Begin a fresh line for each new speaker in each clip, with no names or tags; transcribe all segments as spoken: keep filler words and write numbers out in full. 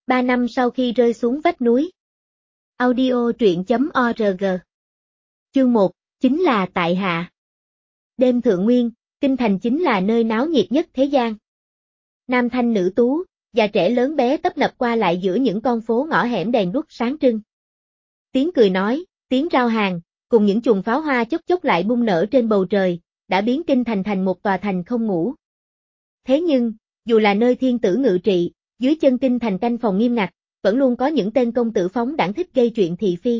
Ba năm sau khi rơi xuống vách núi. Audio truyện chấm org. Chương một, chính là tại hạ. Đêm thượng nguyên, kinh thành chính là nơi náo nhiệt nhất thế gian. Nam thanh nữ tú, già trẻ lớn bé tấp nập qua lại giữa những con phố ngõ hẻm đèn đuốc sáng trưng. Tiếng cười nói, tiếng rao hàng, cùng những chùm pháo hoa chốc chốc lại bung nở trên bầu trời, đã biến kinh thành thành một tòa thành không ngủ. Thế nhưng, dù là nơi thiên tử ngự trị, dưới chân kinh thành canh phòng nghiêm ngặt, vẫn luôn có những tên công tử phóng đãng thích gây chuyện thị phi.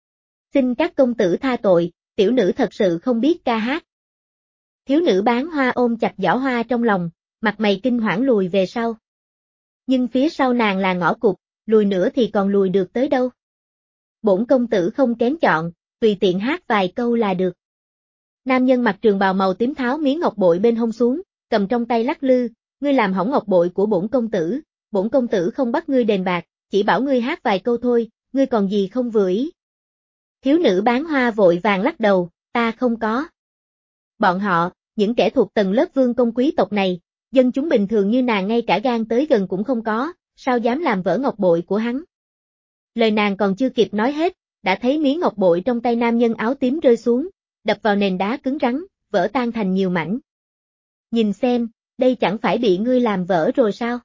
Xin các công tử tha tội, tiểu nữ thật sự không biết ca hát. Thiếu nữ bán hoa ôm chặt giỏ hoa trong lòng, mặt mày kinh hoảng lùi về sau. Nhưng phía sau nàng là ngõ cụt, lùi nữa thì còn lùi được tới đâu. Bổn công tử không kén chọn, tùy tiện hát vài câu là được. Nam nhân mặc trường bào màu tím tháo miếng ngọc bội bên hông xuống, cầm trong tay lắc lư, ngươi làm hỏng ngọc bội của bổn công tử, bổn công tử không bắt ngươi đền bạc, chỉ bảo ngươi hát vài câu thôi, ngươi còn gì không vừa ý. Thiếu nữ bán hoa vội vàng lắc đầu, ta không có. Bọn họ, những kẻ thuộc tầng lớp vương công quý tộc này, dân chúng bình thường như nàng ngay cả gan tới gần cũng không có, sao dám làm vỡ ngọc bội của hắn. Lời nàng còn chưa kịp nói hết, đã thấy miếng ngọc bội trong tay nam nhân áo tím rơi xuống, đập vào nền đá cứng rắn, vỡ tan thành nhiều mảnh. Nhìn xem, đây chẳng phải bị ngươi làm vỡ rồi sao?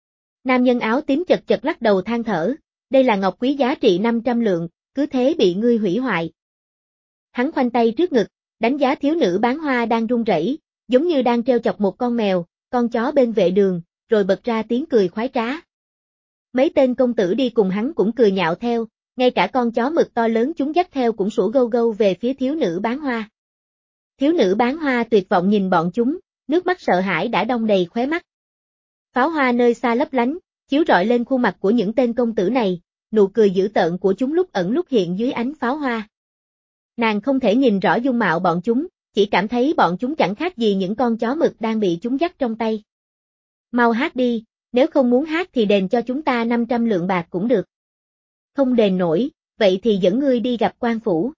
Nam nhân áo tím chật chật lắc đầu than thở, đây là ngọc quý giá trị năm trăm lượng, cứ thế bị ngươi hủy hoại. Hắn khoanh tay trước ngực, đánh giá thiếu nữ bán hoa đang run rẩy, giống như đang trêu chọc một con mèo, con chó bên vệ đường, rồi bật ra tiếng cười khoái trá. Mấy tên công tử đi cùng hắn cũng cười nhạo theo, ngay cả con chó mực to lớn chúng dắt theo cũng sủa gâu gâu về phía thiếu nữ bán hoa. Thiếu nữ bán hoa tuyệt vọng nhìn bọn chúng, nước mắt sợ hãi đã đong đầy khóe mắt. Pháo hoa nơi xa lấp lánh, chiếu rọi lên khuôn mặt của những tên công tử này, nụ cười dữ tợn của chúng lúc ẩn lúc hiện dưới ánh pháo hoa. Nàng không thể nhìn rõ dung mạo bọn chúng, chỉ cảm thấy bọn chúng chẳng khác gì những con chó mực đang bị chúng dắt trong tay. Mau hát đi, nếu không muốn hát thì đền cho chúng ta năm trăm lượng bạc cũng được. Không đền nổi, vậy thì dẫn ngươi đi gặp quan phủ.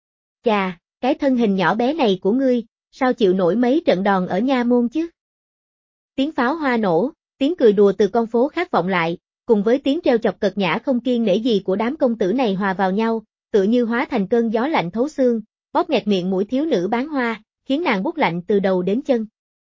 Chà, cái thân hình nhỏ bé này của ngươi, sao chịu nổi mấy trận đòn ở nha môn chứ? Tiếng pháo hoa nổ, tiếng cười đùa từ con phố khác vọng lại, cùng với tiếng trêu chọc cợt nhã không kiêng nể gì của đám công tử này hòa vào nhau, tựa như hóa thành cơn gió lạnh thấu xương, bóp nghẹt miệng mũi thiếu nữ bán hoa, khiến nàng buốt lạnh từ đầu đến chân.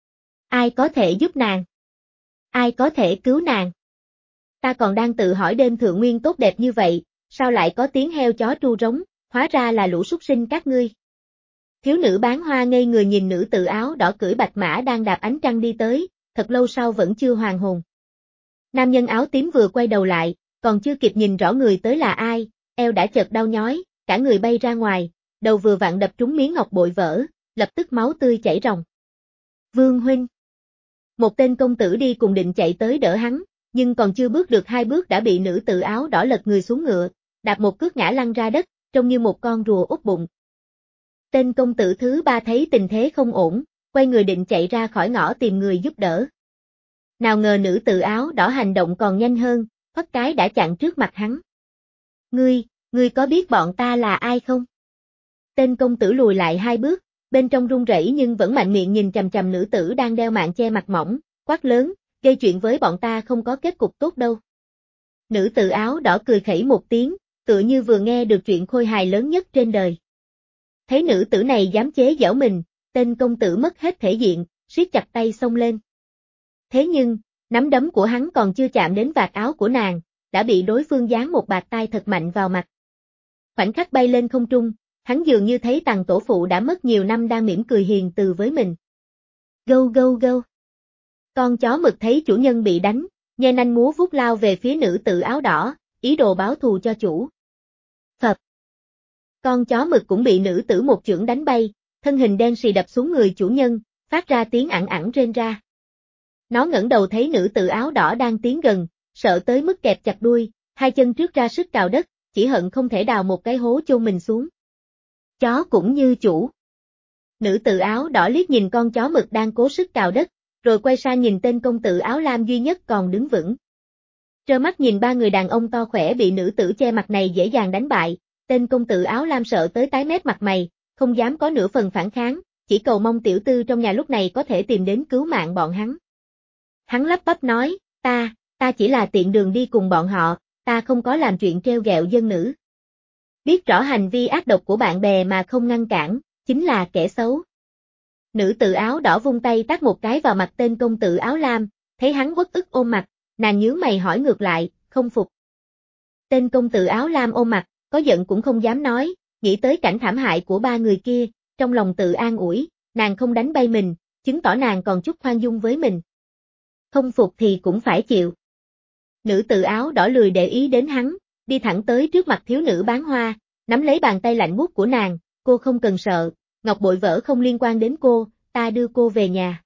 Ai có thể giúp nàng? Ai có thể cứu nàng? Ta còn đang tự hỏi đêm thượng nguyên tốt đẹp như vậy, sao lại có tiếng heo chó tru rống, hóa ra là lũ súc sinh các ngươi. Thiếu nữ bán hoa ngây người nhìn nữ tự áo đỏ cưỡi bạch mã đang đạp ánh trăng đi tới, thật lâu sau vẫn chưa hoàn hồn. Nam nhân áo tím vừa quay đầu lại, còn chưa kịp nhìn rõ người tới là ai, eo đã chợt đau nhói, cả người bay ra ngoài, đầu vừa vặn đập trúng miếng ngọc bội vỡ, lập tức máu tươi chảy ròng. Vương huynh. Một tên công tử đi cùng định chạy tới đỡ hắn, nhưng còn chưa bước được hai bước đã bị nữ tự áo đỏ lật người xuống ngựa, đạp một cước ngã lăn ra đất, trông như một con rùa úp bụng. Tên công tử thứ ba thấy tình thế không ổn, quay người định chạy ra khỏi ngõ tìm người giúp đỡ. Nào ngờ nữ tự áo đỏ hành động còn nhanh hơn, phất cái đã chặn trước mặt hắn. Ngươi, ngươi có biết bọn ta là ai không? Tên công tử lùi lại hai bước, bên trong run rẩy nhưng vẫn mạnh miệng nhìn chằm chằm nữ tử đang đeo mạng che mặt mỏng, quát lớn, gây chuyện với bọn ta không có kết cục tốt đâu. Nữ tự áo đỏ cười khẩy một tiếng, tựa như vừa nghe được chuyện khôi hài lớn nhất trên đời. Thấy nữ tử này dám chế giễu mình, tên công tử mất hết thể diện, siết chặt tay xông lên. Thế nhưng, nắm đấm của hắn còn chưa chạm đến vạt áo của nàng, đã bị đối phương giáng một bạt tai thật mạnh vào mặt. Khoảnh khắc bay lên không trung, hắn dường như thấy tằng tổ phụ đã mất nhiều năm đang mỉm cười hiền từ với mình. Gâu gâu gâu. Con chó mực thấy chủ nhân bị đánh, nhe nanh múa vuốt lao về phía nữ tự áo đỏ, ý đồ báo thù cho chủ. Phập. Con chó mực cũng bị nữ tử một chưởng đánh bay, thân hình đen xì đập xuống người chủ nhân, phát ra tiếng ẳng ẳng rên ra. Nó ngẩng đầu thấy nữ tự áo đỏ đang tiến gần, sợ tới mức kẹp chặt đuôi, hai chân trước ra sức cào đất, chỉ hận không thể đào một cái hố chôn mình xuống. Chó cũng như chủ. Nữ tự áo đỏ liếc nhìn con chó mực đang cố sức cào đất, rồi quay sang nhìn tên công tử áo lam duy nhất còn đứng vững. Trơ mắt nhìn ba người đàn ông to khỏe bị nữ tử che mặt này dễ dàng đánh bại, tên công tử áo lam sợ tới tái mét mặt mày, không dám có nửa phần phản kháng, chỉ cầu mong tiểu tư trong nhà lúc này có thể tìm đến cứu mạng bọn hắn. Hắn lắp bắp nói, ta, ta chỉ là tiện đường đi cùng bọn họ, ta không có làm chuyện trêu ghẹo dân nữ. Biết rõ hành vi ác độc của bạn bè mà không ngăn cản, chính là kẻ xấu. Nữ tự áo đỏ vung tay tát một cái vào mặt tên công tử áo lam, thấy hắn uất ức ôm mặt, nàng nhướng mày hỏi ngược lại, không phục. Tên công tử áo lam ôm mặt, có giận cũng không dám nói, nghĩ tới cảnh thảm hại của ba người kia, trong lòng tự an ủi, nàng không đánh bay mình, chứng tỏ nàng còn chút khoan dung với mình. Không phục thì cũng phải chịu. Nữ tự áo đỏ lười để ý đến hắn, đi thẳng tới trước mặt thiếu nữ bán hoa, nắm lấy bàn tay lạnh buốt của nàng, cô không cần sợ, ngọc bội vỡ không liên quan đến cô, ta đưa cô về nhà.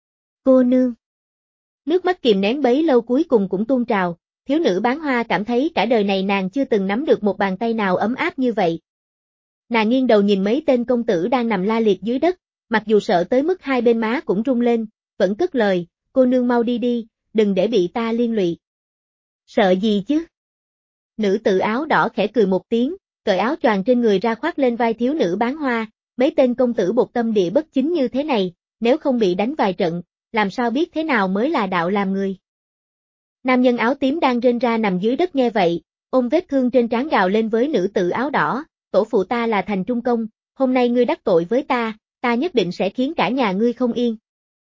Cô nương. Nước mắt kìm nén bấy lâu cuối cùng cũng tuôn trào, thiếu nữ bán hoa cảm thấy cả đời này nàng chưa từng nắm được một bàn tay nào ấm áp như vậy. Nàng nghiêng đầu nhìn mấy tên công tử đang nằm la liệt dưới đất, mặc dù sợ tới mức hai bên má cũng rung lên, vẫn cất lời, cô nương mau đi đi, đừng để bị ta liên lụy. Sợ gì chứ? Nữ tự áo đỏ khẽ cười một tiếng, cởi áo choàng trên người ra khoác lên vai thiếu nữ bán hoa, mấy tên công tử bột tâm địa bất chính như thế này, nếu không bị đánh vài trận, làm sao biết thế nào mới là đạo làm người. Nam nhân áo tím đang rên ra nằm dưới đất nghe vậy, ôm vết thương trên trán gào lên với nữ tự áo đỏ, tổ phụ ta là Thành Trung Công, hôm nay ngươi đắc tội với ta, ta nhất định sẽ khiến cả nhà ngươi không yên.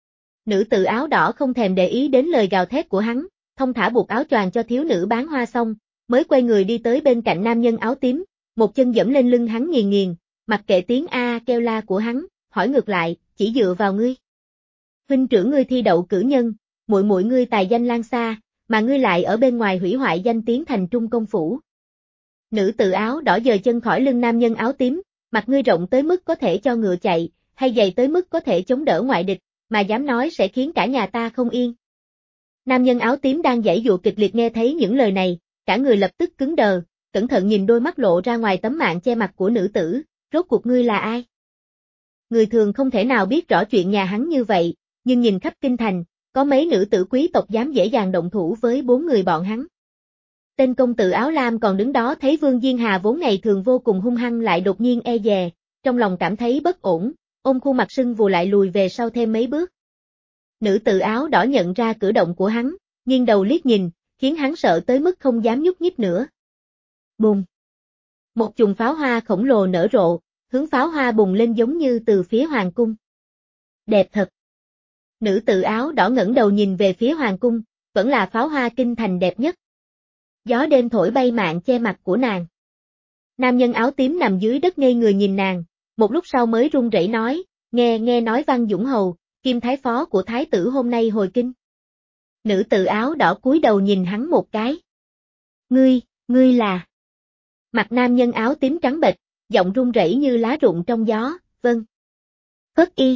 Nữ tự áo đỏ không thèm để ý đến lời gào thét của hắn, thông thả buộc áo choàng cho thiếu nữ bán hoa xong, mới quay người đi tới bên cạnh nam nhân áo tím, một chân dẫm lên lưng hắn nghiền nghiền, mặc kệ tiếng a kêu la của hắn, hỏi ngược lại, chỉ dựa vào ngươi. Huynh trưởng ngươi thi đậu cử nhân, muội muội ngươi tài danh lan xa, mà ngươi lại ở bên ngoài hủy hoại danh tiếng Thành Trung Công phủ. Nữ tự áo đỏ dời chân khỏi lưng nam nhân áo tím, mặt ngươi rộng tới mức có thể cho ngựa chạy, hay dày tới mức có thể chống đỡ ngoại địch, mà dám nói sẽ khiến cả nhà ta không yên. Nam nhân áo tím đang giãy giụa kịch liệt nghe thấy những lời này, cả người lập tức cứng đờ, cẩn thận nhìn đôi mắt lộ ra ngoài tấm mạng che mặt của nữ tử, rốt cuộc ngươi là ai? Người thường không thể nào biết rõ chuyện nhà hắn như vậy, nhưng nhìn khắp kinh thành, có mấy nữ tử quý tộc dám dễ dàng động thủ với bốn người bọn hắn. Tên công tử áo lam còn đứng đó thấy Vương Diên Hà vốn ngày thường vô cùng hung hăng lại đột nhiên e dè, trong lòng cảm thấy bất ổn, ôm khuôn mặt sưng vù lại lùi về sau thêm mấy bước. Nữ tự áo đỏ nhận ra cử động của hắn, nghiêng đầu liếc nhìn, khiến hắn sợ tới mức không dám nhúc nhích nữa. Bùng! Một chùm pháo hoa khổng lồ nở rộ, hướng pháo hoa bùng lên giống như từ phía hoàng cung. Đẹp thật! Nữ tự áo đỏ ngẩng đầu nhìn về phía hoàng cung, vẫn là pháo hoa kinh thành đẹp nhất. Gió đêm thổi bay mạng che mặt của nàng. Nam nhân áo tím nằm dưới đất ngây người nhìn nàng, một lúc sau mới run rẩy nói, nghe nghe nói Văn Dũng Hầu, Kim Thái Phó của Thái tử hôm nay hồi kinh. Nữ tự áo đỏ cúi đầu nhìn hắn một cái. Ngươi, ngươi là... Mặt nam nhân áo tím trắng bệch, giọng run rẩy như lá rụng trong gió, vâng. Phất Y.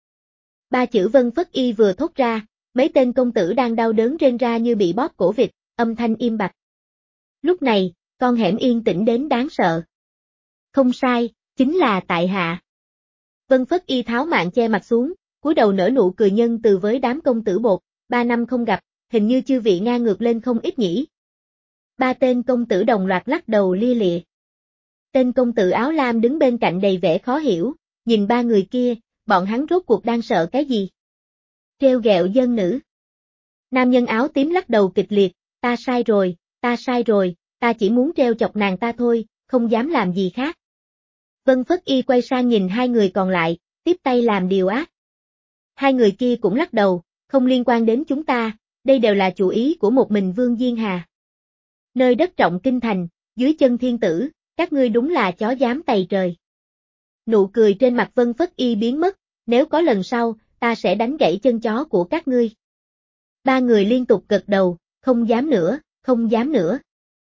Ba chữ vân Phất Y vừa thốt ra, mấy tên công tử đang đau đớn rên ra như bị bóp cổ vịt, âm thanh im bặt. Lúc này, con hẻm yên tĩnh đến đáng sợ. Không sai, chính là tại hạ. Vân Phất Y tháo mạng che mặt xuống, cúi đầu nở nụ cười nhân từ với đám công tử bột, ba năm không gặp, hình như chư vị ngang ngược lên không ít nhỉ. Ba tên công tử đồng loạt lắc đầu lia lịa. Tên công tử áo lam đứng bên cạnh đầy vẻ khó hiểu, nhìn ba người kia, bọn hắn rốt cuộc đang sợ cái gì? Trêu ghẹo dân nữ. Nam nhân áo tím lắc đầu kịch liệt, ta sai rồi, ta sai rồi, ta chỉ muốn trêu chọc nàng ta thôi, không dám làm gì khác. Vân Phất Y quay sang nhìn hai người còn lại, tiếp tay làm điều ác. Hai người kia cũng lắc đầu, không liên quan đến chúng ta, đây đều là chủ ý của một mình Vương Diên Hà. Nơi đất trọng kinh thành, dưới chân thiên tử, các ngươi đúng là chó dám tày trời. Nụ cười trên mặt Vân Phất Y biến mất, nếu có lần sau, ta sẽ đánh gãy chân chó của các ngươi. Ba người liên tục gật đầu, không dám nữa, không dám nữa.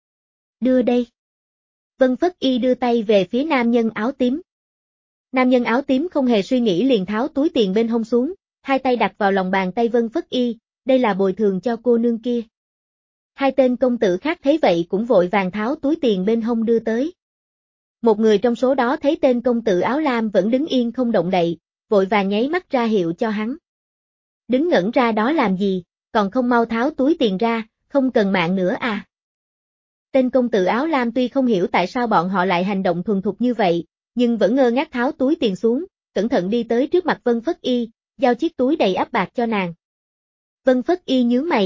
Đưa đây. Vân Phất Y đưa tay về phía nam nhân áo tím. Nam nhân áo tím không hề suy nghĩ liền tháo túi tiền bên hông xuống, hai tay đặt vào lòng bàn tay Vân Phất Y, đây là bồi thường cho cô nương kia. Hai tên công tử khác thấy vậy cũng vội vàng tháo túi tiền bên hông đưa tới. Một người trong số đó thấy tên công tử áo lam vẫn đứng yên không động đậy, vội vàng nháy mắt ra hiệu cho hắn. Đứng ngẩn ra đó làm gì, còn không mau tháo túi tiền ra, không cần mạng nữa à. Tên công tử áo lam tuy không hiểu tại sao bọn họ lại hành động thuần thục như vậy, nhưng vẫn ngơ ngác tháo túi tiền xuống, cẩn thận đi tới trước mặt Vân Phất Y, giao chiếc túi đầy ắp bạc cho nàng. Vân Phất Y nhướng mày,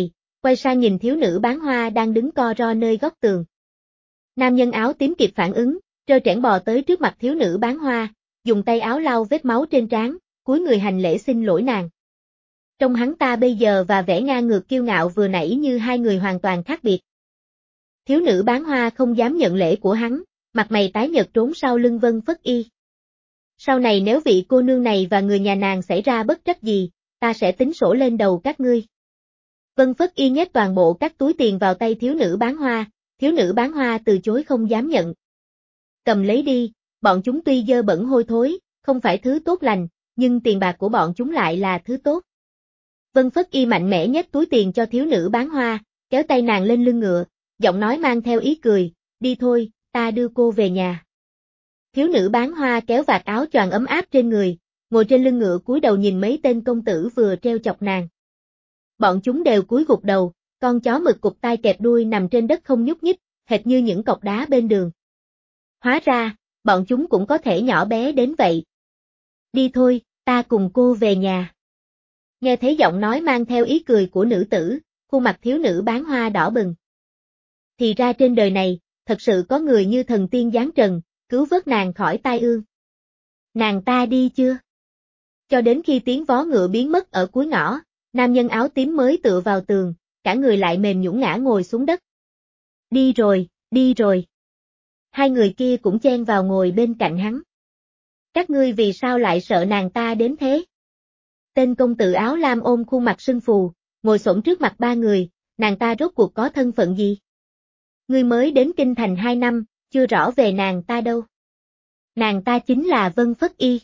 quay sang nhìn thiếu nữ bán hoa đang đứng co ro nơi góc tường. Nam nhân áo tím kịp phản ứng, trơ trẽn bò tới trước mặt thiếu nữ bán hoa, dùng tay áo lau vết máu trên trán, cúi người hành lễ xin lỗi nàng. Trông hắn ta bây giờ và vẻ ngang ngược kiêu ngạo vừa nãy như hai người hoàn toàn khác biệt. Thiếu nữ bán hoa không dám nhận lễ của hắn, mặt mày tái nhợt trốn sau lưng Vân Phất Y. Sau này nếu vị cô nương này và người nhà nàng xảy ra bất trắc gì, ta sẽ tính sổ lên đầu các ngươi. Vân Phất Y nhét toàn bộ các túi tiền vào tay thiếu nữ bán hoa, thiếu nữ bán hoa từ chối không dám nhận. Cầm lấy đi, bọn chúng tuy dơ bẩn hôi thối, không phải thứ tốt lành, nhưng tiền bạc của bọn chúng lại là thứ tốt. Vân Phất Y mạnh mẽ nhét túi tiền cho thiếu nữ bán hoa, kéo tay nàng lên lưng ngựa, giọng nói mang theo ý cười, đi thôi, ta đưa cô về nhà. Thiếu nữ bán hoa kéo vạt áo choàng ấm áp trên người, ngồi trên lưng ngựa cúi đầu nhìn mấy tên công tử vừa treo chọc nàng. Bọn chúng đều cúi gục đầu, con chó mực cụp tai kẹp đuôi nằm trên đất không nhúc nhích, hệt như những cọc đá bên đường. Hóa ra, bọn chúng cũng có thể nhỏ bé đến vậy. Đi thôi, ta cùng cô về nhà. Nghe thấy giọng nói mang theo ý cười của nữ tử, khuôn mặt thiếu nữ bán hoa đỏ bừng. Thì ra trên đời này, thật sự có người như thần tiên giáng trần, cứu vớt nàng khỏi tai ương. Nàng ta đi chưa? Cho đến khi tiếng vó ngựa biến mất ở cuối ngõ, nam nhân áo tím mới tựa vào tường, cả người lại mềm nhũn ngã ngồi xuống đất. Đi rồi, đi rồi. Hai người kia cũng chen vào ngồi bên cạnh hắn. Các ngươi vì sao lại sợ nàng ta đến thế? Tên công tử áo lam ôm khuôn mặt sưng phù, ngồi xổm trước mặt ba người, nàng ta rốt cuộc có thân phận gì? Ngươi mới đến kinh thành hai năm, chưa rõ về nàng ta đâu. Nàng ta chính là Vân Phất Y.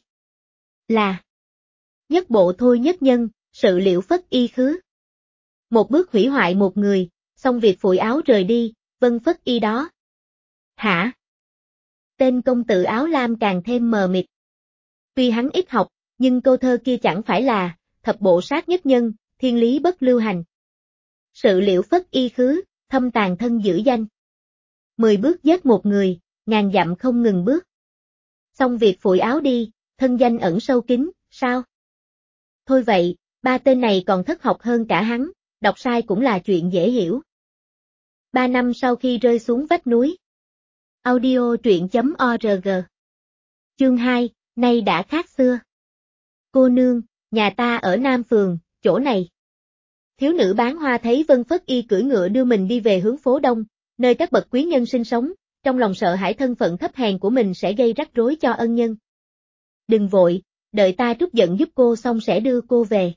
Là nhất bộ thôi nhất nhân, sự liệu Phất Y khứ. Một bước hủy hoại một người, xong việc phủi áo rời đi, Vân Phất Y đó. Hả? Tên công tử áo lam càng thêm mờ mịt. Tuy hắn ít học, nhưng câu thơ kia chẳng phải là thập bộ sát nhất nhân, thiên lý bất lưu hành. Sự liệu Phất Y khứ, thâm tàn thân giữ danh. Mười bước giết một người, ngàn dặm không ngừng bước. Xong việc phủi áo đi, thân danh ẩn sâu kín, sao? Thôi vậy, ba tên này còn thất học hơn cả hắn, đọc sai cũng là chuyện dễ hiểu. Ba năm sau khi rơi xuống vách núi. Audio truyện chấm org. Chương hai, nay đã khác xưa. Cô nương, nhà ta ở Nam Phường, chỗ này. Thiếu nữ bán hoa thấy Vân Phất Y cưỡi ngựa đưa mình đi về hướng phố Đông, nơi các bậc quý nhân sinh sống, trong lòng sợ hãi thân phận thấp hèn của mình sẽ gây rắc rối cho ân nhân. Đừng vội, đợi ta trút giận giúp cô xong sẽ đưa cô về.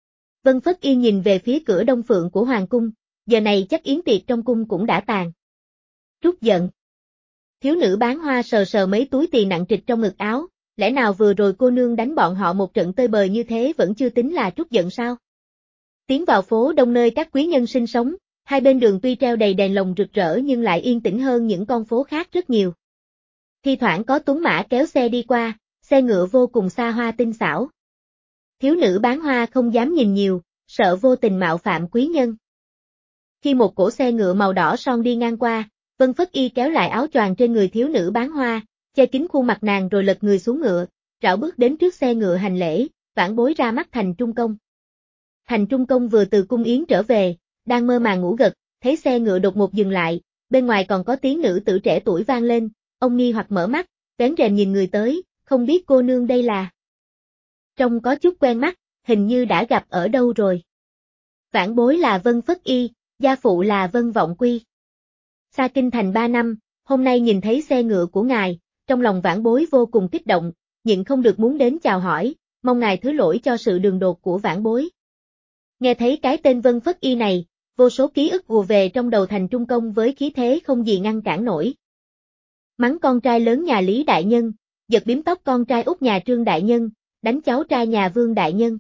Vân Phất Y nhìn về phía cửa Đông Phượng của Hoàng cung, giờ này chắc yến tiệc trong cung cũng đã tàn. Trút giận. Thiếu nữ bán hoa sờ sờ mấy túi tiền nặng trịch trong ngực áo, lẽ nào vừa rồi cô nương đánh bọn họ một trận tơi bời như thế vẫn chưa tính là trút giận sao? Tiến vào phố Đông nơi các quý nhân sinh sống, hai bên đường tuy treo đầy đèn lồng rực rỡ nhưng lại yên tĩnh hơn những con phố khác rất nhiều. Thi thoảng có tuấn mã kéo xe đi qua, xe ngựa vô cùng xa hoa tinh xảo. Thiếu nữ bán hoa không dám nhìn nhiều, sợ vô tình mạo phạm quý nhân. Khi một cỗ xe ngựa màu đỏ son đi ngang qua, Vân Phất Y kéo lại áo choàng trên người thiếu nữ bán hoa, che kín khuôn mặt nàng rồi lật người xuống ngựa, rảo bước đến trước xe ngựa hành lễ, vãn bối ra mắt Thành Trung Công. Thành Trung Công vừa từ cung yến trở về, đang mơ màng ngủ gật, thấy xe ngựa đột ngột dừng lại, bên ngoài còn có tiếng nữ tử trẻ tuổi vang lên, ông nghi hoặc mở mắt, vén rèm nhìn người tới, không biết cô nương đây là. Trông có chút quen mắt, hình như đã gặp ở đâu rồi. Vãn bối là Vân Phất Y, gia phụ là Vân Vọng Quy. Xa kinh thành ba năm, hôm nay nhìn thấy xe ngựa của ngài, trong lòng vãn bối vô cùng kích động, nhịn không được muốn đến chào hỏi, mong ngài thứ lỗi cho sự đường đột của vãn bối. Nghe thấy cái tên Vân Phất Y này, vô số ký ức ùa về trong đầu Thành Trung Công với khí thế không gì ngăn cản nổi. Mắng con trai lớn nhà Lý Đại Nhân, giật bím tóc con trai út nhà Trương Đại Nhân, đánh cháu trai nhà Vương Đại Nhân.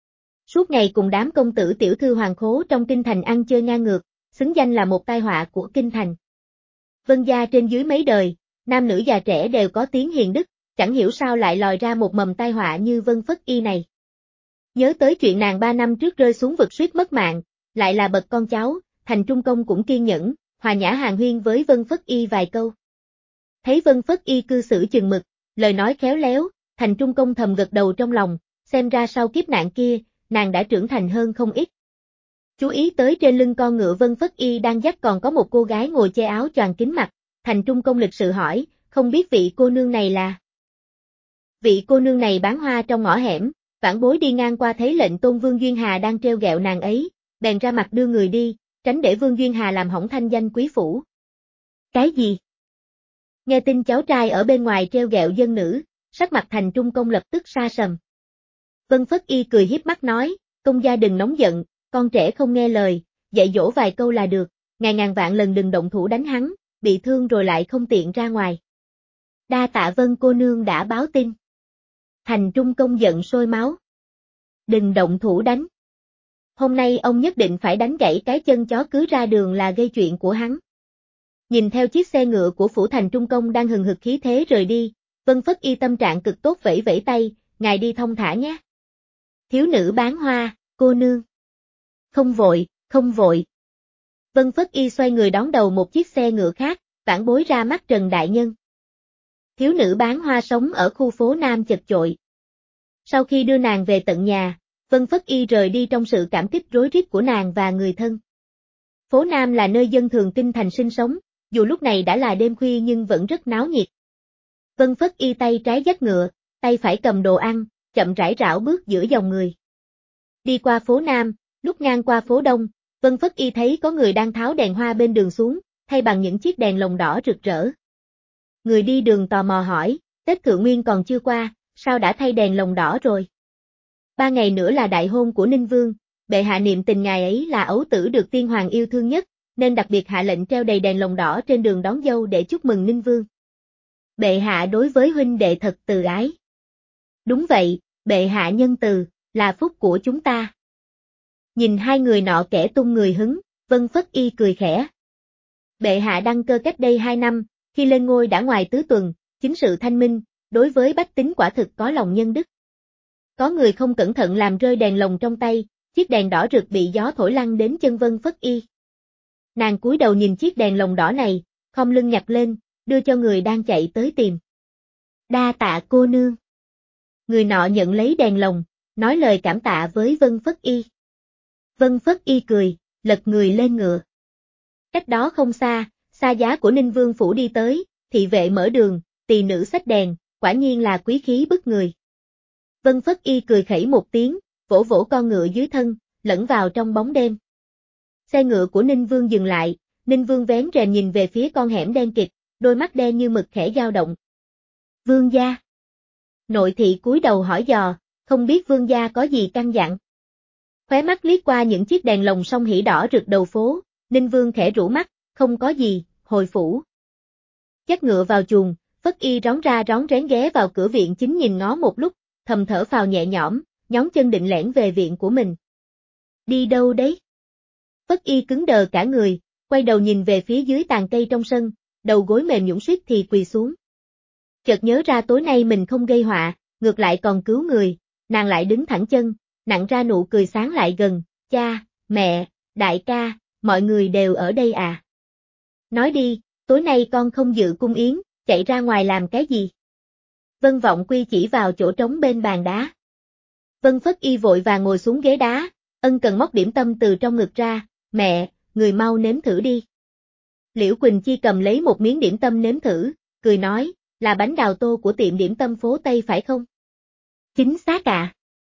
Suốt ngày cùng đám công tử tiểu thư hoàng khố trong kinh thành ăn chơi ngang ngược, xứng danh là một tai họa của kinh thành. Vân gia trên dưới mấy đời, nam nữ già trẻ đều có tiếng hiền đức, chẳng hiểu sao lại lòi ra một mầm tai họa như Vân Phất Y này. Nhớ tới chuyện nàng ba năm trước rơi xuống vực suýt mất mạng, lại là bậc con cháu, Thành Trung Công cũng kiên nhẫn, hòa nhã hàn huyên với Vân Phất Y vài câu. Thấy Vân Phất Y cư xử chừng mực, lời nói khéo léo, Thành Trung Công thầm gật đầu trong lòng, xem ra sau kiếp nạn kia, nàng đã trưởng thành hơn không ít. Chú ý tới trên lưng con ngựa Vân Phất Y đang dắt còn có một cô gái ngồi che áo choàng kín mặt, Thành Trung Công lịch sự hỏi, không biết vị cô nương này là? Vị cô nương này bán hoa trong ngõ hẻm, vãn bối đi ngang qua thấy lệnh tôn Vương Duyên Hà đang treo gẹo nàng ấy, bèn ra mặt đưa người đi, tránh để Vương Duyên Hà làm hỏng thanh danh quý phủ. Cái gì? Nghe tin cháu trai ở bên ngoài treo gẹo dân nữ, sắc mặt Thành Trung Công lập tức sa sầm. Vân Phất Y cười hiếp mắt nói, công gia đừng nóng giận, con trẻ không nghe lời, dạy dỗ vài câu là được, ngài ngàn vạn lần đừng động thủ đánh hắn, bị thương rồi lại không tiện ra ngoài. Đa tạ Vân cô nương đã báo tin. Thành Trung Công giận sôi máu. Đừng động thủ đánh. Hôm nay ông nhất định phải đánh gãy cái chân chó cứ ra đường là gây chuyện của hắn. Nhìn theo chiếc xe ngựa của phủ Thành Trung Công đang hừng hực khí thế rời đi, Vân Phất Y tâm trạng cực tốt vẫy vẫy tay, ngài đi thông thả nhé. Thiếu nữ bán hoa, cô nương. Không vội, không vội. Vân Phất Y xoay người đón đầu một chiếc xe ngựa khác, vãn bối ra mắt Trần Đại Nhân. Thiếu nữ bán hoa sống ở khu phố Nam chật chội. Sau khi đưa nàng về tận nhà, Vân Phất Y rời đi trong sự cảm kích rối rít của nàng và người thân. Phố Nam là nơi dân thường kinh thành sinh sống, dù lúc này đã là đêm khuya nhưng vẫn rất náo nhiệt. Vân Phất Y tay trái dắt ngựa, tay phải cầm đồ ăn, chậm rãi rảo bước giữa dòng người. Đi qua phố Nam, lúc ngang qua phố Đông, Vân Phất Y thấy có người đang tháo đèn hoa bên đường xuống, thay bằng những chiếc đèn lồng đỏ rực rỡ. Người đi đường tò mò hỏi, Tết Thượng Nguyên còn chưa qua, sao đã thay đèn lồng đỏ rồi? Ba ngày nữa là đại hôn của Ninh Vương, bệ hạ niệm tình ngài ấy là ấu tử được tiên hoàng yêu thương nhất, nên đặc biệt hạ lệnh treo đầy đèn lồng đỏ trên đường đón dâu để chúc mừng Ninh Vương. Bệ hạ đối với huynh đệ thật từ ái. Đúng vậy, bệ hạ nhân từ, là phúc của chúng ta. Nhìn hai người nọ kẻ tung người hứng, Vân Phất Y cười khẽ. Bệ hạ đăng cơ cách đây hai năm, khi lên ngôi đã ngoài tứ tuần, chính sự thanh minh, đối với bách tính quả thực có lòng nhân đức. Có người không cẩn thận làm rơi đèn lồng trong tay, chiếc đèn đỏ rực bị gió thổi lăn đến chân Vân Phất Y. Nàng cúi đầu nhìn chiếc đèn lồng đỏ này, khom lưng nhặt lên, đưa cho người đang chạy tới tìm. Đa tạ cô nương. Người nọ nhận lấy đèn lồng, nói lời cảm tạ với Vân Phất Y. Vân Phất Y cười, lật người lên ngựa. Cách đó không xa, xa giá của Ninh Vương phủ đi tới, thị vệ mở đường, tỳ nữ xách đèn, quả nhiên là quý khí bức người. Vân Phất Y cười khẩy một tiếng, vỗ vỗ con ngựa dưới thân, lẫn vào trong bóng đêm. Xe ngựa của Ninh Vương dừng lại, Ninh Vương vén rèm nhìn về phía con hẻm đen kịt, đôi mắt đen như mực khẽ dao động. Vương gia. Nội thị cúi đầu hỏi dò, không biết vương gia có gì căn dặn. Khóe mắt liếc qua những chiếc đèn lồng song hỉ đỏ rực đầu phố, Ninh Vương khẽ rũ mắt, không có gì, hồi phủ. Dắt ngựa vào chuồng, Phất Y rón ra rón rén ghé vào cửa viện chính nhìn ngó một lúc, thầm thở phào nhẹ nhõm, nhón chân định lẻn về viện của mình. Đi đâu đấy? Phất Y cứng đờ cả người, quay đầu nhìn về phía dưới tàn cây trong sân, đầu gối mềm nhũn suýt thì quỳ xuống. Chợt nhớ ra tối nay mình không gây họa, ngược lại còn cứu người, nàng lại đứng thẳng chân, nặn ra nụ cười sáng lại gần, cha, mẹ, đại ca, mọi người đều ở đây à? Nói đi, tối nay con không dự cung yến, chạy ra ngoài làm cái gì? Vân Vọng Quy chỉ vào chỗ trống bên bàn đá. Vân Phất Y vội vàng ngồi xuống ghế đá, ân cần móc điểm tâm từ trong ngực ra, mẹ, người mau nếm thử đi. Liễu Quỳnh Chi cầm lấy một miếng điểm tâm nếm thử, cười nói, là bánh đào tô của tiệm điểm tâm phố Tây phải không? Chính xác ạ. À.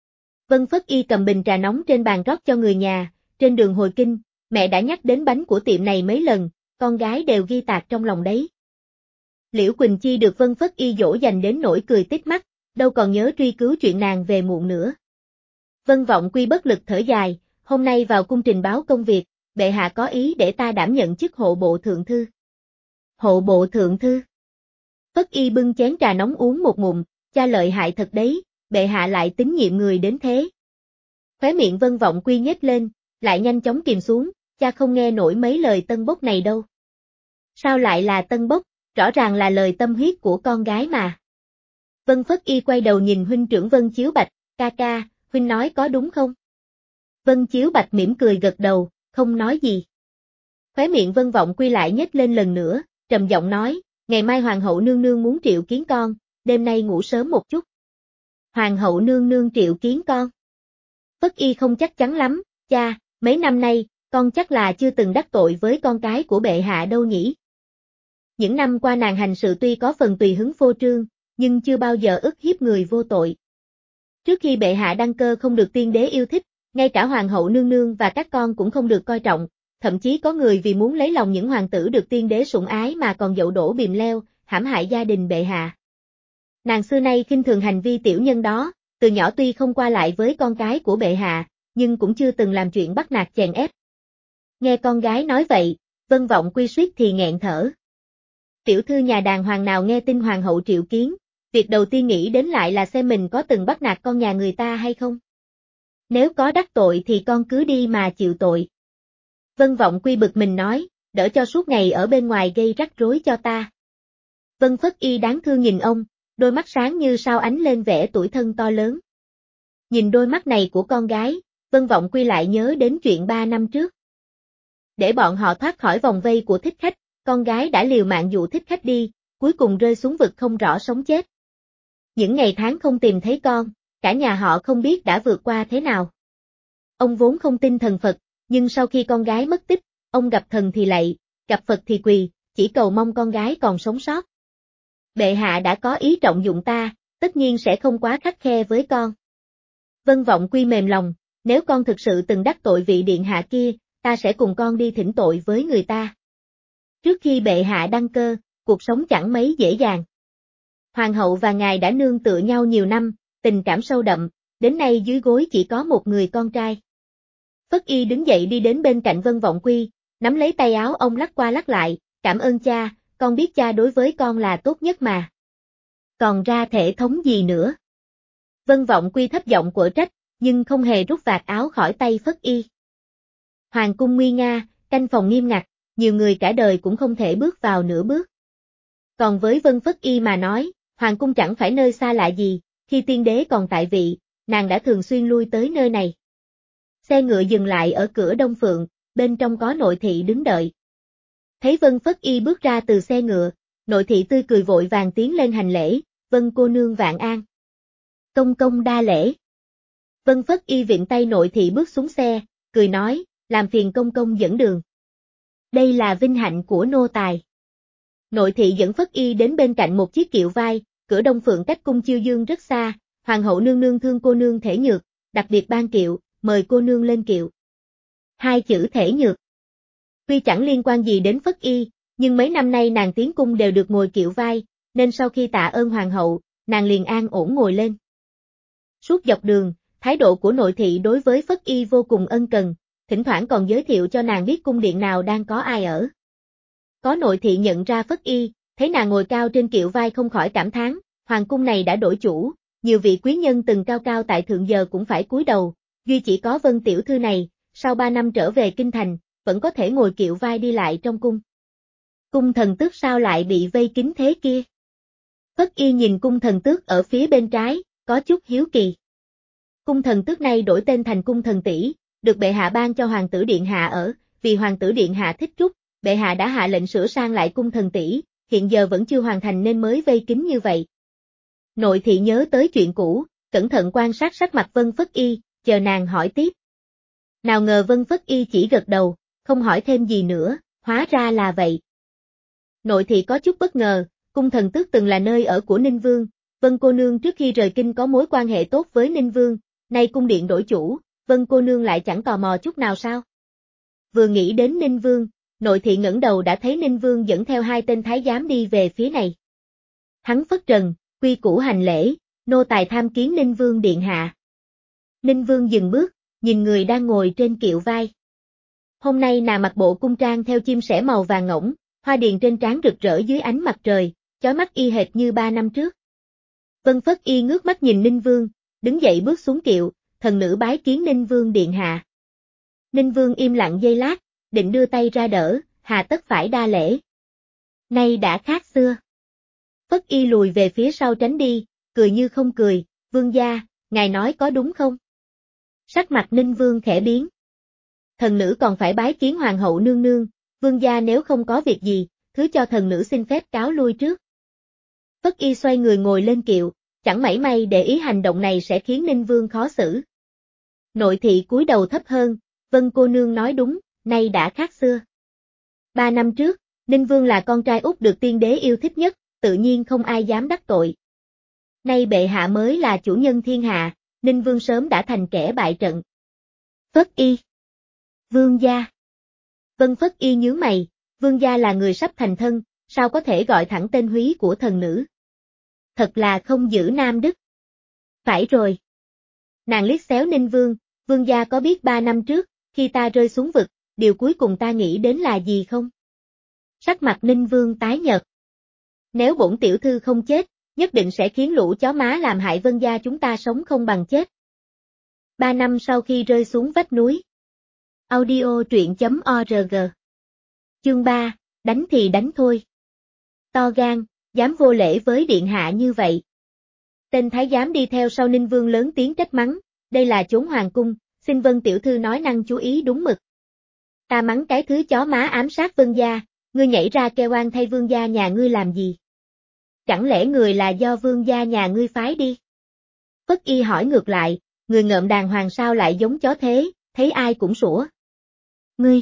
Vân Phất Y cầm bình trà nóng trên bàn rót cho người nhà, trên đường hồi kinh, mẹ đã nhắc đến bánh của tiệm này mấy lần, con gái đều ghi tạc trong lòng đấy. Liễu Quỳnh Chi được Vân Phất Y dỗ dành đến nỗi cười tít mắt, đâu còn nhớ truy cứu chuyện nàng về muộn nữa. Vân Vọng Quy bất lực thở dài, hôm nay vào cung trình báo công việc, bệ hạ có ý để ta đảm nhận chức hộ bộ thượng thư. Hộ bộ thượng thư? Phất Y bưng chén trà nóng uống một ngụm, cha lợi hại thật đấy, bệ hạ lại tín nhiệm người đến thế. Khóe miệng Vân Vọng Quy nhếch lên, lại nhanh chóng kìm xuống, cha không nghe nổi mấy lời tân bốc này đâu. Sao lại là tân bốc, rõ ràng là lời tâm huyết của con gái mà. Vân Phất Y quay đầu nhìn huynh trưởng Vân Chiếu Bạch, ca ca, huynh nói có đúng không? Vân Chiếu Bạch mỉm cười gật đầu, không nói gì. Khóe miệng Vân Vọng Quy lại nhếch lên lần nữa, trầm giọng nói, ngày mai Hoàng hậu nương nương muốn triệu kiến con, đêm nay ngủ sớm một chút. Hoàng hậu nương nương triệu kiến con. Phất Y không chắc chắn lắm, cha, Mấy năm nay, con chắc là chưa từng đắc tội với con cái của bệ hạ đâu nhỉ? Những năm qua nàng hành sự tuy có phần tùy hứng phô trương, nhưng chưa bao giờ ức hiếp người vô tội. Trước khi bệ hạ đăng cơ không được tiên đế yêu thích, ngay cả hoàng hậu nương nương và các con cũng không được coi trọng, thậm chí có người vì muốn lấy lòng những hoàng tử được tiên đế sủng ái mà còn dậu đổ bìm leo, hãm hại gia đình bệ hạ. Nàng xưa nay khinh thường hành vi tiểu nhân đó, từ nhỏ tuy không qua lại với con cái của bệ hạ, nhưng cũng chưa từng làm chuyện bắt nạt chèn ép. Nghe con gái nói vậy, Vân Vọng Quy suýt thì nghẹn thở. Tiểu thư nhà đàng hoàng nào nghe tin hoàng hậu triệu kiến, việc đầu tiên nghĩ đến lại là xem mình có từng bắt nạt con nhà người ta hay không. Nếu có đắc tội thì con cứ đi mà chịu tội. Vân Vọng Quy bực mình nói, đỡ cho suốt ngày ở bên ngoài gây rắc rối cho ta. Vân Phất Y đáng thương nhìn ông, đôi mắt sáng như sao ánh lên vẻ tuổi thân to lớn. Nhìn đôi mắt này của con gái, Vân Vọng Quy lại nhớ đến chuyện ba năm trước. Để bọn họ thoát khỏi vòng vây của thích khách, con gái đã liều mạng dụ thích khách đi, cuối cùng rơi xuống vực không rõ sống chết. Những ngày tháng không tìm thấy con, cả nhà họ không biết đã vượt qua thế nào. Ông vốn không tin thần Phật, nhưng sau khi con gái mất tích, ông gặp thần thì lạy, gặp Phật thì quỳ, chỉ cầu mong con gái còn sống sót. Bệ hạ đã có ý trọng dụng ta, tất nhiên sẽ không quá khắt khe với con. Vân Vọng Quy mềm lòng, nếu con thực sự từng đắc tội vị điện hạ kia, ta sẽ cùng con đi thỉnh tội với người ta. Trước khi bệ hạ đăng cơ, cuộc sống chẳng mấy dễ dàng. Hoàng hậu và ngài đã nương tựa nhau nhiều năm, tình cảm sâu đậm, đến nay dưới gối chỉ có một người con trai. Phất Y đứng dậy đi đến bên cạnh Vân Vọng Quy, nắm lấy tay áo ông lắc qua lắc lại, cảm ơn cha, con biết cha đối với con là tốt nhất mà. Còn ra thể thống gì nữa? Vân Vọng Quy thấp giọng quở trách, nhưng không hề rút vạt áo khỏi tay Phất Y. Hoàng cung nguy nga, canh phòng nghiêm ngặt, nhiều người cả đời cũng không thể bước vào nửa bước. Còn với Vân Phất Y mà nói, hoàng cung chẳng phải nơi xa lạ gì, khi tiên đế còn tại vị, nàng đã thường xuyên lui tới nơi này. Xe ngựa dừng lại ở cửa Đông Phượng, bên trong có nội thị đứng đợi. Thấy Vân Phất Y bước ra từ xe ngựa, nội thị tươi cười vội vàng tiến lên hành lễ, Vân cô nương vạn an. Công công đa lễ. Vân Phất Y vịn tay nội thị bước xuống xe, cười nói, làm phiền công công dẫn đường. Đây là vinh hạnh của nô tài. Nội thị dẫn Phất Y đến bên cạnh một chiếc kiệu vai, cửa Đông Phượng cách cung Chiêu Dương rất xa, hoàng hậu nương nương thương cô nương thể nhược, đặc biệt ban kiệu, mời cô nương lên kiệu. Hai chữ thể nhược. Tuy chẳng liên quan gì đến Phất Y, nhưng mấy năm nay nàng tiến cung đều được ngồi kiệu vai, nên sau khi tạ ơn hoàng hậu, nàng liền an ổn ngồi lên. Suốt dọc đường, thái độ của nội thị đối với Phất Y vô cùng ân cần, thỉnh thoảng còn giới thiệu cho nàng biết cung điện nào đang có ai ở. Có nội thị nhận ra Phất Y, thấy nàng ngồi cao trên kiệu vai không khỏi cảm thán, hoàng cung này đã đổi chủ, nhiều vị quý nhân từng cao cao tại thượng giờ cũng phải cúi đầu, duy chỉ có Vân tiểu thư này, sau ba năm trở về kinh thành, vẫn có thể ngồi kiệu vai đi lại trong cung. Cung thần tước sao lại bị vây kín thế kia? Phất Y nhìn cung thần tước ở phía bên trái, có chút hiếu kỳ. Cung thần tước này đổi tên thành cung thần tỷ, được bệ hạ ban cho hoàng tử điện hạ ở, vì hoàng tử điện hạ thích trúc, bệ hạ đã hạ lệnh sửa sang lại cung thần tỷ, hiện giờ vẫn chưa hoàn thành nên mới vây kín như vậy. Nội thị nhớ tới chuyện cũ, cẩn thận quan sát sắc mặt Vân Phất Y, chờ nàng hỏi tiếp. Nào ngờ Vân Phất Y chỉ gật đầu, không hỏi thêm gì nữa, hóa ra là vậy. Nội thị có chút bất ngờ, cung thần tước từng là nơi ở của Ninh Vương, Vân cô nương trước khi rời kinh có mối quan hệ tốt với Ninh Vương, nay cung điện đổi chủ, Vân cô nương lại chẳng tò mò chút nào sao? Vừa nghĩ đến Ninh Vương, nội thị ngẩng đầu đã thấy Ninh Vương dẫn theo hai tên thái giám đi về phía này. Hắn phất trần, quy củ hành lễ, nô tài tham kiến Ninh Vương điện hạ. Ninh Vương dừng bước, nhìn người đang ngồi trên kiệu vai. Hôm nay nàng mặc bộ cung trang theo chim sẻ màu vàng ngỗng, hoa điền trên trán rực rỡ dưới ánh mặt trời, chói mắt y hệt như ba năm trước. Vân Phất Y ngước mắt nhìn Ninh Vương, đứng dậy bước xuống kiệu, thần nữ bái kiến Ninh Vương điện hạ. Ninh Vương im lặng giây lát, định đưa tay ra đỡ, hà tất phải đa lễ. Nay đã khác xưa. Phất Y lùi về phía sau tránh đi, cười như không cười, vương gia, ngài nói có đúng không? Sắc mặt Ninh Vương khẽ biến. Thần nữ còn phải bái kiến hoàng hậu nương nương, vương gia nếu không có việc gì, thứ cho thần nữ xin phép cáo lui trước. Phất Y xoay người ngồi lên kiệu, chẳng mảy may để ý hành động này sẽ khiến Ninh Vương khó xử. Nội thị cúi đầu thấp hơn, Vân cô nương nói đúng, nay đã khác xưa. Ba năm trước, Ninh Vương là con trai út được tiên đế yêu thích nhất, tự nhiên không ai dám đắc tội. Nay bệ hạ mới là chủ nhân thiên hạ, Ninh Vương sớm đã thành kẻ bại trận. Phất Y. Vương gia. Vân Phất Y nhướng mày, vương gia là người sắp thành thân, sao có thể gọi thẳng tên húy của thần nữ. Thật là không giữ nam đức. Phải rồi. Nàng liếc xéo Ninh Vương, vương gia có biết ba năm trước, khi ta rơi xuống vực, điều cuối cùng ta nghĩ đến là gì không? Sắc mặt Ninh Vương tái nhợt. Nếu bổn tiểu thư không chết, nhất định sẽ khiến lũ chó má làm hại Vân gia chúng ta sống không bằng chết. Ba năm sau khi rơi xuống vách núi. Audio truyện chấm org. Chương ba, đánh thì đánh thôi. To gan, dám vô lễ với điện hạ như vậy. Tên thái giám đi theo sau Ninh Vương lớn tiếng trách mắng, đây là chốn hoàng cung, xin Vân tiểu thư nói năng chú ý đúng mực. Ta mắng cái thứ chó má ám sát Vân gia, ngươi nhảy ra kêu oan thay vương gia nhà ngươi làm gì? Chẳng lẽ người là do vương gia nhà ngươi phái đi? Phất Y hỏi ngược lại, người ngợm đàng hoàng sao lại giống chó thế, thấy ai cũng sủa. Ngươi!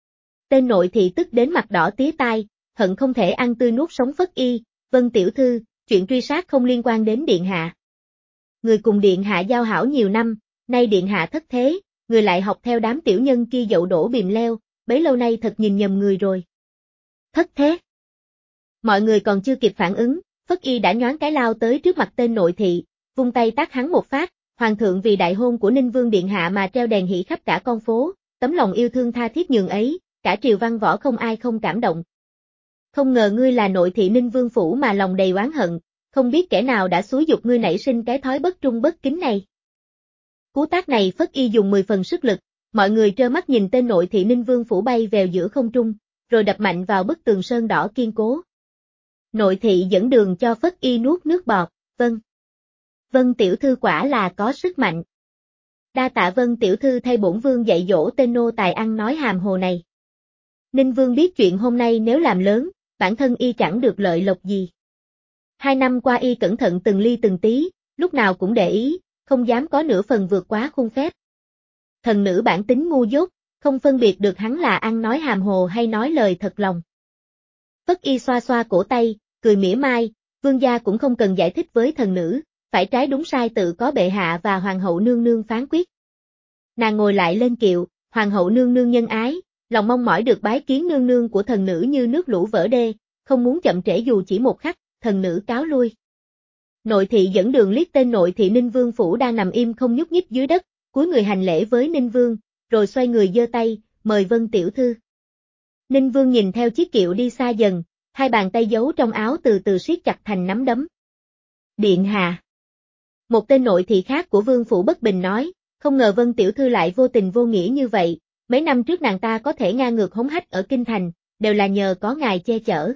Tên nội thị tức đến mặt đỏ tía tai, hận không thể ăn tươi nuốt sống Phất Y, Vân tiểu thư, chuyện truy sát không liên quan đến điện hạ. Người cùng điện hạ giao hảo nhiều năm, nay điện hạ thất thế, người lại học theo đám tiểu nhân kia dậu đổ bìm leo, bấy lâu nay thật nhìn nhầm người rồi. Thất thế. Mọi người còn chưa kịp phản ứng, Phất Y đã nhoáng cái lao tới trước mặt tên nội thị, vung tay tát hắn một phát, hoàng thượng vì đại hôn của Ninh Vương điện hạ mà treo đèn hỷ khắp cả con phố, tấm lòng yêu thương tha thiết nhường ấy, cả triều văn võ không ai không cảm động. Không ngờ ngươi là nội thị Ninh Vương phủ mà lòng đầy oán hận, không biết kẻ nào đã xúi giục ngươi nảy sinh cái thói bất trung bất kính này. Cú tát này Phất Y dùng mười phần sức lực, mọi người trơ mắt nhìn tên nội thị Ninh Vương phủ bay vèo giữa không trung, rồi đập mạnh vào bức tường sơn đỏ kiên cố. Nội thị dẫn đường cho Phất Y nuốt nước bọt, vâng. Vân tiểu thư quả là có sức mạnh. Đa tạ Vân tiểu thư thay bổn vương dạy dỗ tên nô tài ăn nói hàm hồ này. Ninh Vương biết chuyện hôm nay nếu làm lớn, bản thân y chẳng được lợi lộc gì. Hai năm qua y cẩn thận từng ly từng tí, lúc nào cũng để ý, không dám có nửa phần vượt quá khuôn phép. Thần nữ bản tính ngu dốt, không phân biệt được hắn là ăn nói hàm hồ hay nói lời thật lòng. Phất Y xoa xoa cổ tay, cười mỉa mai, vương gia cũng không cần giải thích với thần nữ, phải trái đúng sai tự có bệ hạ và hoàng hậu nương nương phán quyết. Nàng ngồi lại lên kiệu, hoàng hậu nương nương nhân ái, lòng mong mỏi được bái kiến nương nương của thần nữ như nước lũ vỡ đê, không muốn chậm trễ dù chỉ một khắc, thần nữ cáo lui. Nội thị dẫn đường liếc tên nội thị Ninh Vương phủ đang nằm im không nhúc nhích dưới đất, cúi người hành lễ với Ninh Vương, rồi xoay người giơ tay, mời Vân tiểu thư. Ninh Vương nhìn theo chiếc kiệu đi xa dần, hai bàn tay giấu trong áo từ từ siết chặt thành nắm đấm. Điện hạ. Một tên nội thị khác của Vương phủ bất bình nói, không ngờ Vân tiểu thư lại vô tình vô nghĩa như vậy, mấy năm trước nàng ta có thể ngang ngược hống hách ở kinh thành, đều là nhờ có ngài che chở.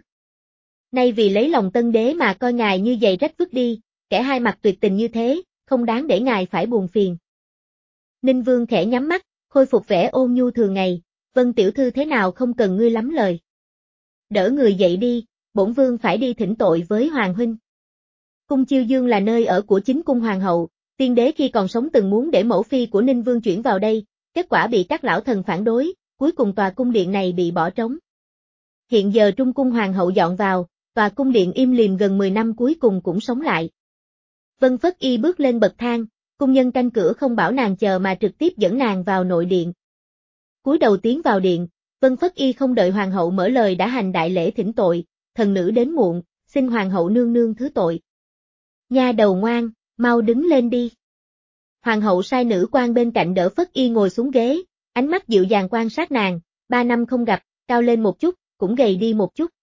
Nay vì lấy lòng tân đế mà coi ngài như giày rách vứt đi, kẻ hai mặt tuyệt tình như thế, không đáng để ngài phải buồn phiền. Ninh Vương khẽ nhắm mắt, khôi phục vẻ ôn nhu thường ngày, Vân tiểu thư thế nào không cần ngươi lắm lời. Đỡ người dậy đi, bổn vương phải đi thỉnh tội với hoàng huynh. Cung Chiêu Dương là nơi ở của chính cung hoàng hậu, tiên đế khi còn sống từng muốn để mẫu phi của Ninh Vương chuyển vào đây, kết quả bị các lão thần phản đối, cuối cùng tòa cung điện này bị bỏ trống. Hiện giờ trung cung hoàng hậu dọn vào, tòa cung điện im lìm gần mười năm cuối cùng cũng sống lại. Vân Phất Y bước lên bậc thang, cung nhân canh cửa không bảo nàng chờ mà trực tiếp dẫn nàng vào nội điện. Cúi đầu tiến vào điện, Vân Phất Y không đợi hoàng hậu mở lời đã hành đại lễ thỉnh tội, thần nữ đến muộn, xin hoàng hậu nương nương thứ tội. Nha đầu ngoan, mau đứng lên đi. Hoàng hậu sai nữ quan bên cạnh đỡ Phất Y ngồi xuống ghế, ánh mắt dịu dàng quan sát nàng, ba năm không gặp, cao lên một chút, cũng gầy đi một chút.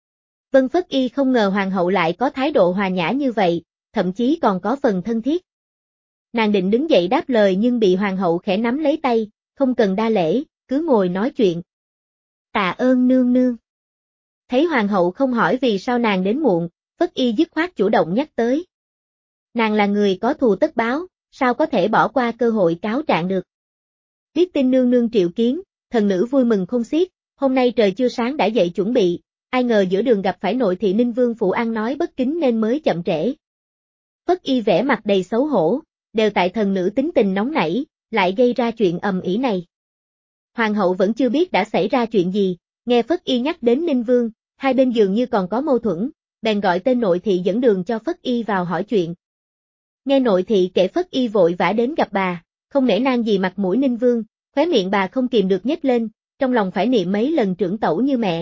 Vân Phất Y không ngờ hoàng hậu lại có thái độ hòa nhã như vậy, thậm chí còn có phần thân thiết. Nàng định đứng dậy đáp lời nhưng bị hoàng hậu khẽ nắm lấy tay, không cần đa lễ, cứ ngồi nói chuyện. Tạ ơn nương nương. Thấy hoàng hậu không hỏi vì sao nàng đến muộn, Phất Y dứt khoát chủ động nhắc tới. Nàng là người có thù tất báo, sao có thể bỏ qua cơ hội cáo trạng được. Biết tin nương nương triệu kiến, thần nữ vui mừng không xiết, hôm nay trời chưa sáng đã dậy chuẩn bị, ai ngờ giữa đường gặp phải nội thị Ninh Vương phủ ăn nói bất kính nên mới chậm trễ. Phất Y vẻ mặt đầy xấu hổ, đều tại thần nữ tính tình nóng nảy, lại gây ra chuyện ầm ĩ này. Hoàng hậu vẫn chưa biết đã xảy ra chuyện gì, nghe Phất Y nhắc đến Ninh Vương, hai bên dường như còn có mâu thuẫn, bèn gọi tên nội thị dẫn đường cho Phất Y vào hỏi chuyện. Nghe nội thị kể Phất Y vội vã đến gặp bà, không nể nang gì mặt mũi Ninh Vương, khóe miệng bà không kìm được nhếch lên, trong lòng phải niệm mấy lần trưởng tẩu như mẹ.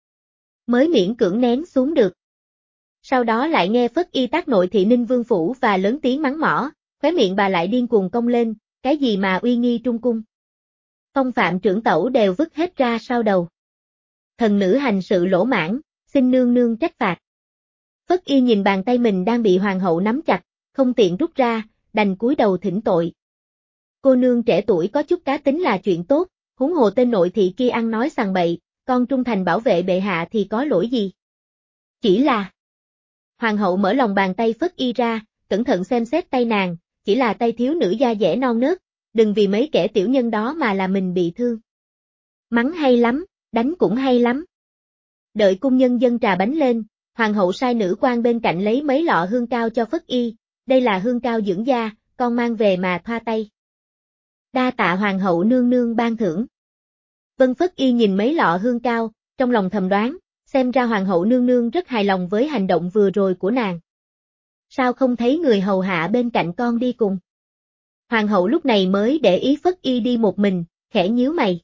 Mới miễn cưỡng nén xuống được. Sau đó lại nghe Phất Y tác nội thị Ninh Vương phủ và lớn tiếng mắng mỏ, khóe miệng bà lại điên cuồng cong lên, cái gì mà uy nghi trung cung. Phong phạm trưởng tẩu đều vứt hết ra sau đầu. Thần nữ hành sự lỗ mãng, xin nương nương trách phạt. Phất Y nhìn bàn tay mình đang bị hoàng hậu nắm chặt, không tiện rút ra, đành cúi đầu thỉnh tội. Cô nương trẻ tuổi có chút cá tính là chuyện tốt, huống hồ tên nội thị kia ăn nói sằng bậy, con trung thành bảo vệ bệ hạ thì có lỗi gì. Chỉ là... Hoàng hậu mở lòng bàn tay Phất Y ra, cẩn thận xem xét tay nàng, chỉ là tay thiếu nữ da dẻ non nớt, đừng vì mấy kẻ tiểu nhân đó mà là mình bị thương. Mắng hay lắm, đánh cũng hay lắm. Đợi cung nhân dâng trà bánh lên, hoàng hậu sai nữ quan bên cạnh lấy mấy lọ hương cao cho Phất Y, đây là hương cao dưỡng da, con mang về mà thoa tay. Đa tạ hoàng hậu nương nương ban thưởng. Vân Phất Y nhìn mấy lọ hương cao, trong lòng thầm đoán, xem ra hoàng hậu nương nương rất hài lòng với hành động vừa rồi của nàng. Sao không thấy người hầu hạ bên cạnh con đi cùng? Hoàng hậu lúc này mới để ý Phất Y đi một mình, khẽ nhíu mày.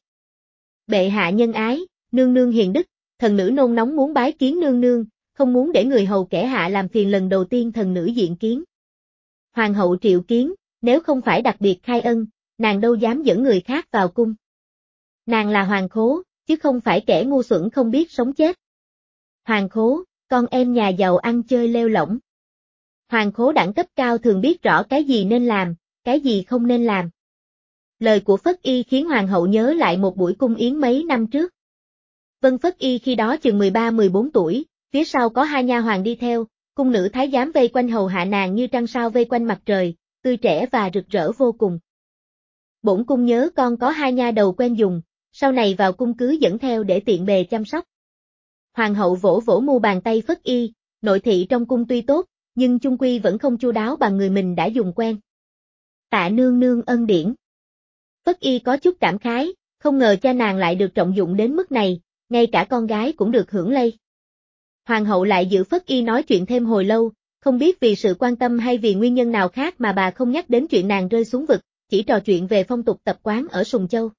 Bệ hạ nhân ái, nương nương hiền đức, thần nữ nôn nóng muốn bái kiến nương nương, không muốn để người hầu kẻ hạ làm phiền lần đầu tiên thần nữ diện kiến. Hoàng hậu triệu kiến, nếu không phải đặc biệt khai ân, nàng đâu dám dẫn người khác vào cung. Nàng là hoàng khố, chứ không phải kẻ ngu xuẩn không biết sống chết. Hoàng khố, con em nhà giàu ăn chơi lêu lỏng. Hoàng khố đẳng cấp cao thường biết rõ cái gì nên làm, cái gì không nên làm. Lời của Phất Y khiến hoàng hậu nhớ lại một buổi cung yến mấy năm trước. Vân Phất Y khi đó chừng mười ba mười bốn tuổi, phía sau có hai nha hoàn đi theo, cung nữ thái giám vây quanh hầu hạ nàng như trăng sao vây quanh mặt trời, tươi trẻ và rực rỡ vô cùng. Bổn cung nhớ con có hai nha đầu quen dùng, sau này vào cung cứ dẫn theo để tiện bề chăm sóc. Hoàng hậu vỗ vỗ mu bàn tay Phất Y, nội thị trong cung tuy tốt, nhưng chung quy vẫn không chu đáo bằng người mình đã dùng quen. Tạ nương nương ân điển. Phất Y có chút cảm khái, không ngờ cha nàng lại được trọng dụng đến mức này, ngay cả con gái cũng được hưởng lây. Hoàng hậu lại giữ Phất Y nói chuyện thêm hồi lâu, không biết vì sự quan tâm hay vì nguyên nhân nào khác mà bà không nhắc đến chuyện nàng rơi xuống vực, chỉ trò chuyện về phong tục tập quán ở Sùng Châu.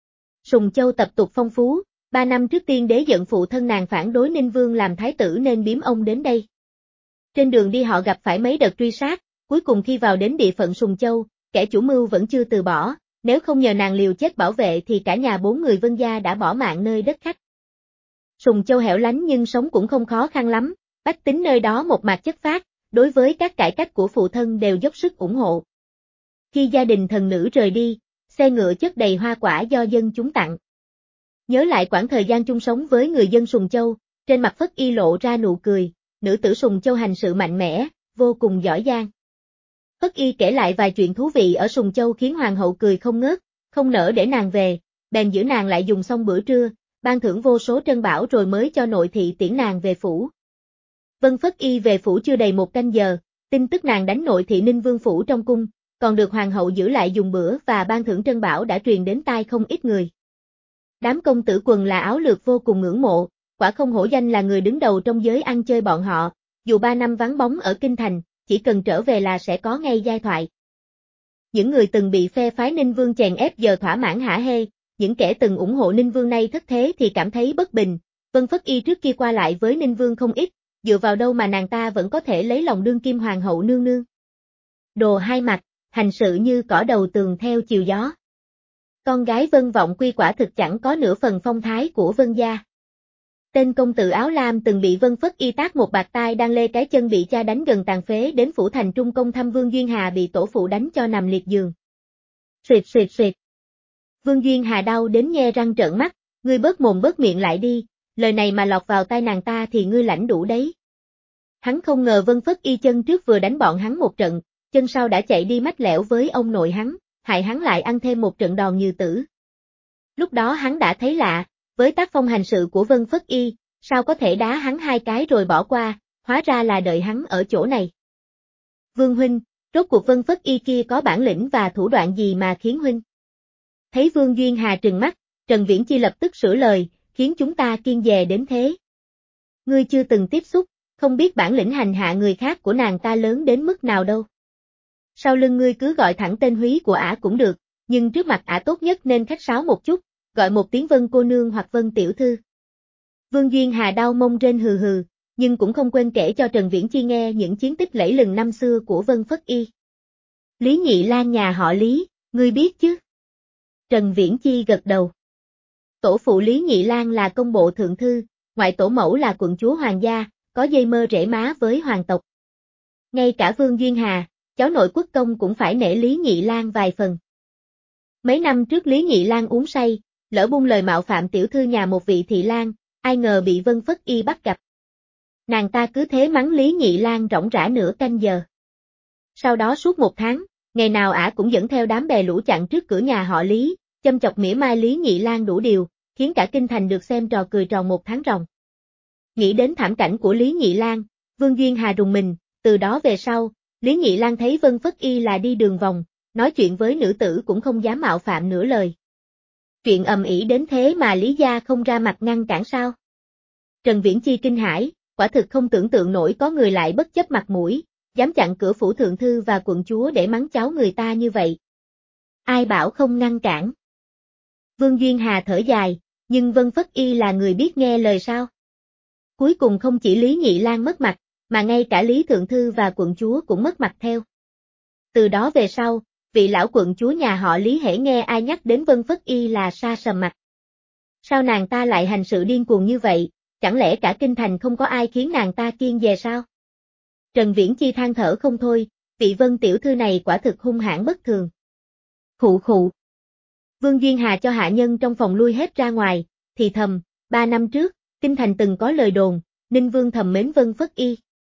Sùng Châu tập tục phong phú, ba năm trước tiên đế giận phụ thân nàng phản đối Ninh Vương làm thái tử nên biếm ông đến đây. Trên đường đi họ gặp phải mấy đợt truy sát, cuối cùng khi vào đến địa phận Sùng Châu, kẻ chủ mưu vẫn chưa từ bỏ, nếu không nhờ nàng liều chết bảo vệ thì cả nhà bốn người Vân gia đã bỏ mạng nơi đất khách. Sùng Châu hẻo lánh nhưng sống cũng không khó khăn lắm, bách tính nơi đó một mặt chất phác, đối với các cải cách của phụ thân đều dốc sức ủng hộ. Khi gia đình thần nữ rời đi, xe ngựa chất đầy hoa quả do dân chúng tặng. Nhớ lại quãng thời gian chung sống với người dân Sùng Châu, trên mặt Phất Y lộ ra nụ cười, nữ tử Sùng Châu hành sự mạnh mẽ, vô cùng giỏi giang. Phất Y kể lại vài chuyện thú vị ở Sùng Châu khiến hoàng hậu cười không ngớt, không nỡ để nàng về, bèn giữ nàng lại dùng xong bữa trưa, ban thưởng vô số trân bảo rồi mới cho nội thị tiễn nàng về phủ. Vân Phất Y về phủ chưa đầy một canh giờ, tin tức nàng đánh nội thị Ninh Vương phủ trong cung, còn được hoàng hậu giữ lại dùng bữa và ban thưởng trân bảo đã truyền đến tai không ít người. Đám công tử quần là áo lược vô cùng ngưỡng mộ, quả không hổ danh là người đứng đầu trong giới ăn chơi bọn họ, dù ba năm vắng bóng ở kinh thành, chỉ cần trở về là sẽ có ngay giai thoại. Những người từng bị phe phái Ninh Vương chèn ép giờ thỏa mãn hả hê, những kẻ từng ủng hộ Ninh Vương nay thất thế thì cảm thấy bất bình. Vân Phất Y trước kia qua lại với Ninh Vương không ít, dựa vào đâu mà nàng ta vẫn có thể lấy lòng đương kim hoàng hậu nương nương. Đồ hai mặt, hành sự như cỏ đầu tường theo chiều gió. Con gái Vân Vọng Quy quả thực chẳng có nửa phần phong thái của Vân gia. Tên công tử áo lam từng bị Vân Phất Y tát một bạt tai đang lê cái chân bị cha đánh gần tàn phế đến phủ thành trung công thăm Vương Duyên Hà bị tổ phụ đánh cho nằm liệt giường. Xịt xịt xịt. Vương Duyên Hà đau đến nhe răng trợn mắt, ngươi bớt mồm bớt miệng lại đi, lời này mà lọt vào tai nàng ta thì ngươi lãnh đủ đấy. Hắn không ngờ Vân Phất Y chân trước vừa đánh bọn hắn một trận, chân sau đã chạy đi mách lẻo với ông nội hắn, hại hắn lại ăn thêm một trận đòn như tử. Lúc đó hắn đã thấy lạ, với tác phong hành sự của Vân Phất Y, sao có thể đá hắn hai cái rồi bỏ qua, hóa ra là đợi hắn ở chỗ này. Vương huynh, rốt cuộc Vân Phất Y kia có bản lĩnh và thủ đoạn gì mà khiến huynh? Thấy Vương Duyên Hà trừng mắt, Trần Viễn Chi lập tức sửa lời, khiến chúng ta kiêng dè đến thế. Ngươi chưa từng tiếp xúc, không biết bản lĩnh hành hạ người khác của nàng ta lớn đến mức nào đâu. Sau lưng ngươi cứ gọi thẳng tên húy của ả cũng được, nhưng trước mặt ả tốt nhất nên khách sáo một chút, gọi một tiếng Vân cô nương hoặc Vân tiểu thư. Vương Duyên Hà đau mông rên hừ hừ, nhưng cũng không quên kể cho Trần Viễn Chi nghe những chiến tích lẫy lừng năm xưa của Vân Phất Y. Lý Nhị Lang nhà họ Lý, ngươi biết chứ? Trần Viễn Chi gật đầu. Tổ phụ Lý Nhị Lang là công bộ thượng thư, ngoại tổ mẫu là quận chúa hoàng gia, có dây mơ rễ má với hoàng tộc. Ngay cả Vương Duyên Hà, cháu nội quốc công cũng phải nể Lý Nhị Lang vài phần. Mấy năm trước Lý Nhị Lang uống say, lỡ buông lời mạo phạm tiểu thư nhà một vị thị lang, ai ngờ bị Vân Phất Y bắt gặp. Nàng ta cứ thế mắng Lý Nhị Lang rỗng rã nửa canh giờ. Sau đó suốt một tháng, ngày nào ả cũng dẫn theo đám bè lũ chặn trước cửa nhà họ Lý, châm chọc mỉa mai Lý Nhị Lang đủ điều, khiến cả kinh thành được xem trò cười tròn một tháng ròng. Nghĩ đến thảm cảnh của Lý Nhị Lang, Vương Duyên Hà rùng mình, từ đó về sau, Lý Nhị Lang thấy Vân Phất Y là đi đường vòng, nói chuyện với nữ tử cũng không dám mạo phạm nửa lời. Chuyện ầm ĩ đến thế mà Lý gia không ra mặt ngăn cản sao? Trần Viễn Chi kinh hãi, quả thực không tưởng tượng nổi có người lại bất chấp mặt mũi, dám chặn cửa phủ thượng thư và quận chúa để mắng cháu người ta như vậy. Ai bảo không ngăn cản? Vương Duyên Hà thở dài, nhưng Vân Phất Y là người biết nghe lời sao? Cuối cùng không chỉ Lý Nhị Lang mất mặt, mà ngay cả Lý thượng thư và quận chúa cũng mất mặt theo. Từ đó về sau, vị lão quận chúa nhà họ Lý hễ nghe ai nhắc đến Vân Phất Y là sa sầm mặt. Sao nàng ta lại hành sự điên cuồng như vậy, chẳng lẽ cả kinh thành không có ai khiến nàng ta kiêng dè sao? Trần Viễn Chi than thở không thôi, vị Vân tiểu thư này quả thực hung hãn bất thường. Khụ khụ. Vương Duyên Hà cho hạ nhân trong phòng lui hết ra ngoài, thì thầm, ba năm trước, kinh thành từng có lời đồn, Ninh Vương thầm mến Vân Phất Y.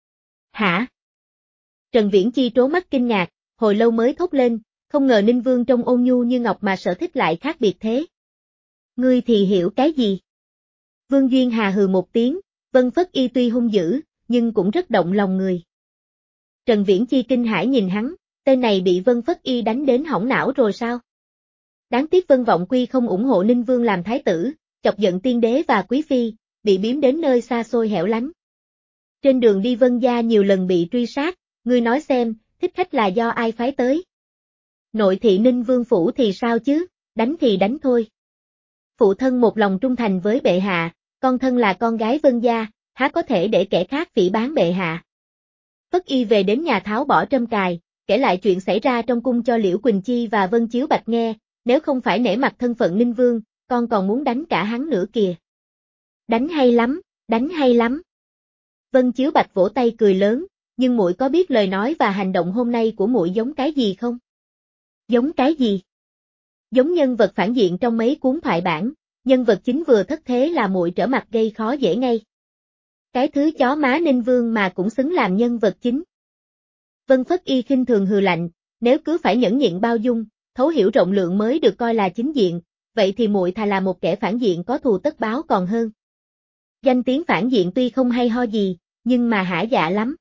Hả? Trần Viễn Chi trố mắt kinh ngạc, hồi lâu mới thốt lên, không ngờ Ninh Vương trông ôn nhu như ngọc mà sở thích lại khác biệt thế. Ngươi thì hiểu cái gì? Vương Duyên Hà hừ một tiếng, Vân Phất Y tuy hung dữ, nhưng cũng rất động lòng người. Trần Viễn Chi kinh hãi nhìn hắn, tên này bị Vân Phất Y đánh đến hỏng não rồi sao? Đáng tiếc Vân Vọng Quy không ủng hộ Ninh Vương làm thái tử, chọc giận tiên đế và quý phi, bị biếm đến nơi xa xôi hẻo lánh. Trên đường đi Vân gia nhiều lần bị truy sát, ngươi nói xem, thích khách là do ai phái tới? Nội thị Ninh Vương phủ thì sao chứ, đánh thì đánh thôi. Phụ thân một lòng trung thành với bệ hạ, con thân là con gái Vân gia, há có thể để kẻ khác phỉ báng bệ hạ. Phất Y về đến nhà tháo bỏ trâm cài, kể lại chuyện xảy ra trong cung cho Liễu Quỳnh Chi và Vân Chiếu Bạch nghe, nếu không phải nể mặt thân phận Ninh Vương, con còn muốn đánh cả hắn nữa kìa. Đánh hay lắm, đánh hay lắm. Vân Chiếu Bạch vỗ tay cười lớn, nhưng muội có biết lời nói và hành động hôm nay của muội giống cái gì không? Giống cái gì? Giống nhân vật phản diện trong mấy cuốn thoại bản, nhân vật chính vừa thất thế là muội trở mặt gây khó dễ ngay. Cái thứ chó má Ninh Vương mà cũng xứng làm nhân vật chính. Vân Phất Y khinh thường hừ lạnh, nếu cứ phải nhẫn nhịn bao dung, thấu hiểu rộng lượng mới được coi là chính diện, vậy thì muội thà là một kẻ phản diện có thù tất báo còn hơn. Danh tiếng phản diện tuy không hay ho gì, nhưng mà hả dạ lắm.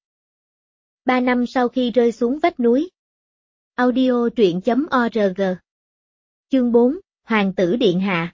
Ba năm sau khi rơi xuống vách núi. Audio truyện chấm org. Chương bốn, Hoàng tử điện hạ.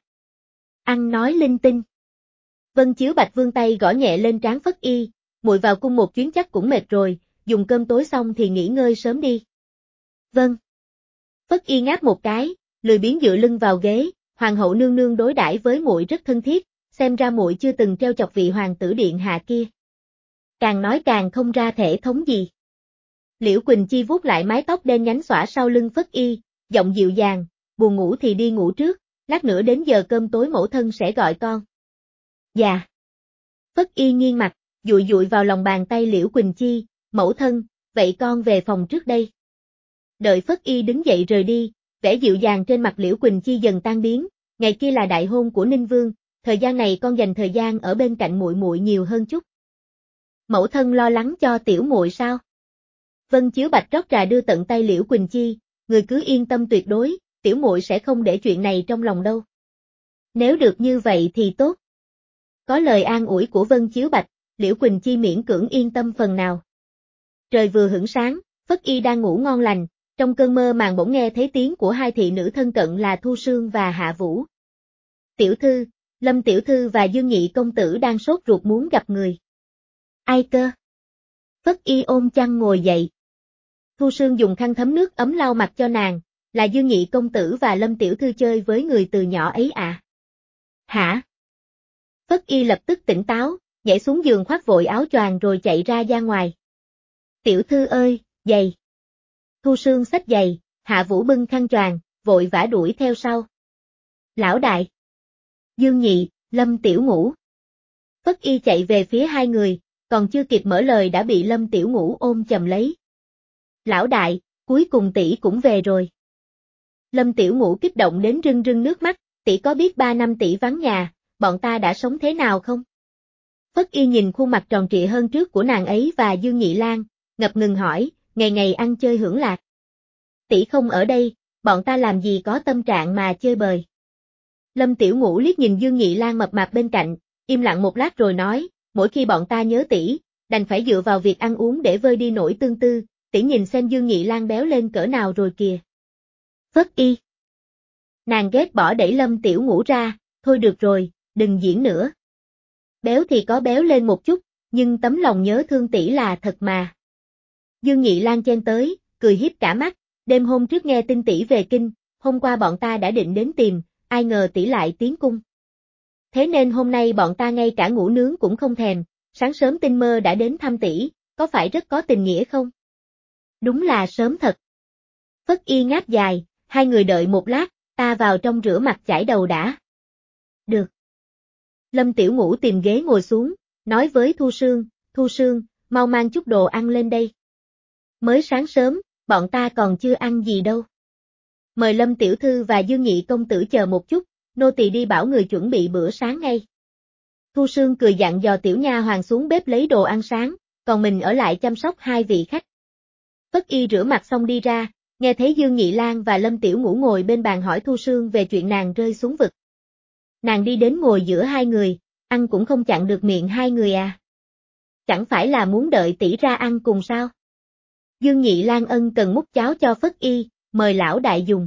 Ăn nói linh tinh. Vân Chiếu Bạch vươn tay gõ nhẹ lên trán Phất Y, muội vào cung một chuyến chắc cũng mệt rồi, dùng cơm tối xong thì nghỉ ngơi sớm đi. Vâng. Phất Y ngáp một cái, lười biếng dựa lưng vào ghế, hoàng hậu nương nương đối đãi với muội rất thân thiết, xem ra muội chưa từng treo chọc vị hoàng tử điện hạ kia. Càng nói càng không ra thể thống gì. Liễu Quỳnh Chi vuốt lại mái tóc đen nhánh xõa sau lưng Phất Y, giọng dịu dàng, buồn ngủ thì đi ngủ trước, lát nữa đến giờ cơm tối mẫu thân sẽ gọi con. Dạ. Phất Y nghiêng mặt, dụi dụi vào lòng bàn tay Liễu Quỳnh Chi, mẫu thân, vậy con về phòng trước đây. Đợi Phất Y đứng dậy rời đi, vẻ dịu dàng trên mặt Liễu Quỳnh Chi dần tan biến, ngày kia là đại hôn của Ninh Vương, thời gian này con dành thời gian ở bên cạnh muội muội nhiều hơn chút. Mẫu thân lo lắng cho tiểu muội sao? Vân Chiếu Bạch rót trà đưa tận tay Liễu Quỳnh Chi, người cứ yên tâm tuyệt đối, tiểu muội sẽ không để chuyện này trong lòng đâu. Nếu được như vậy thì tốt. Có lời an ủi của Vân Chiếu Bạch, Liễu Quỳnh Chi miễn cưỡng yên tâm phần nào. Trời vừa hửng sáng, Phất Y đang ngủ ngon lành, trong cơn mơ màng bỗng nghe thấy tiếng của hai thị nữ thân cận là Thu Sương và Hạ Vũ. Tiểu thư, Lâm tiểu thư và Dương Nhị công tử đang sốt ruột muốn gặp người. Ai cơ? Phất Y ôm chăn ngồi dậy. Thu Sương dùng khăn thấm nước ấm lau mặt cho nàng, là Dương Nhị công tử và Lâm tiểu thư chơi với người từ nhỏ ấy à? Hả? Phất Y lập tức tỉnh táo, nhảy xuống giường khoác vội áo choàng rồi chạy ra ra ngoài. Tiểu thư ơi, giày. Thu Sương xách giày, Hạ Vũ bưng khăn choàng, vội vã đuổi theo sau. Lão đại. Dương Nhị, Lâm Tiểu Ngũ. Phất Y chạy về phía hai người, còn chưa kịp mở lời đã bị Lâm Tiểu Ngũ ôm chầm lấy. Lão đại, cuối cùng tỷ cũng về rồi. Lâm Tiểu Ngũ kích động đến rưng rưng nước mắt, tỷ có biết ba năm tỷ vắng nhà, bọn ta đã sống thế nào không? Phất Y nhìn khuôn mặt tròn trịa hơn trước của nàng ấy và Dương Nhị Lang, ngập ngừng hỏi, ngày ngày ăn chơi hưởng lạc. Tỷ không ở đây, bọn ta làm gì có tâm trạng mà chơi bời. Lâm Tiểu Ngũ liếc nhìn Dương Nhị Lang mập mạp bên cạnh, im lặng một lát rồi nói, mỗi khi bọn ta nhớ tỷ, đành phải dựa vào việc ăn uống để vơi đi nỗi tương tư, tỷ nhìn xem Dương Nhị Lang béo lên cỡ nào rồi kìa. Phất Y. Nàng ghét bỏ đẩy Lâm Tiểu Ngũ ra, thôi được rồi, đừng diễn nữa. Béo thì có béo lên một chút, nhưng tấm lòng nhớ thương tỷ là thật mà. Dương Nhị Lang chen tới, cười hiếp cả mắt, đêm hôm trước nghe tin tỷ về kinh, hôm qua bọn ta đã định đến tìm, ai ngờ tỷ lại tiến cung. Thế nên hôm nay bọn ta ngay cả ngủ nướng cũng không thèm, sáng sớm tinh mơ đã đến thăm tỷ, có phải rất có tình nghĩa không? Đúng là sớm thật. Phất Y ngáp dài, hai người đợi một lát, ta vào trong rửa mặt chải đầu đã. Được. Lâm Tiểu Ngũ tìm ghế ngồi xuống, nói với Thu Sương, Thu Sương, mau mang chút đồ ăn lên đây. Mới sáng sớm, bọn ta còn chưa ăn gì đâu. Mời Lâm Tiểu Thư và Dương Nhị công tử chờ một chút, nô tỳ đi bảo người chuẩn bị bữa sáng ngay. Thu Sương cười dặn dò tiểu nha hoàn xuống bếp lấy đồ ăn sáng, còn mình ở lại chăm sóc hai vị khách. Phất Y rửa mặt xong đi ra, nghe thấy Dương Nhị Lang và Lâm Tiểu Ngũ ngồi bên bàn hỏi Thu Sương về chuyện nàng rơi xuống vực. Nàng đi đến ngồi giữa hai người, ăn cũng không chặn được miệng hai người à. Chẳng phải là muốn đợi tỷ ra ăn cùng sao? Dương Nhị Lang ân cần múc cháo cho Phất Y, mời lão đại dùng.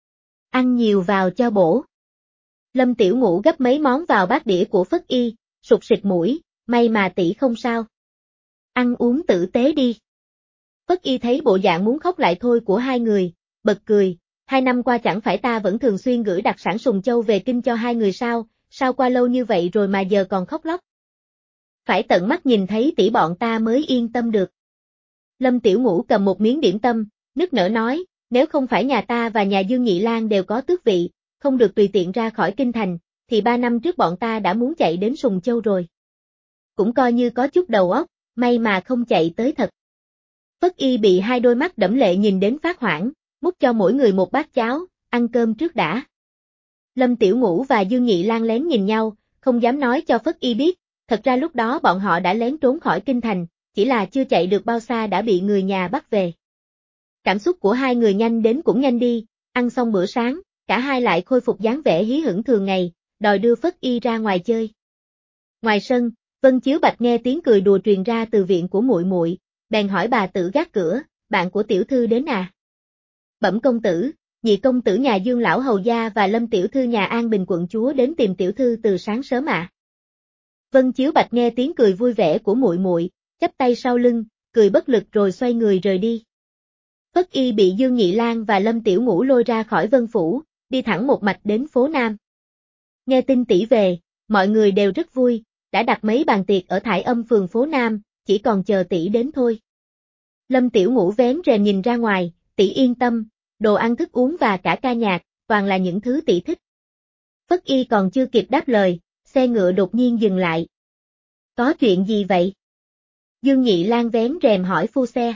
Ăn nhiều vào cho bổ. Lâm Tiểu Ngũ gấp mấy món vào bát đĩa của Phất Y, sụt sịt mũi, may mà tỷ không sao. Ăn uống tử tế đi. Phất Y thấy bộ dạng muốn khóc lại thôi của hai người, bật cười, hai năm qua chẳng phải ta vẫn thường xuyên gửi đặc sản sùng châu về kinh cho hai người sao, sao qua lâu như vậy rồi mà giờ còn khóc lóc. Phải tận mắt nhìn thấy tỷ bọn ta mới yên tâm được. Lâm Tiểu Ngũ cầm một miếng điểm tâm, nức nở nói, nếu không phải nhà ta và nhà Dương Nhị Lang đều có tước vị, không được tùy tiện ra khỏi kinh thành, thì ba năm trước bọn ta đã muốn chạy đến Sùng Châu rồi. Cũng coi như có chút đầu óc, may mà không chạy tới thật. Phất Y bị hai đôi mắt đẫm lệ nhìn đến phát hoảng, múc cho mỗi người một bát cháo, ăn cơm trước đã. Lâm Tiểu Ngũ và Dương Nhị Lang lén nhìn nhau, không dám nói cho Phất Y biết, thật ra lúc đó bọn họ đã lén trốn khỏi kinh thành, chỉ là chưa chạy được bao xa đã bị người nhà bắt về. Cảm xúc của hai người nhanh đến cũng nhanh đi, ăn xong bữa sáng, cả hai lại khôi phục dáng vẻ hí hửng thường ngày, đòi đưa Phất Y ra ngoài chơi. Ngoài sân, Vân Chiếu Bạch nghe tiếng cười đùa truyền ra từ viện của muội muội, bèn hỏi bà tử gác cửa, bạn của tiểu thư đến à? Bẩm công tử, nhị công tử nhà Dương lão hầu gia và Lâm tiểu thư nhà An Bình quận chúa đến tìm tiểu thư từ sáng sớm ạ. À. Vân Chiếu Bạch nghe tiếng cười vui vẻ của muội muội, chắp tay sau lưng, cười bất lực rồi xoay người rời đi. Phất Y bị Dương Nhị Lang và Lâm Tiểu Ngũ lôi ra khỏi Vân phủ, đi thẳng một mạch đến phố Nam. Nghe tin tỷ về, mọi người đều rất vui, đã đặt mấy bàn tiệc ở Thải Âm phường phố Nam, chỉ còn chờ tỷ đến thôi. Lâm Tiểu Ngũ vén rèm nhìn ra ngoài, tỷ yên tâm, đồ ăn thức uống và cả ca nhạc, toàn là những thứ tỷ thích. Phất Y còn chưa kịp đáp lời, xe ngựa đột nhiên dừng lại. Có chuyện gì vậy? Dương Nhị Lang vén rèm hỏi phu xe.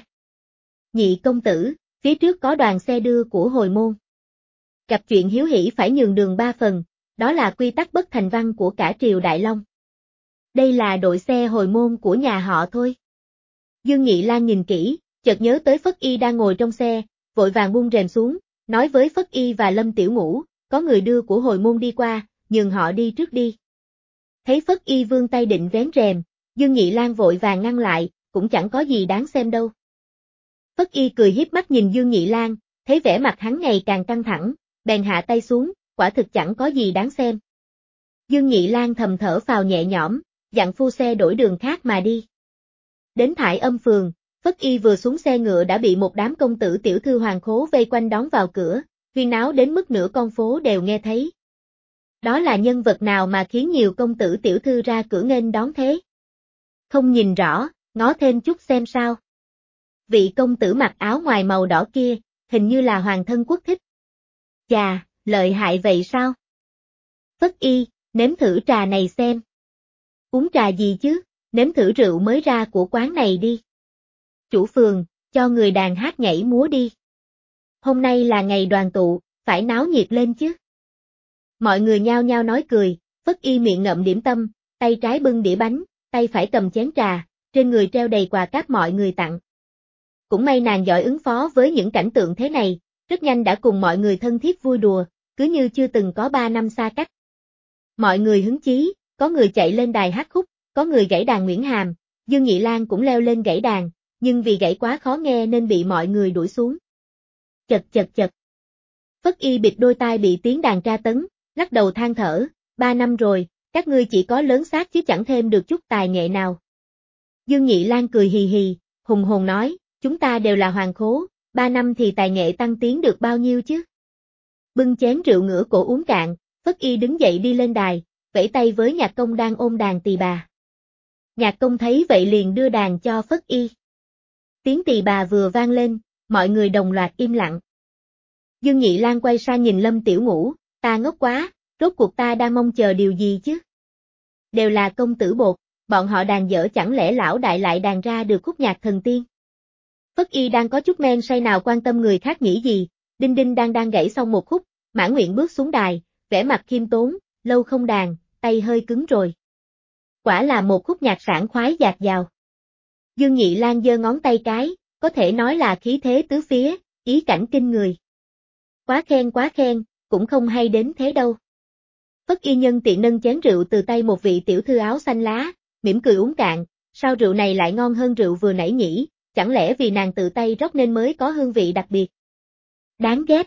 Nhị công tử, phía trước có đoàn xe đưa của hồi môn. Gặp chuyện hiếu hỉ phải nhường đường ba phần, đó là quy tắc bất thành văn của cả triều Đại Long. Đây là đội xe hồi môn của nhà họ thôi. Dương Nhị Lang nhìn kỹ, chợt nhớ tới Phất Y đang ngồi trong xe, vội vàng buông rèm xuống, nói với Phất Y và Lâm Tiểu Ngũ, có người đưa của hồi môn đi qua, nhường họ đi trước đi. Thấy Phất Y vươn tay định vén rèm, Dương Nhị Lang vội vàng ngăn lại, cũng chẳng có gì đáng xem đâu. Phất Y cười hiếp mắt nhìn Dương Nhị Lang, thấy vẻ mặt hắn ngày càng căng thẳng, bèn hạ tay xuống, quả thực chẳng có gì đáng xem. Dương Nhị Lang thầm thở phào nhẹ nhõm, dặn phu xe đổi đường khác mà đi. Đến Thải Âm phường, Phất Y vừa xuống xe ngựa đã bị một đám công tử tiểu thư hoàng khố vây quanh đón vào cửa, huyên náo đến mức nửa con phố đều nghe thấy. Đó là nhân vật nào mà khiến nhiều công tử tiểu thư ra cửa nghênh đón thế? Không nhìn rõ, ngó thêm chút xem sao. Vị công tử mặc áo ngoài màu đỏ kia, hình như là hoàng thân quốc thích. Chà, lợi hại vậy sao? Phất Y, nếm thử trà này xem. Uống trà gì chứ, nếm thử rượu mới ra của quán này đi. Chủ phường, cho người đàn hát nhảy múa đi. Hôm nay là ngày đoàn tụ, phải náo nhiệt lên chứ. Mọi người nhao nhao nói cười, Phất Y miệng ngậm điểm tâm, tay trái bưng đĩa bánh, tay phải cầm chén trà, trên người treo đầy quà cáp mọi người tặng. Cũng may nàng giỏi ứng phó với những cảnh tượng thế này, rất nhanh đã cùng mọi người thân thiết vui đùa, cứ như chưa từng có ba năm xa cách. Mọi người hứng chí, có người chạy lên đài hát khúc, có người gảy đàn Nguyễn Hàm, Dương Nhị Lang cũng leo lên gảy đàn, nhưng vì gảy quá khó nghe nên bị mọi người đuổi xuống. Chật chật chật. Phất Y bịt đôi tai bị tiếng đàn tra tấn, lắc đầu than thở, ba năm rồi, các ngươi chỉ có lớn xác chứ chẳng thêm được chút tài nghệ nào. Dương Nhị Lang cười hì hì, hùng hồn nói, chúng ta đều là hoàng khố, ba năm thì tài nghệ tăng tiến được bao nhiêu chứ. Bưng chén rượu ngửa cổ uống cạn, Phất Y đứng dậy đi lên đài, vẫy tay với nhạc công đang ôm đàn tỳ bà. Nhạc công thấy vậy liền đưa đàn cho Phất Y. Tiếng tỳ bà vừa vang lên, mọi người đồng loạt im lặng. Dương Nhị Lang quay sang nhìn Lâm Tiểu Ngũ, ta ngốc quá, rốt cuộc ta đang mong chờ điều gì chứ? Đều là công tử bột, bọn họ đàn dở chẳng lẽ lão đại lại đàn ra được khúc nhạc thần tiên? Phất Y đang có chút men say nào quan tâm người khác nghĩ gì, đinh đinh đang đang gảy xong một khúc, Mãn Nguyện bước xuống đài, vẻ mặt khiêm tốn, lâu không đàn, tay hơi cứng rồi. Quả là một khúc nhạc sảng khoái dạt dào. Dương Nhị Lang giơ ngón tay cái, có thể nói là khí thế tứ phía, ý cảnh kinh người. Quá khen quá khen, cũng không hay đến thế đâu. Phất Y nhân tiện nâng chén rượu từ tay một vị tiểu thư áo xanh lá, mỉm cười uống cạn, sao rượu này lại ngon hơn rượu vừa nãy nhỉ, chẳng lẽ vì nàng tự tay rót nên mới có hương vị đặc biệt. Đáng ghét.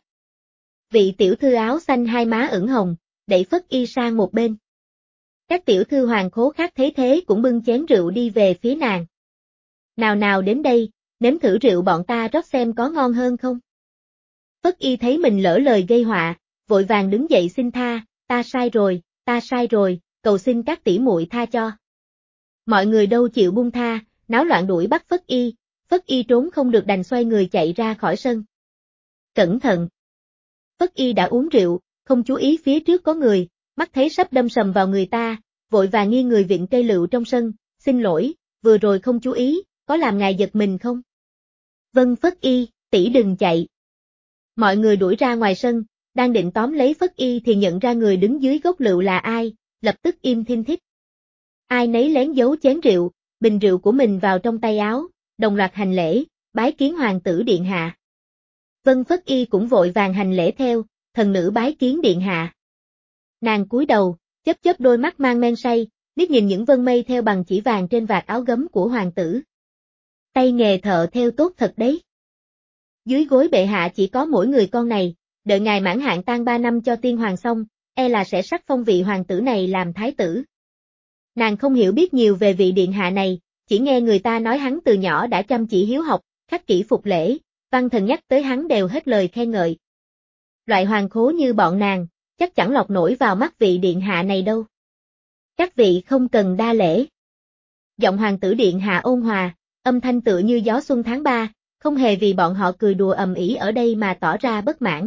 Vị tiểu thư áo xanh hai má ửng hồng, đẩy Phất Y sang một bên. Các tiểu thư hoàng khố khác thấy thế cũng bưng chén rượu đi về phía nàng. Nào nào đến đây, nếm thử rượu bọn ta rót xem có ngon hơn không. Phất Y thấy mình lỡ lời gây họa, vội vàng đứng dậy xin tha, ta sai rồi, ta sai rồi, cầu xin các tỷ muội tha cho. Mọi người đâu chịu buông tha, náo loạn đuổi bắt Phất Y, Phất Y trốn không được đành xoay người chạy ra khỏi sân. Cẩn thận! Phất Y đã uống rượu, không chú ý phía trước có người, mắt thấy sắp đâm sầm vào người ta, vội vàng nghiêng người vịn cây lựu trong sân, xin lỗi, vừa rồi không chú ý, có làm ngài giật mình không? Vâng Phất Y, tỷ đừng chạy. Mọi người đuổi ra ngoài sân, đang định tóm lấy Phất Y thì nhận ra người đứng dưới gốc lựu là ai, lập tức im thinh thích. Ai nấy lén giấu chén rượu, bình rượu của mình vào trong tay áo, đồng loạt hành lễ, bái kiến hoàng tử điện hạ. Vân Phất Y cũng vội vàng hành lễ theo, thần nữ bái kiến điện hạ. Nàng cúi đầu, chớp chớp đôi mắt mang men say, liếc nhìn những vân mây theo bằng chỉ vàng trên vạt áo gấm của hoàng tử. Tay nghề thợ theo tốt thật đấy. Dưới gối bệ hạ chỉ có mỗi người con này, đợi ngài mãn hạn tang ba năm cho tiên hoàng xong, e là sẽ sắc phong vị hoàng tử này làm thái tử. Nàng không hiểu biết nhiều về vị điện hạ này, chỉ nghe người ta nói hắn từ nhỏ đã chăm chỉ hiếu học, khắc kỷ phục lễ, văn thần nhắc tới hắn đều hết lời khen ngợi. Loại hoàng khố như bọn nàng, chắc chẳng lọt nổi vào mắt vị điện hạ này đâu. Các vị không cần đa lễ. Giọng hoàng tử điện hạ ôn hòa, âm thanh tựa như gió xuân tháng ba, không hề vì bọn họ cười đùa ầm ĩ ở đây mà tỏ ra bất mãn.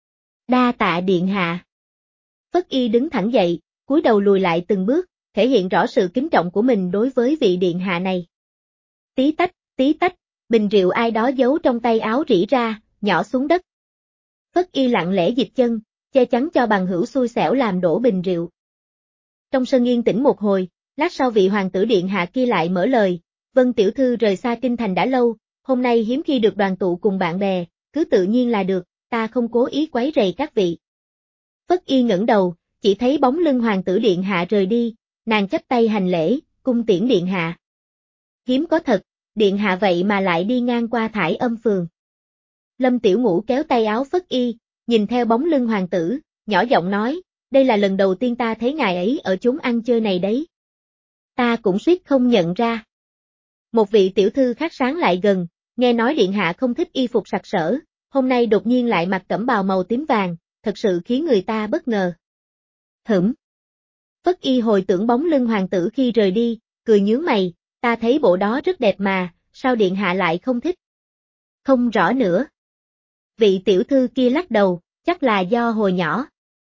Đa tạ điện hạ. Phất Y đứng thẳng dậy, cúi đầu lùi lại từng bước, thể hiện rõ sự kính trọng của mình đối với vị điện hạ này. Tí tách, tí tách, bình rượu ai đó giấu trong tay áo rỉ ra, nhỏ xuống đất. Phất Y lặng lẽ dịch chân, che chắn cho bằng hữu xui xẻo làm đổ bình rượu. Trong sân yên tĩnh một hồi, lát sau vị hoàng tử điện hạ kia lại mở lời, Vân tiểu thư rời xa kinh thành đã lâu, hôm nay hiếm khi được đoàn tụ cùng bạn bè, cứ tự nhiên là được, ta không cố ý quấy rầy các vị. Phất Y ngẩng đầu, chỉ thấy bóng lưng hoàng tử điện hạ rời đi, nàng chắp tay hành lễ, cung tiễn điện hạ. Hiếm có thật, điện hạ vậy mà lại đi ngang qua Thải Âm phường. Lâm Tiểu Ngũ kéo tay áo Phất Y, nhìn theo bóng lưng hoàng tử, nhỏ giọng nói, đây là lần đầu tiên ta thấy ngài ấy ở chốn ăn chơi này đấy. Ta cũng suýt không nhận ra. Một vị tiểu thư khác sáng lại gần, nghe nói điện hạ không thích y phục sặc sỡ, hôm nay đột nhiên lại mặc cẩm bào màu tím vàng, thật sự khiến người ta bất ngờ. Hửm. Phất Y hồi tưởng bóng lưng hoàng tử khi rời đi, cười nhướng mày, ta thấy bộ đó rất đẹp mà, sao điện hạ lại không thích? Không rõ nữa. Vị tiểu thư kia lắc đầu, chắc là do hồi nhỏ.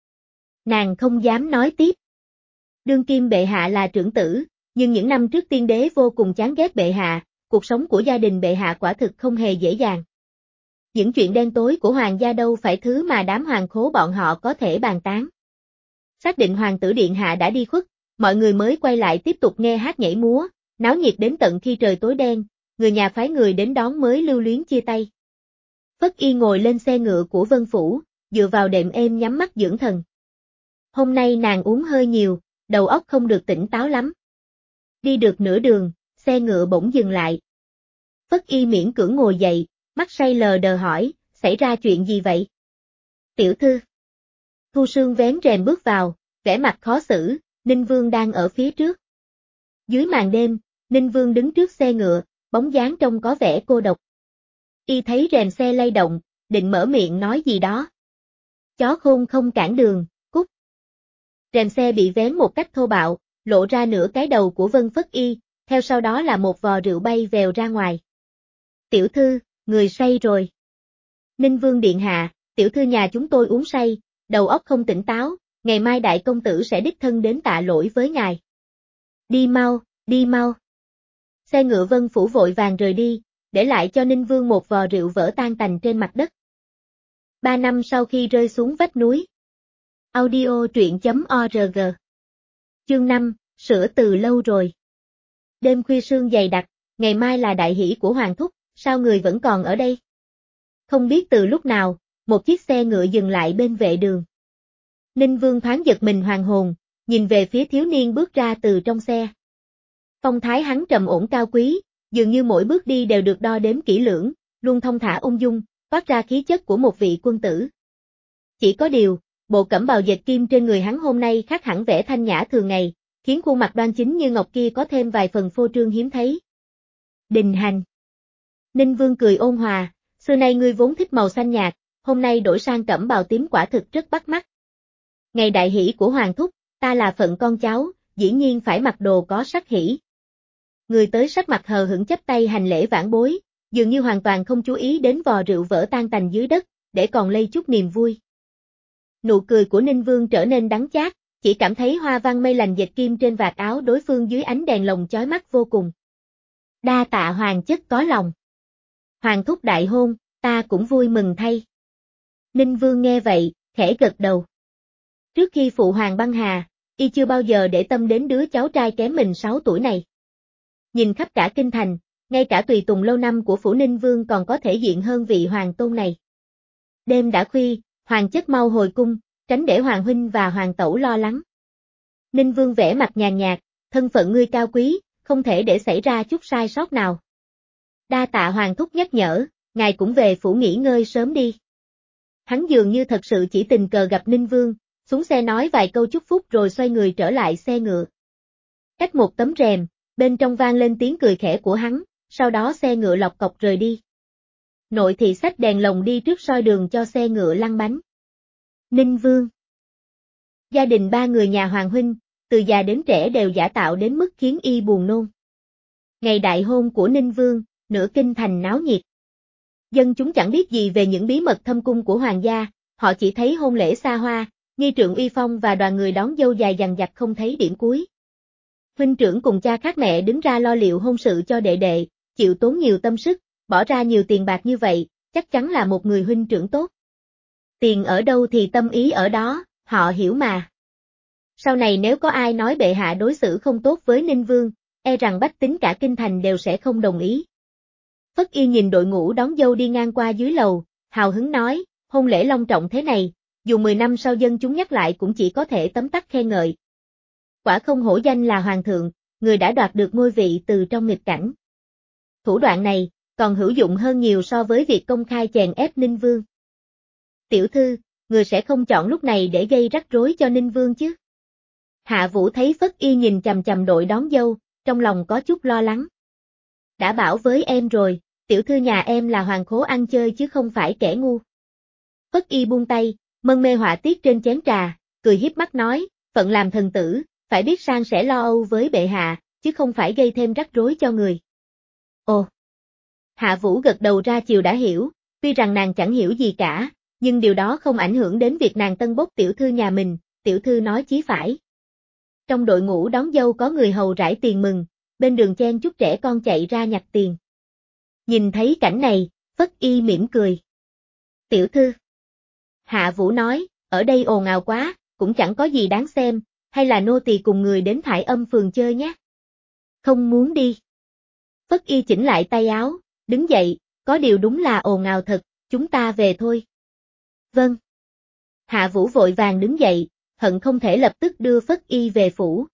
Nàng không dám nói tiếp. Đương kim bệ hạ là trưởng tử, nhưng những năm trước tiên đế vô cùng chán ghét bệ hạ, cuộc sống của gia đình bệ hạ quả thực không hề dễ dàng. Những chuyện đen tối của hoàng gia đâu phải thứ mà đám hoàng khố bọn họ có thể bàn tán. Xác định hoàng tử điện hạ đã đi khuất, mọi người mới quay lại tiếp tục nghe hát nhảy múa, náo nhiệt đến tận khi trời tối đen, người nhà phái người đến đón mới lưu luyến chia tay. Phất Y ngồi lên xe ngựa của Vân Phủ, dựa vào đệm êm nhắm mắt dưỡng thần. Hôm nay nàng uống hơi nhiều, đầu óc không được tỉnh táo lắm. Đi được nửa đường, xe ngựa bỗng dừng lại. Phất Y miễn cưỡng ngồi dậy, mắt say lờ đờ hỏi, xảy ra chuyện gì vậy? Tiểu thư. Thu Sương vén rèm bước vào, vẻ mặt khó xử, Ninh Vương đang ở phía trước. Dưới màn đêm, Ninh Vương đứng trước xe ngựa, bóng dáng trông có vẻ cô độc. Y thấy rèm xe lay động, định mở miệng nói gì đó. Chó khôn không cản đường, cút. Rèm xe bị vén một cách thô bạo, lộ ra nửa cái đầu của Vân Phất Y, theo sau đó là một vò rượu bay vèo ra ngoài. Tiểu thư, người say rồi. Ninh Vương điện hạ, tiểu thư nhà chúng tôi uống say, đầu óc không tỉnh táo, ngày mai đại công tử sẽ đích thân đến tạ lỗi với ngài. Đi mau, đi mau. Xe ngựa Vân Phủ vội vàng rời đi, để lại cho Ninh Vương một vò rượu vỡ tan tành trên mặt đất. Ba năm sau khi rơi xuống vách núi. Audio truyện chấm org. Chương năm, sửa từ lâu rồi. Đêm khuya sương dày đặc, ngày mai là đại hỷ của Hoàng thúc, sao người vẫn còn ở đây? Không biết từ lúc nào, một chiếc xe ngựa dừng lại bên vệ đường. Ninh Vương thoáng giật mình hoàn hồn, nhìn về phía thiếu niên bước ra từ trong xe. Phong thái hắn trầm ổn cao quý, dường như mỗi bước đi đều được đo đếm kỹ lưỡng, luôn thông thả ung dung, toát ra khí chất của một vị quân tử. Chỉ có điều, bộ cẩm bào dệt kim trên người hắn hôm nay khác hẳn vẻ thanh nhã thường ngày, khiến khuôn mặt đoan chính như ngọc kia có thêm vài phần phô trương hiếm thấy. Đình hành. Ninh Vương cười ôn hòa, xưa nay ngươi vốn thích màu xanh nhạt, hôm nay đổi sang cẩm bào tím quả thực rất bắt mắt. Ngày đại hỷ của Hoàng thúc, ta là phận con cháu, dĩ nhiên phải mặc đồ có sắc hỷ. Người tới sắc mặt hờ hững chắp tay hành lễ vãn bối, dường như hoàn toàn không chú ý đến vò rượu vỡ tan tành dưới đất, để còn lây chút niềm vui. Nụ cười của Ninh Vương trở nên đắng chát, chỉ cảm thấy hoa văn mây lành dệt kim trên vạt áo đối phương dưới ánh đèn lồng chói mắt vô cùng. Đa tạ hoàng chất có lòng. Hoàng thúc đại hôn, ta cũng vui mừng thay. Ninh Vương nghe vậy, khẽ gật đầu. Trước khi phụ hoàng băng hà, y chưa bao giờ để tâm đến đứa cháu trai kém mình sáu tuổi này. Nhìn khắp cả kinh thành, ngay cả tùy tùng lâu năm của phủ Ninh Vương còn có thể diện hơn vị hoàng tôn này. Đêm đã khuya, hoàng chất mau hồi cung, tránh để hoàng huynh và hoàng tẩu lo lắng. Ninh Vương vẻ mặt nhàn nhạt, thân phận ngươi cao quý, không thể để xảy ra chút sai sót nào. Đa tạ hoàng thúc nhắc nhở, ngài cũng về phủ nghỉ ngơi sớm đi. Hắn dường như thật sự chỉ tình cờ gặp Ninh Vương, xuống xe nói vài câu chúc phúc rồi xoay người trở lại xe ngựa. Cách một tấm rèm, bên trong vang lên tiếng cười khẽ của hắn, sau đó xe ngựa lọc cọc rời đi. Nội thị xách đèn lồng đi trước soi đường cho xe ngựa lăn bánh. Ninh Vương. Gia đình ba người nhà Hoàng huynh, từ già đến trẻ đều giả tạo đến mức khiến y buồn nôn. Ngày đại hôn của Ninh Vương, nửa kinh thành náo nhiệt. Dân chúng chẳng biết gì về những bí mật thâm cung của hoàng gia, họ chỉ thấy hôn lễ xa hoa, nghi trượng uy phong và đoàn người đón dâu dài dằng dặc không thấy điểm cuối. Huynh trưởng cùng cha khác mẹ đứng ra lo liệu hôn sự cho đệ đệ, chịu tốn nhiều tâm sức, bỏ ra nhiều tiền bạc như vậy, chắc chắn là một người huynh trưởng tốt. Tiền ở đâu thì tâm ý ở đó, họ hiểu mà. Sau này nếu có ai nói bệ hạ đối xử không tốt với Ninh Vương, e rằng bách tính cả kinh thành đều sẽ không đồng ý. Phất Y nhìn đội ngũ đón dâu đi ngang qua dưới lầu, hào hứng nói, hôn lễ long trọng thế này, dù mười năm sau dân chúng nhắc lại cũng chỉ có thể tấm tắc khen ngợi. Quả không hổ danh là hoàng thượng, người đã đoạt được ngôi vị từ trong nghịch cảnh. Thủ đoạn này, còn hữu dụng hơn nhiều so với việc công khai chèn ép Ninh Vương. Tiểu thư, người sẽ không chọn lúc này để gây rắc rối cho Ninh Vương chứ. Hạ Vũ thấy Phất Y nhìn chằm chằm đội đón dâu, trong lòng có chút lo lắng. Đã bảo với em rồi, tiểu thư nhà em là hoàng khố ăn chơi chứ không phải kẻ ngu. Phất Y buông tay, mân mê họa tiết trên chén trà, cười hiếp mắt nói, phận làm thần tử, phải biết san sẻ lo âu với bệ hạ, chứ không phải gây thêm rắc rối cho người. Ồ! Hạ Vũ gật đầu ra chiều đã hiểu, tuy rằng nàng chẳng hiểu gì cả, nhưng điều đó không ảnh hưởng đến việc nàng tân bốc tiểu thư nhà mình, tiểu thư nói chí phải. Trong đội ngũ đón dâu có người hầu rải tiền mừng, bên đường chen chút trẻ con chạy ra nhặt tiền. Nhìn thấy cảnh này, Phất Y mỉm cười. Tiểu thư. Hạ Vũ nói, ở đây ồn ào quá, cũng chẳng có gì đáng xem, hay là nô tỳ cùng người đến Thải Âm phường chơi nhé. Không muốn đi. Phất Y chỉnh lại tay áo, đứng dậy, có điều đúng là ồn ào thật, chúng ta về thôi. Vâng. Hạ Vũ vội vàng đứng dậy, hận không thể lập tức đưa Phất Y về phủ.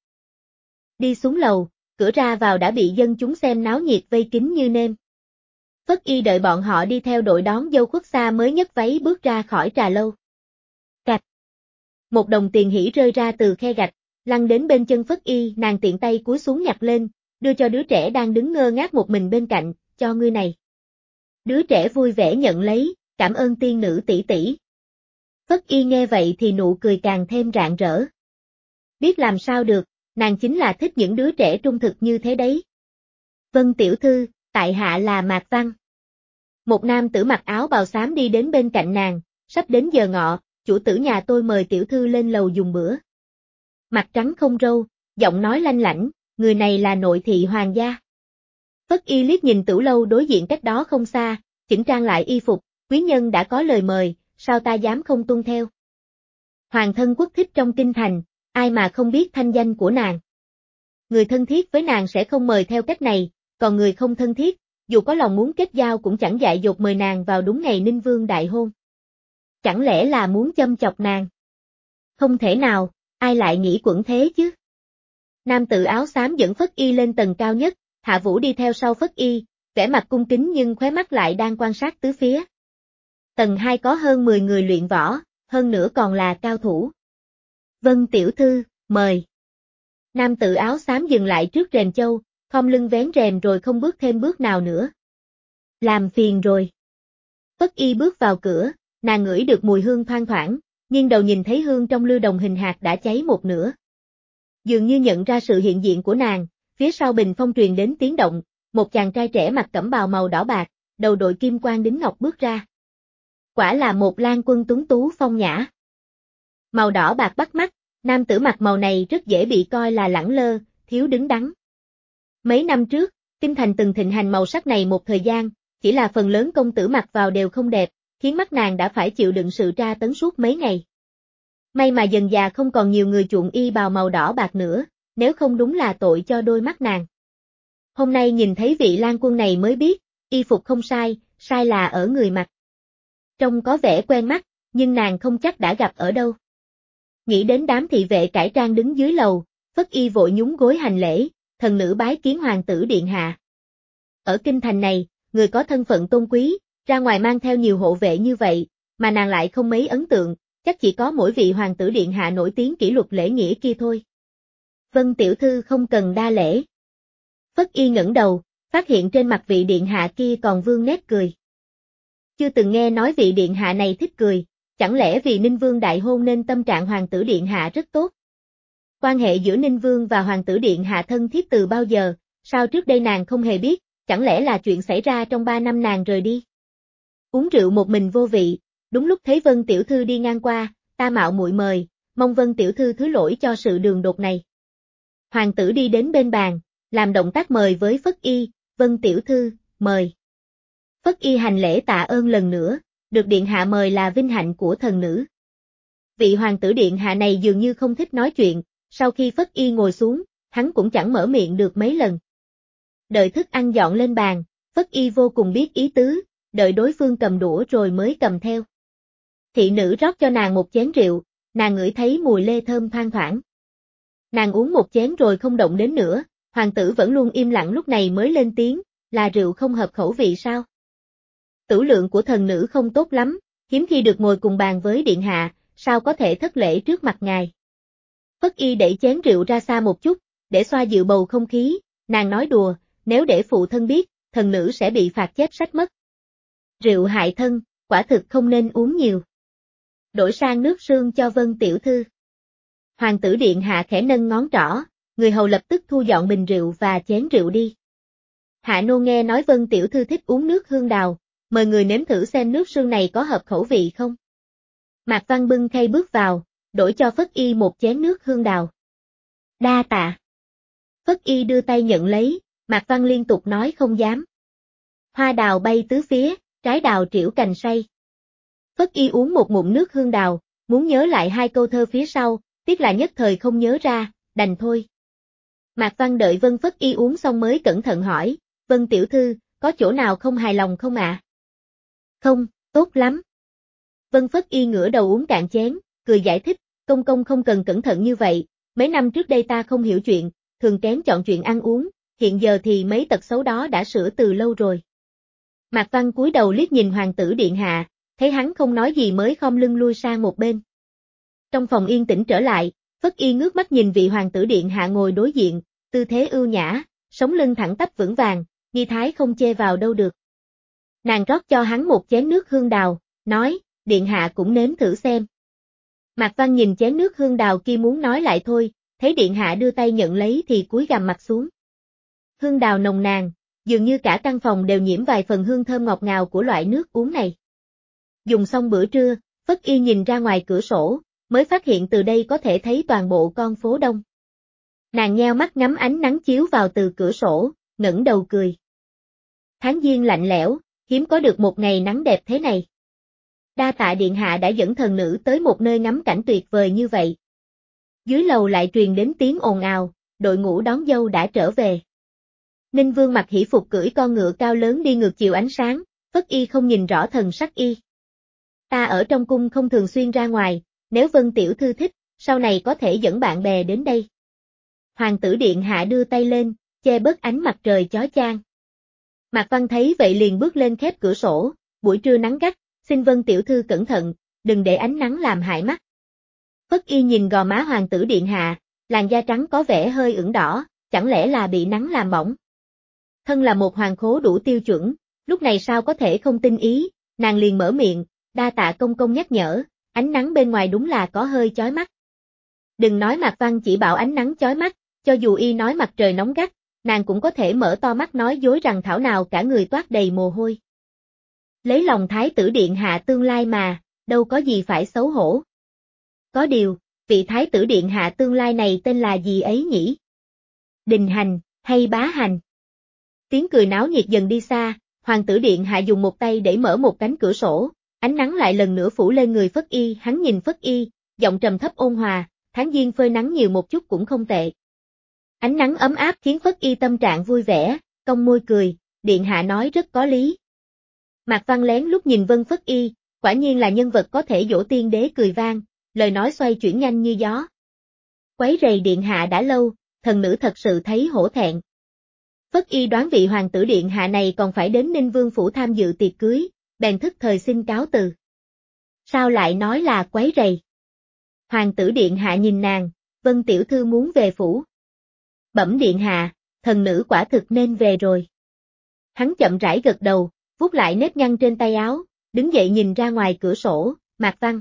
Đi xuống lầu, cửa ra vào đã bị dân chúng xem náo nhiệt vây kín như nêm. Phất Y đợi bọn họ đi theo đội đón dâu khuất xa mới nhấc váy bước ra khỏi trà lâu. Cạch. Một đồng tiền hỉ rơi ra từ khe gạch, lăn đến bên chân Phất Y, nàng tiện tay cúi xuống nhặt lên, đưa cho đứa trẻ đang đứng ngơ ngác một mình bên cạnh, cho ngươi này. Đứa trẻ vui vẻ nhận lấy, cảm ơn tiên nữ tỷ tỷ. Phất Y nghe vậy thì nụ cười càng thêm rạng rỡ. Biết làm sao được, nàng chính là thích những đứa trẻ trung thực như thế đấy. Vâng tiểu thư, tại hạ là Mạc Văn. Một nam tử mặc áo bào xám đi đến bên cạnh nàng, sắp đến giờ ngọ, chủ tử nhà tôi mời tiểu thư lên lầu dùng bữa. Mặt trắng không râu, giọng nói lanh lảnh, người này là nội thị hoàng gia. Phất Y liếc nhìn Tửu lâu đối diện cách đó không xa, chỉnh trang lại y phục, quý nhân đã có lời mời, sao ta dám không tuân theo. Hoàng thân quốc thích trong kinh thành, ai mà không biết thanh danh của nàng. Người thân thiết với nàng sẽ không mời theo cách này, còn người không thân thiết, dù có lòng muốn kết giao cũng chẳng dại dột mời nàng vào đúng ngày Ninh Vương đại hôn. Chẳng lẽ là muốn châm chọc nàng? Không thể nào, ai lại nghĩ quẩn thế chứ? Nam tử áo xám dẫn Phất Y lên tầng cao nhất, Hạ Vũ đi theo sau Phất Y, vẻ mặt cung kính nhưng khóe mắt lại đang quan sát tứ phía. Tầng hai có hơn mười người luyện võ, hơn nữa còn là cao thủ. Vâng tiểu thư, mời. Nam tử áo xám dừng lại trước rèm châu, khom lưng vén rèm rồi không bước thêm bước nào nữa. Làm phiền rồi. Phất Y bước vào cửa, nàng ngửi được mùi hương thoang thoảng, nghiêng đầu nhìn thấy hương trong lư đồng hình hạt đã cháy một nửa. Dường như nhận ra sự hiện diện của nàng, phía sau bình phong truyền đến tiếng động, một chàng trai trẻ mặc cẩm bào màu đỏ bạc, đầu đội kim quan đính ngọc bước ra. Quả là một lang quân tuấn tú phong nhã. Màu đỏ bạc bắt mắt, nam tử mặc màu này rất dễ bị coi là lẳng lơ, thiếu đứng đắn. Mấy năm trước, kinh thành từng thịnh hành màu sắc này một thời gian, chỉ là phần lớn công tử mặc vào đều không đẹp, khiến mắt nàng đã phải chịu đựng sự tra tấn suốt mấy ngày. May mà dần dà không còn nhiều người chuộng y bào màu đỏ bạc nữa, nếu không đúng là tội cho đôi mắt nàng. Hôm nay nhìn thấy vị lang quân này mới biết, y phục không sai, sai là ở người mặc. Trông có vẻ quen mắt, nhưng nàng không chắc đã gặp ở đâu. Nghĩ đến đám thị vệ cải trang đứng dưới lầu, Phất Y vội nhún gối hành lễ, thần nữ bái kiến hoàng tử điện hạ. Ở kinh thành này, người có thân phận tôn quý, ra ngoài mang theo nhiều hộ vệ như vậy, mà nàng lại không mấy ấn tượng, chắc chỉ có mỗi vị hoàng tử điện hạ nổi tiếng kỷ luật lễ nghĩa kia thôi. Vâng tiểu thư không cần đa lễ. Phất Y ngẩng đầu, phát hiện trên mặt vị điện hạ kia còn vương nét cười. Chưa từng nghe nói vị điện hạ này thích cười, chẳng lẽ vì Ninh Vương đại hôn nên tâm trạng hoàng tử điện hạ rất tốt? Quan hệ giữa Ninh Vương và hoàng tử điện hạ thân thiết từ bao giờ, sao trước đây nàng không hề biết, chẳng lẽ là chuyện xảy ra trong ba năm nàng rời đi? Uống rượu một mình vô vị, đúng lúc thấy Vân tiểu thư đi ngang qua, ta mạo muội mời, mong Vân tiểu thư thứ lỗi cho sự đường đột này. Hoàng tử đi đến bên bàn, làm động tác mời với Phất Y, Vân tiểu thư, mời. Phất Y hành lễ tạ ơn lần nữa, được điện hạ mời là vinh hạnh của thần nữ. Vị hoàng tử điện hạ này dường như không thích nói chuyện, sau khi Phất Y ngồi xuống, hắn cũng chẳng mở miệng được mấy lần. Đợi thức ăn dọn lên bàn, Phất Y vô cùng biết ý tứ, đợi đối phương cầm đũa rồi mới cầm theo. Thị nữ rót cho nàng một chén rượu, nàng ngửi thấy mùi lê thơm thoang thoảng. Nàng uống một chén rồi không động đến nữa, hoàng tử vẫn luôn im lặng lúc này mới lên tiếng, là rượu không hợp khẩu vị sao? Tửu lượng của thần nữ không tốt lắm, hiếm khi được ngồi cùng bàn với điện hạ, sao có thể thất lễ trước mặt ngài. Phất Y đẩy chén rượu ra xa một chút, để xoa dịu bầu không khí, nàng nói đùa, nếu để phụ thân biết, thần nữ sẽ bị phạt chết sách mất. Rượu hại thân, quả thực không nên uống nhiều. Đổi sang nước sương cho Vân tiểu thư. Hoàng tử điện hạ khẽ nâng ngón trỏ, người hầu lập tức thu dọn bình rượu và chén rượu đi. Hạ nô nghe nói Vân tiểu thư thích uống nước hương đào, mời người nếm thử xem nước sương này có hợp khẩu vị không. Mạc Văn bưng khay bước vào, đổi cho Phất Y một chén nước hương đào. Đa tạ. Phất Y đưa tay nhận lấy, Mạc Văn liên tục nói không dám. Hoa đào bay tứ phía, trái đào triểu cành say. Phất Y uống một ngụm nước hương đào, muốn nhớ lại hai câu thơ phía sau, tiếc là nhất thời không nhớ ra, đành thôi. Mạc Văn đợi Vân Phất Y uống xong mới cẩn thận hỏi, Vân tiểu thư, có chỗ nào không hài lòng không ạ? À? Không, tốt lắm. Vân Phất Y ngửa đầu uống cạn chén, cười giải thích, công công không cần cẩn thận như vậy, mấy năm trước đây ta không hiểu chuyện, thường kén chọn chuyện ăn uống, hiện giờ thì mấy tật xấu đó đã sửa từ lâu rồi. Mạc Văn cúi đầu liếc nhìn hoàng tử điện hạ, thấy hắn không nói gì mới khom lưng lui sang một bên. Trong phòng yên tĩnh trở lại, Phất Y ngước mắt nhìn vị hoàng tử điện hạ ngồi đối diện, tư thế ưu nhã, sống lưng thẳng tắp vững vàng, nghi thái không chê vào đâu được. Nàng rót cho hắn một chén nước hương đào, nói, điện hạ cũng nếm thử xem. Mạc Văn nhìn chén nước hương đào kia muốn nói lại thôi, thấy điện hạ đưa tay nhận lấy thì cúi gằm mặt xuống. Hương đào nồng nàn, dường như cả căn phòng đều nhiễm vài phần hương thơm ngọt ngào của loại nước uống này. Dùng xong bữa trưa, Phất Y nhìn ra ngoài cửa sổ, mới phát hiện từ đây có thể thấy toàn bộ con phố đông. Nàng nheo mắt ngắm ánh nắng chiếu vào từ cửa sổ, ngẩng đầu cười. Tháng giêng lạnh lẽo, hiếm có được một ngày nắng đẹp thế này. Đa tạ điện hạ đã dẫn thần nữ tới một nơi ngắm cảnh tuyệt vời như vậy. Dưới lầu lại truyền đến tiếng ồn ào, đội ngũ đón dâu đã trở về. Ninh Vương mặc hỷ phục cưỡi con ngựa cao lớn đi ngược chiều ánh sáng, Phất Y không nhìn rõ thần sắc y. Ta ở trong cung không thường xuyên ra ngoài, nếu Vân tiểu thư thích, sau này có thể dẫn bạn bè đến đây. Hoàng tử điện hạ đưa tay lên, che bớt ánh mặt trời chói chang. Mạc Văn thấy vậy liền bước lên khép cửa sổ, buổi trưa nắng gắt, xin Vân tiểu thư cẩn thận, đừng để ánh nắng làm hại mắt. Phất Y nhìn gò má hoàng tử điện hạ, làn da trắng có vẻ hơi ửng đỏ, chẳng lẽ là bị nắng làm bỏng. Thân là một hoàng khố đủ tiêu chuẩn, lúc này sao có thể không tinh ý, nàng liền mở miệng, đa tạ công công nhắc nhở, ánh nắng bên ngoài đúng là có hơi chói mắt. Đừng nói Mạc Văn chỉ bảo ánh nắng chói mắt, cho dù y nói mặt trời nóng gắt, nàng cũng có thể mở to mắt nói dối rằng thảo nào cả người toát đầy mồ hôi. Lấy lòng thái tử điện hạ tương lai mà, đâu có gì phải xấu hổ. Có điều, vị thái tử điện hạ tương lai này tên là gì ấy nhỉ? Đình Hành, hay Bá Hành? Tiếng cười náo nhiệt dần đi xa, hoàng tử điện hạ dùng một tay để mở một cánh cửa sổ, ánh nắng lại lần nữa phủ lên người Phất Y, hắn nhìn Phất Y, giọng trầm thấp ôn hòa, tháng giêng phơi nắng nhiều một chút cũng không tệ. Ánh nắng ấm áp khiến Phất Y tâm trạng vui vẻ, cong môi cười, điện hạ nói rất có lý. Mạc Văn lén lúc nhìn Vân Phất Y, quả nhiên là nhân vật có thể dỗ tiên đế cười vang, lời nói xoay chuyển nhanh như gió. Quấy rầy điện hạ đã lâu, thần nữ thật sự thấy hổ thẹn. Phất Y đoán vị hoàng tử điện hạ này còn phải đến Ninh Vương phủ tham dự tiệc cưới, bèn thức thời xin cáo từ. Sao lại nói là quấy rầy? Hoàng tử điện hạ nhìn nàng, Vân tiểu thư muốn về phủ. Bẩm điện hạ, thần nữ quả thực nên về rồi. Hắn chậm rãi gật đầu, vuốt lại nếp nhăn trên tay áo, đứng dậy nhìn ra ngoài cửa sổ, Mạc Văn.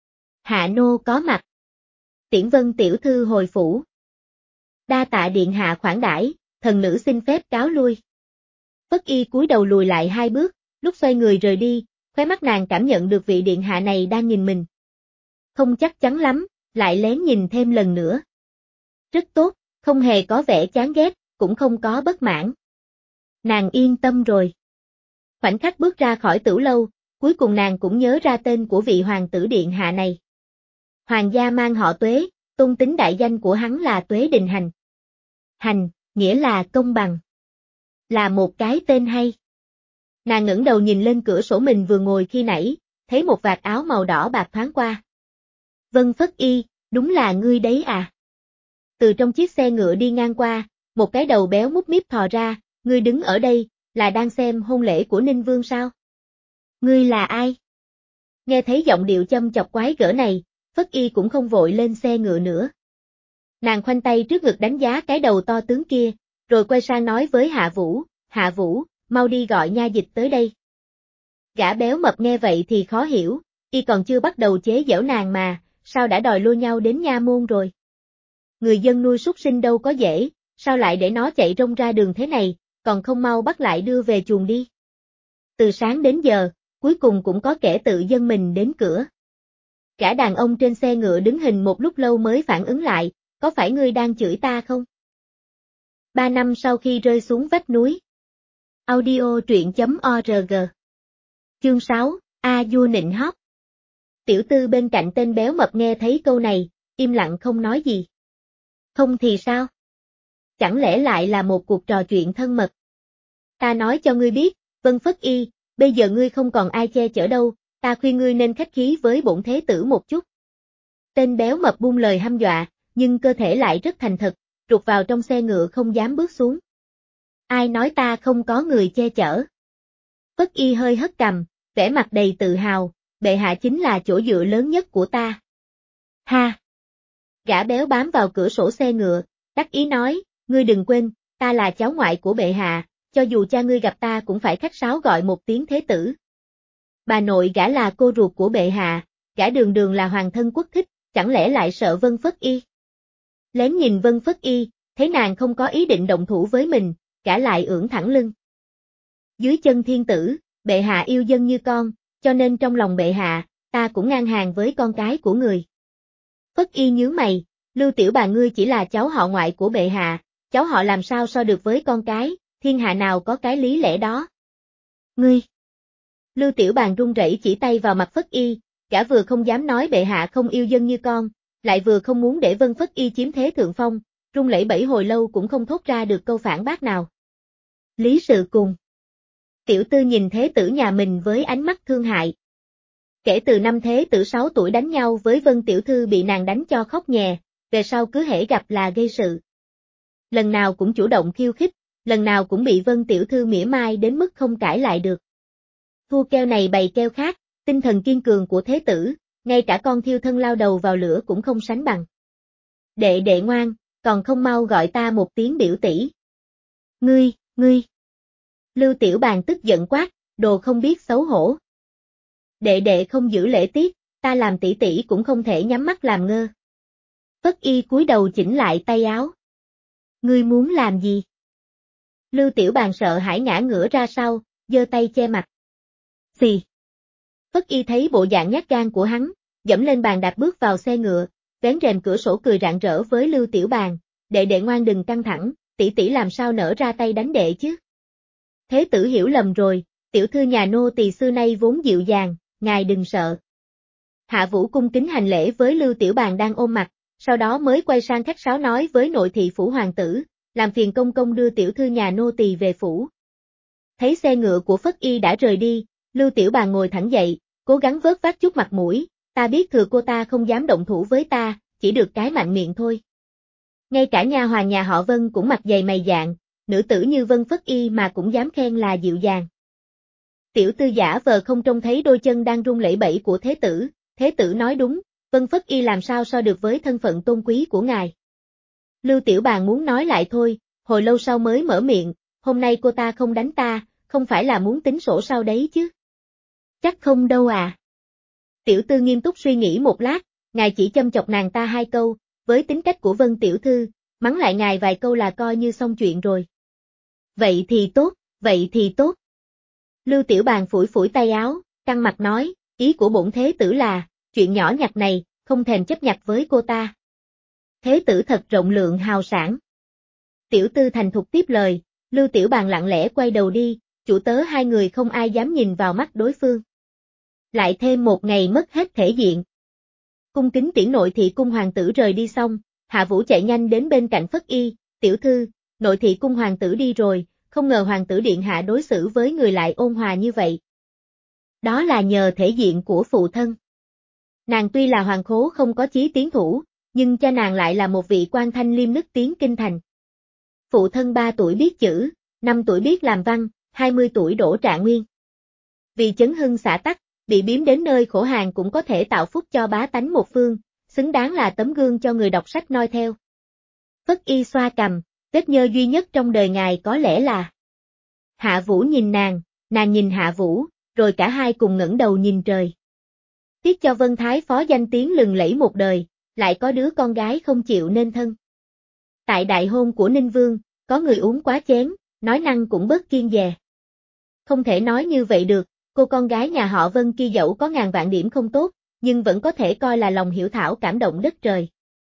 Hạ nô có mặt. Tiễn Vân tiểu thư hồi phủ. Đa tạ điện hạ khoản đãi, thần nữ xin phép cáo lui. Phất Y cúi đầu lùi lại hai bước, lúc xoay người rời đi, khóe mắt nàng cảm nhận được vị điện hạ này đang nhìn mình. Không chắc chắn lắm, lại lén nhìn thêm lần nữa. Rất tốt, không hề có vẻ chán ghét, cũng không có bất mãn. Nàng yên tâm rồi. Khoảnh khắc bước ra khỏi tửu lâu, cuối cùng nàng cũng nhớ ra tên của vị hoàng tử điện hạ này. Hoàng gia mang họ Tuế, tôn tính đại danh của hắn là Tuế Đình Hành. Hành, nghĩa là công bằng. Là một cái tên hay. Nàng ngẩng đầu nhìn lên cửa sổ mình vừa ngồi khi nãy, thấy một vạt áo màu đỏ bạc thoáng qua. Vân Phất Y, đúng là ngươi đấy à? Từ trong chiếc xe ngựa đi ngang qua, một cái đầu béo mút míp thò ra, ngươi đứng ở đây, là đang xem hôn lễ của Ninh Vương sao? Ngươi là ai? Nghe thấy giọng điệu châm chọc quái gở này, Phất Y cũng không vội lên xe ngựa nữa. Nàng khoanh tay trước ngực đánh giá cái đầu to tướng kia, rồi quay sang nói với Hạ Vũ, Hạ Vũ, mau đi gọi nha dịch tới đây. Gã béo mập nghe vậy thì khó hiểu, y còn chưa bắt đầu chế giễu nàng mà, sao đã đòi lôi nhau đến nha môn rồi. Người dân nuôi súc sinh đâu có dễ, sao lại để nó chạy rông ra đường thế này, còn không mau bắt lại đưa về chuồng đi. Từ sáng đến giờ, cuối cùng cũng có kẻ tự dâng mình đến cửa. Gã đàn ông trên xe ngựa đứng hình một lúc lâu mới phản ứng lại, có phải ngươi đang chửi ta không? Ba năm sau khi rơi xuống vách núi. Audio truyện chấm org. Chương sáu, A vua nịnh hót. Tiểu tư bên cạnh tên béo mập nghe thấy câu này, im lặng không nói gì. Không thì sao? Chẳng lẽ lại là một cuộc trò chuyện thân mật? Ta nói cho ngươi biết, Vân Phất Y, bây giờ ngươi không còn ai che chở đâu, ta khuyên ngươi nên khách khí với bổn thế tử một chút. Tên béo mập buông lời hăm dọa, nhưng cơ thể lại rất thành thật, rụt vào trong xe ngựa không dám bước xuống. Ai nói ta không có người che chở? Phất Y hơi hất cằm, vẻ mặt đầy tự hào, bệ hạ chính là chỗ dựa lớn nhất của ta. Ha! Gã béo bám vào cửa sổ xe ngựa, đắc ý nói, ngươi đừng quên, ta là cháu ngoại của bệ hạ, cho dù cha ngươi gặp ta cũng phải khách sáo gọi một tiếng thế tử. Bà nội gã là cô ruột của bệ hạ, gã đường đường là hoàng thân quốc thích, chẳng lẽ lại sợ Vân Phất Y? Lén nhìn Vân Phất Y, thấy nàng không có ý định động thủ với mình, gã lại ưỡn thẳng lưng. Dưới chân thiên tử, bệ hạ yêu dân như con, cho nên trong lòng bệ hạ, ta cũng ngang hàng với con cái của người. Phất Y nhướng mày, Lưu tiểu bà ngươi chỉ là cháu họ ngoại của bệ hạ, cháu họ làm sao so được với con cái, thiên hạ nào có cái lý lẽ đó. Ngươi! Lưu tiểu bàn run rẩy chỉ tay vào mặt Phất Y, gã vừa không dám nói bệ hạ không yêu dân như con, lại vừa không muốn để Vân Phất Y chiếm thế thượng phong, run lẩy bẩy hồi lâu cũng không thốt ra được câu phản bác nào. Lý sự cùng. Tiểu tư nhìn thế tử nhà mình với ánh mắt thương hại. Kể từ năm thế tử sáu tuổi đánh nhau với Vân tiểu thư bị nàng đánh cho khóc nhè, về sau cứ hễ gặp là gây sự. Lần nào cũng chủ động khiêu khích, lần nào cũng bị Vân tiểu thư mỉa mai đến mức không cãi lại được. Thua keo này bày keo khác, tinh thần kiên cường của thế tử, ngay cả con thiêu thân lao đầu vào lửa cũng không sánh bằng. Đệ đệ ngoan, còn không mau gọi ta một tiếng biểu tỷ. Ngươi, ngươi. Lưu tiểu bàn tức giận quát, đồ không biết xấu hổ. Đệ đệ không giữ lễ tiết, ta làm tỷ tỷ cũng không thể nhắm mắt làm ngơ. Phất Y cúi đầu chỉnh lại tay áo. Ngươi muốn làm gì? Lưu tiểu bàn sợ hãi ngã ngửa ra sau, giơ tay che mặt. Xì. Phất Y thấy bộ dạng nhát gan của hắn, dẫm lên bàn đạp bước vào xe ngựa, vén rèm cửa sổ cười rạng rỡ với Lưu tiểu bàn, đệ đệ ngoan đừng căng thẳng, tỷ tỷ làm sao nỡ ra tay đánh đệ chứ? Thế tử hiểu lầm rồi, tiểu thư nhà nô tỳ xưa nay vốn dịu dàng, ngài đừng sợ. Hạ Vũ cung kính hành lễ với Lưu tiểu bàn đang ôm mặt, sau đó mới quay sang khách sáo nói với nội thị phủ hoàng tử, làm phiền công công đưa tiểu thư nhà nô tỳ về phủ. Thấy xe ngựa của Phất Y đã rời đi, Lưu tiểu bàn ngồi thẳng dậy, cố gắng vớt vát chút mặt mũi, ta biết thừa cô ta không dám động thủ với ta, chỉ được cái mạnh miệng thôi. Ngay cả nha hoàn nhà họ Vân cũng mặt dày mày dạn, nữ tử như Vân Phất Y mà cũng dám khen là dịu dàng. Tiểu tư giả vờ không trông thấy đôi chân đang run lẩy bẩy của thế tử, thế tử nói đúng, Vân Phất Y làm sao so được với thân phận tôn quý của ngài. Lưu tiểu bàn muốn nói lại thôi, hồi lâu sau mới mở miệng, hôm nay cô ta không đánh ta, không phải là muốn tính sổ sau đấy chứ. Chắc không đâu à. Tiểu tư nghiêm túc suy nghĩ một lát, ngài chỉ châm chọc nàng ta hai câu, với tính cách của Vân tiểu thư, mắng lại ngài vài câu là coi như xong chuyện rồi. Vậy thì tốt, vậy thì tốt. Lưu tiểu bàn phủi phủi tay áo, căng mặt nói, ý của bổn thế tử là, chuyện nhỏ nhặt này, không thèm chấp nhặt với cô ta. Thế tử thật rộng lượng hào sảng. Tiểu tư thành thục tiếp lời, Lưu tiểu bàn lặng lẽ quay đầu đi, chủ tớ hai người không ai dám nhìn vào mắt đối phương. Lại thêm một ngày mất hết thể diện. Cung kính tiễn nội thị cung hoàng tử rời đi xong, Hạ Vũ chạy nhanh đến bên cạnh Phất Y, tiểu thư, nội thị cung hoàng tử đi rồi, không ngờ hoàng tử điện hạ đối xử với người lại ôn hòa như vậy. Đó là nhờ thể diện của phụ thân. Nàng tuy là hoàng khố không có chí tiến thủ, nhưng cha nàng lại là một vị quan thanh liêm nức tiếng kinh thành. Phụ thân ba tuổi biết chữ, năm tuổi biết làm văn, hai mươi tuổi đỗ trạng nguyên. Vì chấn hưng xã tắc, bị biếm đến nơi khổ hàng cũng có thể tạo phúc cho bá tánh một phương, xứng đáng là tấm gương cho người đọc sách noi theo. Phất Y xoa cằm, vết nhơ duy nhất trong đời ngài có lẽ là. Hạ Vũ nhìn nàng, nàng nhìn Hạ Vũ, rồi cả hai cùng ngẩng đầu nhìn trời. Tiếc cho Vân Thái Phó danh tiếng lừng lẫy một đời, lại có đứa con gái không chịu nên thân. Tại đại hôn của Ninh Vương, có người uống quá chén, nói năng cũng bớt kiêng dè. Không thể nói như vậy được, cô con gái nhà họ Vân kia dẫu có ngàn vạn điểm không tốt, nhưng vẫn có thể coi là lòng hiểu thảo cảm động đất trời.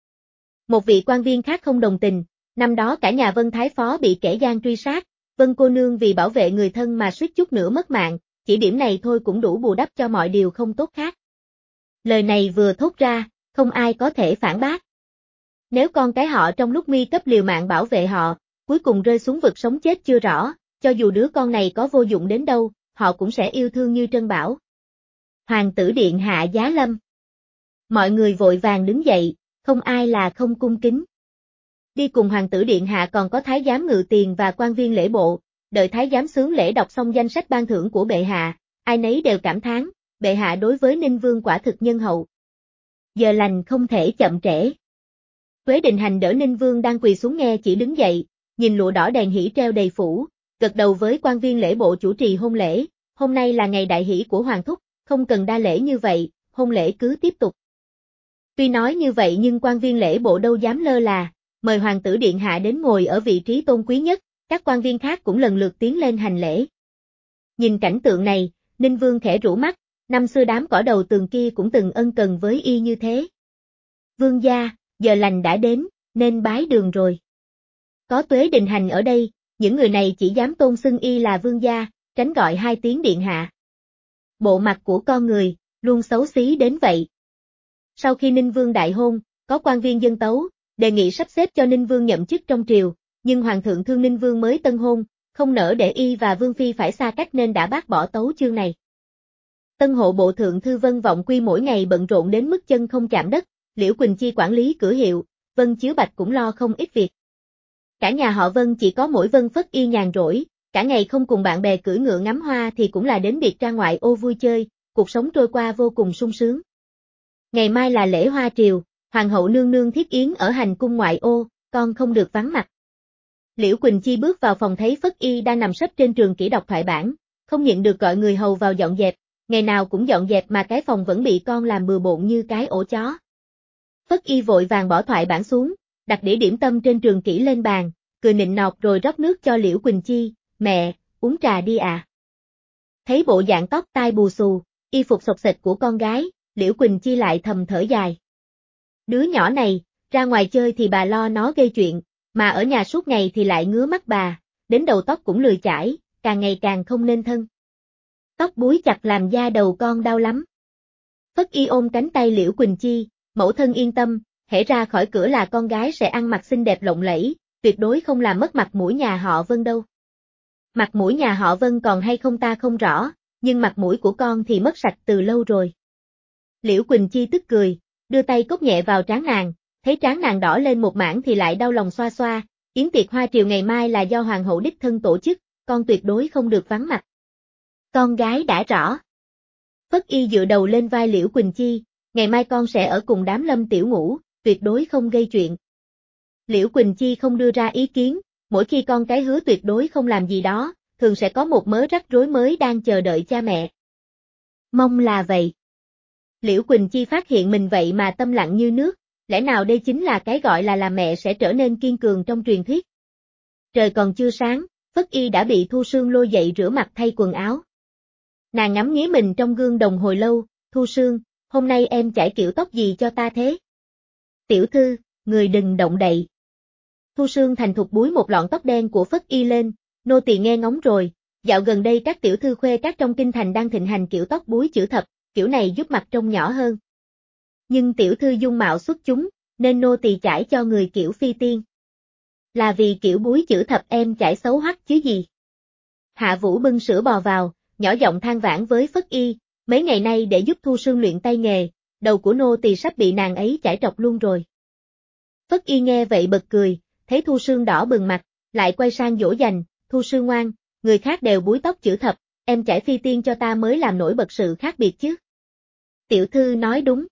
Một vị quan viên khác không đồng tình, năm đó cả nhà Vân Thái Phó bị kẻ gian truy sát, Vân cô nương vì bảo vệ người thân mà suýt chút nữa mất mạng, chỉ điểm này thôi cũng đủ bù đắp cho mọi điều không tốt khác. Lời này vừa thốt ra, không ai có thể phản bác. Nếu con cái họ trong lúc nguy cấp liều mạng bảo vệ họ, cuối cùng rơi xuống vực sống chết chưa rõ, cho dù đứa con này có vô dụng đến đâu, họ cũng sẽ yêu thương như Trân Bảo. Hoàng tử điện hạ giá lâm. Mọi người vội vàng đứng dậy, không ai là không cung kính. Đi cùng hoàng tử điện hạ còn có thái giám ngự tiền và quan viên lễ bộ, đợi thái giám xướng lễ đọc xong danh sách ban thưởng của bệ hạ, ai nấy đều cảm thán, bệ hạ đối với Ninh Vương quả thực nhân hậu. Giờ lành không thể chậm trễ. Tuế Định Hành đỡ Ninh Vương đang quỳ xuống nghe chỉ đứng dậy, nhìn lụa đỏ đèn hỷ treo đầy phủ, gật đầu với quan viên lễ bộ chủ trì hôn lễ, hôm nay là ngày đại hỷ của hoàng thúc, không cần đa lễ như vậy, hôn lễ cứ tiếp tục. Tuy nói như vậy nhưng quan viên lễ bộ đâu dám lơ là, mời hoàng tử điện hạ đến ngồi ở vị trí tôn quý nhất, các quan viên khác cũng lần lượt tiến lên hành lễ. Nhìn cảnh tượng này, Ninh Vương khẽ rũ mắt, năm xưa đám cỏ đầu tường kia cũng từng ân cần với y như thế. Vương gia, giờ lành đã đến, nên bái đường rồi. Có Tuế Định Hành ở đây, những người này chỉ dám tôn xưng y là vương gia, tránh gọi hai tiếng điện hạ. Bộ mặt của con người, luôn xấu xí đến vậy. Sau khi Ninh Vương đại hôn, có quan viên dân tấu, đề nghị sắp xếp cho Ninh Vương nhậm chức trong triều, nhưng Hoàng thượng thương Ninh Vương mới tân hôn, không nỡ để y và Vương Phi phải xa cách nên đã bác bỏ tấu chương này. Tân hộ bộ thượng thư Vân Vọng Quy mỗi ngày bận rộn đến mức chân không chạm đất, Liễu Quỳnh Chi quản lý cửa hiệu, Vân Chiếu Bạch cũng lo không ít việc. Cả nhà họ Vân chỉ có mỗi Vân Phất Y nhàn rỗi, cả ngày không cùng bạn bè cưỡi ngựa ngắm hoa thì cũng là đến biệt ra ngoại ô vui chơi, cuộc sống trôi qua vô cùng sung sướng. Ngày mai là lễ hoa triều, hoàng hậu nương nương thiết yến ở hành cung ngoại ô, con không được vắng mặt. Liễu Quỳnh Chi bước vào phòng thấy Phất Y đang nằm sấp trên trường kỷ đọc thoại bản, không nhịn được gọi người hầu vào dọn dẹp, ngày nào cũng dọn dẹp mà cái phòng vẫn bị con làm bừa bộn như cái ổ chó. Phất Y vội vàng bỏ thoại bản xuống, đặt đĩa điểm tâm trên trường kỷ lên bàn, cười nịnh nọt rồi rót nước cho Liễu Quỳnh Chi, mẹ, uống trà đi à. Thấy bộ dạng tóc tai bù xù, y phục xộc xệch của con gái, Liễu Quỳnh Chi lại thầm thở dài. Đứa nhỏ này, ra ngoài chơi thì bà lo nó gây chuyện, mà ở nhà suốt ngày thì lại ngứa mắt bà, đến đầu tóc cũng lười chải, càng ngày càng không nên thân. Tóc búi chặt làm da đầu con đau lắm. Phất Y ôm cánh tay Liễu Quỳnh Chi, mẫu thân yên tâm, hễ ra khỏi cửa là con gái sẽ ăn mặc xinh đẹp lộng lẫy, tuyệt đối không làm mất mặt mũi nhà họ Vân đâu. Mặt mũi nhà họ Vân còn hay không ta không rõ, nhưng mặt mũi của con thì mất sạch từ lâu rồi. Liễu Quỳnh Chi tức cười, đưa tay cốc nhẹ vào trán nàng, thấy trán nàng đỏ lên một mảng thì lại đau lòng xoa xoa, yến tiệc hoa triều ngày mai là do hoàng hậu đích thân tổ chức, con tuyệt đối không được vắng mặt. Con gái đã rõ. Phất Y dựa đầu lên vai Liễu Quỳnh Chi, ngày mai con sẽ ở cùng đám Lâm Tiểu Ngũ, tuyệt đối không gây chuyện. Liễu Quỳnh Chi không đưa ra ý kiến, mỗi khi con cái hứa tuyệt đối không làm gì đó, thường sẽ có một mớ rắc rối mới đang chờ đợi cha mẹ. Mong là vậy. Liễu Quỳnh Chi phát hiện mình vậy mà tâm lặng như nước, lẽ nào đây chính là cái gọi là làm mẹ sẽ trở nên kiên cường trong truyền thuyết. Trời còn chưa sáng, Phất Y đã bị Thu Sương lôi dậy rửa mặt thay quần áo. Nàng ngắm nghía mình trong gương đồng hồi lâu, Thu Sương, hôm nay em chải kiểu tóc gì cho ta thế? Tiểu thư, người đừng động đậy. Thu Sương thành thục búi một lọn tóc đen của Phất Y lên, nô tỳ nghe ngóng rồi, dạo gần đây các tiểu thư khuê các trong kinh thành đang thịnh hành kiểu tóc búi chữ thập, kiểu này giúp mặt trông nhỏ hơn. Nhưng tiểu thư dung mạo xuất chúng, nên nô tỳ chải cho người kiểu phi tiên. Là vì kiểu búi chữ thập em chải xấu hoắc chứ gì. Hạ Vũ bưng sữa bò vào, nhỏ giọng than vãn với Phất Y, mấy ngày nay để giúp Thu Sương luyện tay nghề, đầu của nô tỳ sắp bị nàng ấy chải trọc luôn rồi. Phất Y nghe vậy bật cười, thấy Thu Sương đỏ bừng mặt, lại quay sang dỗ dành, Thu Sương ngoan, người khác đều búi tóc chữ thập, em chải phi tiên cho ta mới làm nổi bật sự khác biệt chứ. Tiểu thư nói đúng.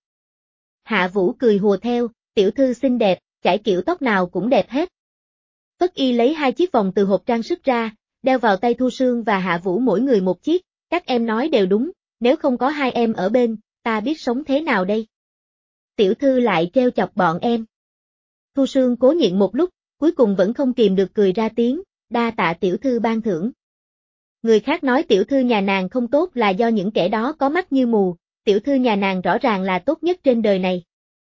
Hạ Vũ cười hùa theo, tiểu thư xinh đẹp, chải kiểu tóc nào cũng đẹp hết. Phất Y lấy hai chiếc vòng từ hộp trang sức ra, đeo vào tay Thu Sương và Hạ Vũ mỗi người một chiếc, các em nói đều đúng, nếu không có hai em ở bên, ta biết sống thế nào đây. Tiểu thư lại trêu chọc bọn em. Thu Sương cố nhịn một lúc, cuối cùng vẫn không kìm được cười ra tiếng, đa tạ tiểu thư ban thưởng. Người khác nói tiểu thư nhà nàng không tốt là do những kẻ đó có mắt như mù, tiểu thư nhà nàng rõ ràng là tốt nhất trên đời này.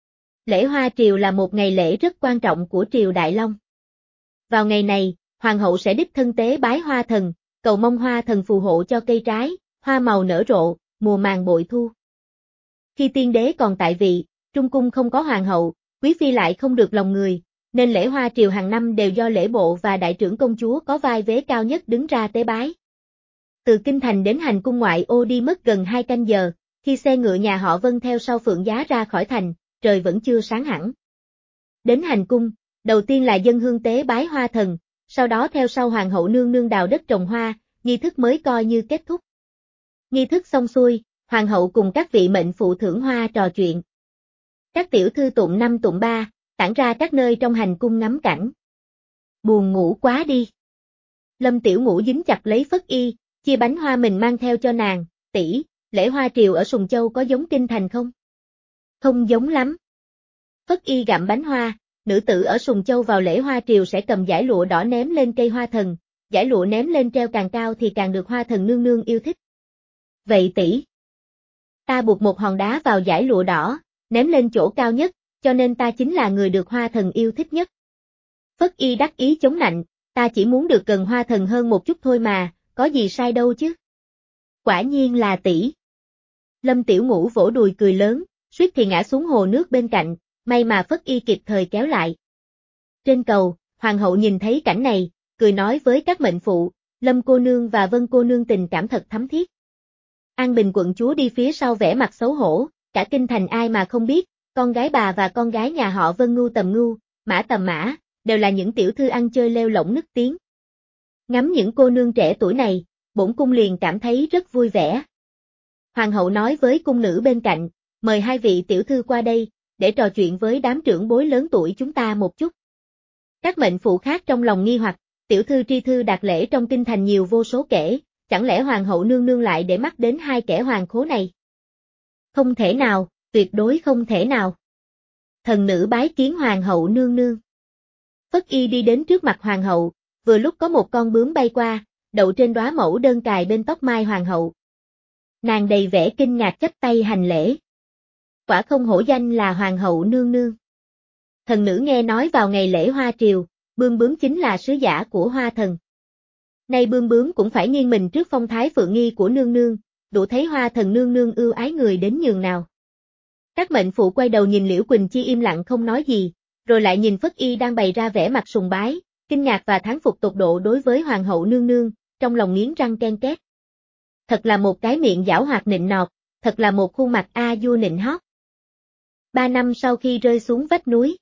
Lễ Hoa Triều là một ngày lễ rất quan trọng của triều Đại Long. Vào ngày này, hoàng hậu sẽ đích thân tế bái hoa thần, cầu mong hoa thần phù hộ cho cây trái, hoa màu nở rộ, mùa màng bội thu. Khi tiên đế còn tại vị, trung cung không có hoàng hậu, quý phi lại không được lòng người, nên lễ Hoa Triều hàng năm đều do lễ bộ và đại trưởng công chúa có vai vế cao nhất đứng ra tế bái. Từ kinh thành đến hành cung ngoại ô đi mất gần hai canh giờ, khi xe ngựa nhà họ Vân theo sau Phượng Giá ra khỏi thành, trời vẫn chưa sáng hẳn. Đến hành cung, đầu tiên là dân hương tế bái hoa thần, sau đó theo sau hoàng hậu nương nương đào đất trồng hoa, nghi thức mới coi như kết thúc. Nghi thức xong xuôi, hoàng hậu cùng các vị mệnh phụ thưởng hoa trò chuyện. Các tiểu thư tụng năm tụng ba, tản ra các nơi trong hành cung ngắm cảnh. Buồn ngủ quá đi. Lâm Tiểu Ngũ dính chặt lấy Phất Y, chia bánh hoa mình mang theo cho nàng, tỷ, lễ Hoa Triều ở Sùng Châu có giống kinh thành không? Không giống lắm. Phất Y gặm bánh hoa, nữ tử ở Sùng Châu vào lễ Hoa Triều sẽ cầm dải lụa đỏ ném lên cây hoa thần, dải lụa ném lên treo càng cao thì càng được hoa thần nương nương yêu thích. Vậy tỷ, ta buộc một hòn đá vào dải lụa đỏ, ném lên chỗ cao nhất, cho nên ta chính là người được hoa thần yêu thích nhất. Phất Y đắc ý chống nạnh, ta chỉ muốn được gần hoa thần hơn một chút thôi mà, có gì sai đâu chứ. Quả nhiên là tỷ. Lâm Tiểu Ngũ vỗ đùi cười lớn, suýt thì ngã xuống hồ nước bên cạnh, may mà Phất Y kịp thời kéo lại. Trên cầu, hoàng hậu nhìn thấy cảnh này, cười nói với các mệnh phụ, Lâm cô nương và Vân cô nương tình cảm thật thắm thiết. An Bình quận chúa đi phía sau vẻ mặt xấu hổ, cả kinh thành ai mà không biết, con gái bà và con gái nhà họ Vân Ngưu tầm Ngưu, Mã tầm Mã, đều là những tiểu thư ăn chơi lêu lổng nức tiếng. Ngắm những cô nương trẻ tuổi này, bổn cung liền cảm thấy rất vui vẻ. Hoàng hậu nói với cung nữ bên cạnh, mời hai vị tiểu thư qua đây, để trò chuyện với đám trưởng bối lớn tuổi chúng ta một chút. Các mệnh phụ khác trong lòng nghi hoặc, tiểu thư tri thư đạt lễ trong kinh thành nhiều vô số kể, chẳng lẽ hoàng hậu nương nương lại để mắt đến hai kẻ hoàng khố này? Không thể nào, tuyệt đối không thể nào. Thần nữ bái kiến hoàng hậu nương nương. Phất Y đi đến trước mặt hoàng hậu, vừa lúc có một con bướm bay qua, đậu trên đóa mẫu đơn cài bên tóc mai hoàng hậu. Nàng đầy vẻ kinh ngạc chắp tay hành lễ. Quả không hổ danh là hoàng hậu nương nương. Thần nữ nghe nói vào ngày lễ Hoa Triều, bươm bướm chính là sứ giả của hoa thần. Nay bươm bướm cũng phải nghiêng mình trước phong thái phượng nghi của nương nương, đủ thấy hoa thần nương nương ưu ái người đến nhường nào. Các mệnh phụ quay đầu nhìn Liễu Quỳnh Chi im lặng không nói gì, rồi lại nhìn Phất Y đang bày ra vẻ mặt sùng bái, kinh ngạc và thán phục tột độ đối với hoàng hậu nương nương, trong lòng nghiến răng ken két. Thật là một cái miệng giảo hoạt nịnh nọt, thật là một khuôn mặt a vua nịnh hót. Ba năm sau khi rơi xuống vách núi.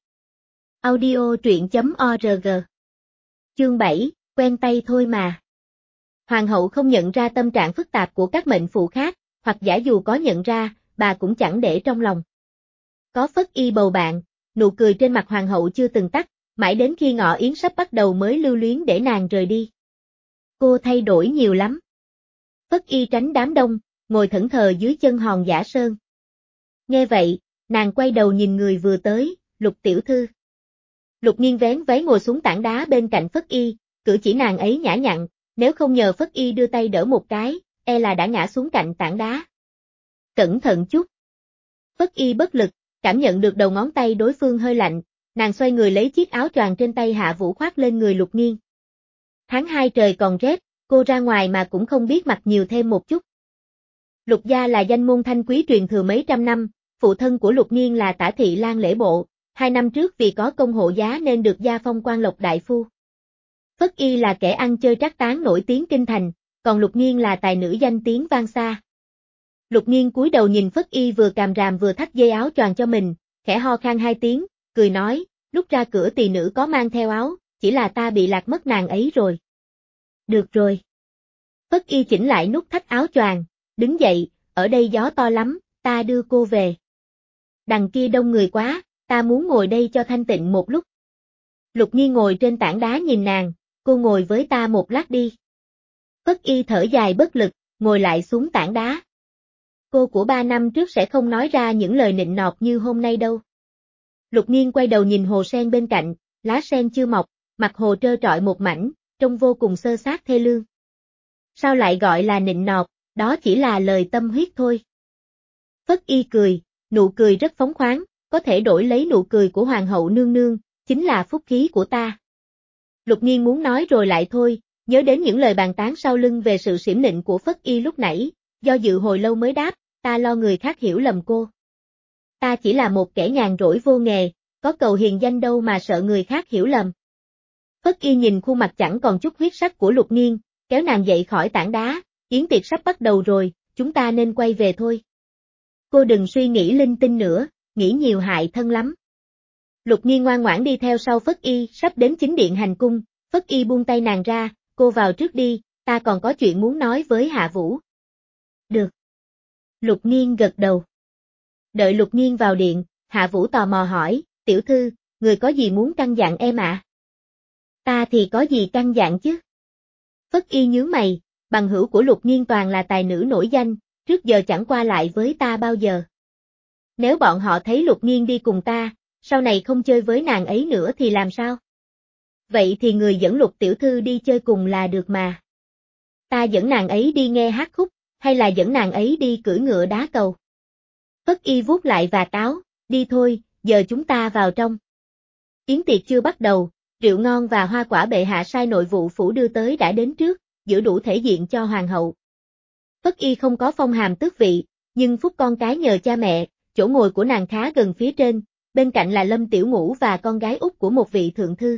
Audio truyện chấm org. Chương bảy, quen tay thôi mà. Hoàng hậu không nhận ra tâm trạng phức tạp của các mệnh phụ khác, hoặc giả dù có nhận ra, bà cũng chẳng để trong lòng. Có Phất Y bầu bạn, nụ cười trên mặt hoàng hậu chưa từng tắt, mãi đến khi ngọ yến sắp bắt đầu mới lưu luyến để nàng rời đi. Cô thay đổi nhiều lắm. Phất Y tránh đám đông, ngồi thẫn thờ dưới chân hòn Giả Sơn. Nghe vậy, nàng quay đầu nhìn người vừa tới, Lục tiểu thư. Lục Nghiên vén váy ngồi xuống tảng đá bên cạnh Phất Y, cử chỉ nàng ấy nhã nhặn, nếu không nhờ Phất Y đưa tay đỡ một cái, e là đã ngã xuống cạnh tảng đá. Cẩn thận chút. Phất Y bất lực, cảm nhận được đầu ngón tay đối phương hơi lạnh, nàng xoay người lấy chiếc áo choàng trên tay Hạ Vũ khoác lên người Lục Nghiên. Tháng hai trời còn rét, cô ra ngoài mà cũng không biết mặc nhiều thêm một chút. Lục gia là danh môn thanh quý truyền thừa mấy trăm năm, phụ thân của Lục Nghiên là Tả thị lang lễ bộ, hai năm trước vì có công hộ giá nên được gia phong quan lộc đại phu. Phất Y là kẻ ăn chơi trác tán nổi tiếng kinh thành, còn Lục Nghiên là tài nữ danh tiếng vang xa. Lục Nghiên cúi đầu nhìn Phất Y vừa càm ràm vừa thắt dây áo choàng cho mình, khẽ ho khan hai tiếng, cười nói, lúc ra cửa tỳ nữ có mang theo áo, chỉ là ta bị lạc mất nàng ấy rồi. Được rồi. Phất Y chỉnh lại nút thắt áo choàng, đứng dậy, ở đây gió to lắm, ta đưa cô về. Đằng kia đông người quá, ta muốn ngồi đây cho thanh tịnh một lúc. Lục Nghi ngồi trên tảng đá nhìn nàng, cô ngồi với ta một lát đi. Phất Y thở dài bất lực, ngồi lại xuống tảng đá. Cô của ba năm trước sẽ không nói ra những lời nịnh nọt như hôm nay đâu. Lục Nghiên quay đầu nhìn hồ sen bên cạnh, lá sen chưa mọc, mặt hồ trơ trọi một mảnh, trông vô cùng xơ xác thê lương. Sao lại gọi là nịnh nọt, đó chỉ là lời tâm huyết thôi. Phất Y cười, nụ cười rất phóng khoáng, có thể đổi lấy nụ cười của hoàng hậu nương nương, chính là phúc khí của ta. Lục Nghiên muốn nói rồi lại thôi, nhớ đến những lời bàn tán sau lưng về sự xỉm nịnh của Phất Y lúc nãy, do dự hồi lâu mới đáp, ta lo người khác hiểu lầm cô. Ta chỉ là một kẻ nhàn rỗi vô nghề, có cầu hiền danh đâu mà sợ người khác hiểu lầm. Phất Y nhìn khuôn mặt chẳng còn chút huyết sắc của Lục Nghiên, kéo nàng dậy khỏi tảng đá, yến tiệc sắp bắt đầu rồi, chúng ta nên quay về thôi. Cô đừng suy nghĩ linh tinh nữa, nghĩ nhiều hại thân lắm. Lục Nghiên ngoan ngoãn đi theo sau Phất Y, sắp đến chính điện hành cung, Phất Y buông tay nàng ra, cô vào trước đi, ta còn có chuyện muốn nói với Hạ Vũ. Được. Lục Nghiên gật đầu. Đợi Lục Nghiên vào điện, Hạ Vũ tò mò hỏi, tiểu thư, người có gì muốn căn dặn em ạ? À? Ta thì có gì căn dặn chứ? Phất Y nhướng mày, bằng hữu của Lục Nghiên toàn là tài nữ nổi danh, trước giờ chẳng qua lại với ta bao giờ. Nếu bọn họ thấy Lục Nghiên đi cùng ta, sau này không chơi với nàng ấy nữa thì làm sao? Vậy thì người dẫn Lục tiểu thư đi chơi cùng là được mà. Ta dẫn nàng ấy đi nghe hát khúc, hay là dẫn nàng ấy đi cưỡi ngựa đá cầu? Phất Y vuốt lại và táo, đi thôi, giờ chúng ta vào trong. Yến tiệc chưa bắt đầu, rượu ngon và hoa quả bệ hạ sai nội vụ phủ đưa tới đã đến trước, giữ đủ thể diện cho hoàng hậu. Phất Y không có phong hàm tước vị, nhưng phúc con cái nhờ cha mẹ, chỗ ngồi của nàng khá gần phía trên, bên cạnh là Lâm Tiểu Ngũ và con gái út của một vị thượng thư.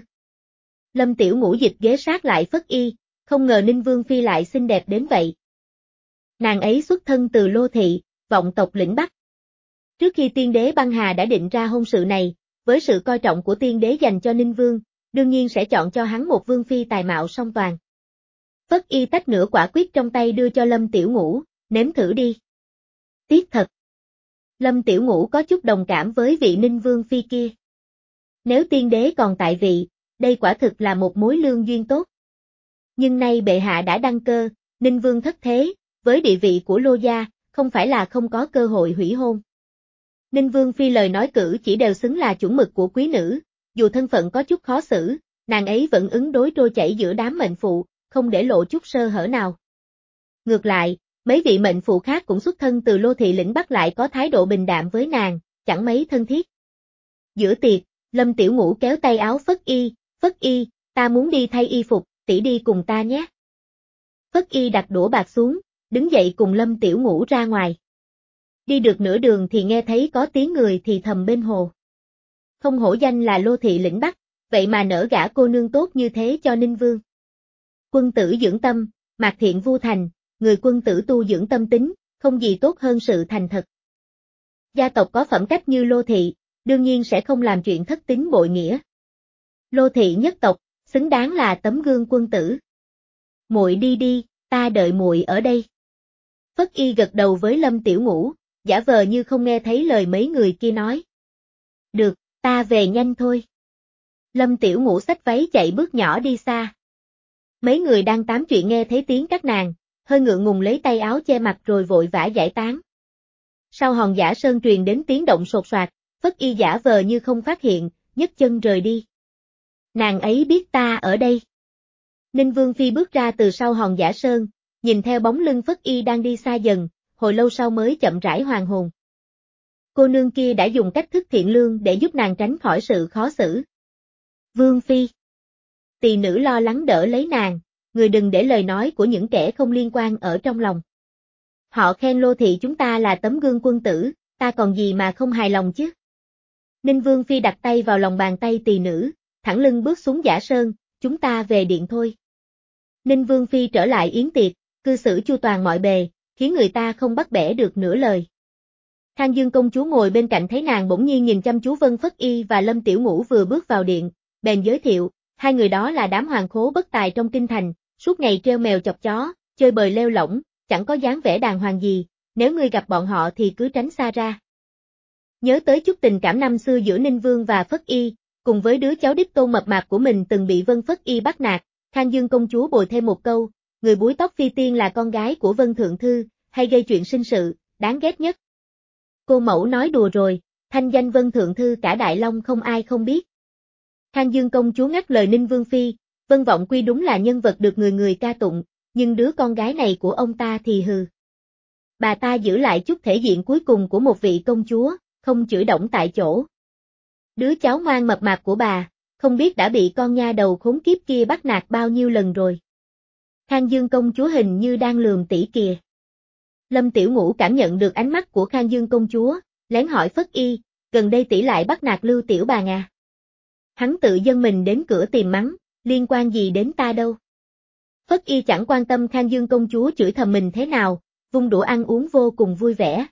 Lâm Tiểu Ngũ dịch ghế sát lại Phất Y, không ngờ Ninh Vương Phi lại xinh đẹp đến vậy. Nàng ấy xuất thân từ Lô Thị, vọng tộc lĩnh Bắc. Trước khi tiên đế băng hà đã định ra hôn sự này, với sự coi trọng của tiên đế dành cho Ninh Vương, đương nhiên sẽ chọn cho hắn một vương phi tài mạo song toàn. Phất Y tách nửa quả quyết trong tay đưa cho Lâm Tiểu Ngũ, nếm thử đi. Tiếc thật. Lâm Tiểu Ngũ có chút đồng cảm với vị Ninh Vương phi kia. Nếu tiên đế còn tại vị, đây quả thực là một mối lương duyên tốt. Nhưng nay bệ hạ đã đăng cơ, Ninh Vương thất thế, với địa vị của Lô gia, không phải là không có cơ hội hủy hôn. Ninh Vương phi lời nói cử chỉ đều xứng là chuẩn mực của quý nữ, dù thân phận có chút khó xử, nàng ấy vẫn ứng đối trôi chảy giữa đám mệnh phụ, không để lộ chút sơ hở nào. Ngược lại, mấy vị mệnh phụ khác cũng xuất thân từ Lô Thị lĩnh Bắc lại có thái độ bình đạm với nàng, chẳng mấy thân thiết. Giữa tiệc, Lâm Tiểu Ngũ kéo tay áo Phất Y, Phất Y, ta muốn đi thay y phục, tỷ đi cùng ta nhé. Phất Y đặt đũa bạc xuống, đứng dậy cùng Lâm Tiểu Ngũ ra ngoài. Đi được nửa đường thì nghe thấy có tiếng người thì thầm bên hồ. Không hổ danh là Lô Thị lĩnh Bắc, vậy mà nỡ gả cô nương tốt như thế cho Ninh Vương. Quân tử dưỡng tâm, mạc thiện vu thành, người quân tử tu dưỡng tâm tính, không gì tốt hơn sự thành thật. Gia tộc có phẩm cách như Lô Thị, đương nhiên sẽ không làm chuyện thất tín bội nghĩa. Lô Thị nhất tộc, xứng đáng là tấm gương quân tử. Muội đi đi, ta đợi muội ở đây. Phất Y gật đầu với Lâm Tiểu Ngũ, giả vờ như không nghe thấy lời mấy người kia nói. Được, ta về nhanh thôi. Lâm Tiểu Ngũ xách váy chạy bước nhỏ đi xa. Mấy người đang tám chuyện nghe thấy tiếng các nàng, hơi ngượng ngùng lấy tay áo che mặt rồi vội vã giải tán. Sau hòn giả sơn truyền đến tiếng động sột soạt, Phất Y giả vờ như không phát hiện, nhấc chân rời đi. Nàng ấy biết ta ở đây. Ninh Vương Phi bước ra từ sau hòn giả sơn, nhìn theo bóng lưng Phất Y đang đi xa dần, hồi lâu sau mới chậm rãi hoàn hồn. Cô nương kia đã dùng cách thức thiện lương để giúp nàng tránh khỏi sự khó xử. Vương Phi. Tỳ nữ lo lắng đỡ lấy nàng, người đừng để lời nói của những kẻ không liên quan ở trong lòng. Họ khen Lô Thị chúng ta là tấm gương quân tử, ta còn gì mà không hài lòng chứ. Ninh Vương Phi đặt tay vào lòng bàn tay tỳ nữ, thẳng lưng bước xuống giả sơn, chúng ta về điện thôi. Ninh Vương Phi trở lại yến tiệc, cư xử chu toàn mọi bề, khiến người ta không bắt bẻ được nửa lời. Khang Dương công chúa ngồi bên cạnh thấy nàng bỗng nhiên nhìn chăm chú Vân Phất Y và Lâm Tiểu Ngũ vừa bước vào điện, bèn giới thiệu, hai người đó là đám hoàng khố bất tài trong kinh thành, suốt ngày treo mèo chọc chó, chơi bời lêu lỏng, chẳng có dáng vẻ đàng hoàng gì, nếu ngươi gặp bọn họ thì cứ tránh xa ra. Nhớ tới chút tình cảm năm xưa giữa Ninh Vương và Phất Y, cùng với đứa cháu đích tôn mập mạp của mình từng bị Vân Phất Y bắt nạt, Khang Dương công chúa bồi thêm một câu, người búi tóc phi tiên là con gái của Vân Thượng Thư, hay gây chuyện sinh sự, đáng ghét nhất. Cô mẫu nói đùa rồi, thanh danh Vân Thượng Thư cả Đại Long không ai không biết. Khang Dương công chúa ngắt lời Ninh Vương Phi, Vân Vọng Quy đúng là nhân vật được người người ca tụng, nhưng đứa con gái này của ông ta thì hừ. Bà ta giữ lại chút thể diện cuối cùng của một vị công chúa, không chửi động tại chỗ. Đứa cháu ngoan mập mạp của bà, không biết đã bị con nha đầu khốn kiếp kia bắt nạt bao nhiêu lần rồi. Khang Dương công chúa hình như đang lườm tỷ kìa. Lâm Tiểu Ngũ cảm nhận được ánh mắt của Khang Dương công chúa, lén hỏi Phất Y, gần đây tỷ lại bắt nạt Lưu Tiểu Bàn à? Hắn tự dâng mình đến cửa tìm mắng, liên quan gì đến ta đâu. Phất Y chẳng quan tâm Khang Dương công chúa chửi thầm mình thế nào, vung đũa ăn uống vô cùng vui vẻ.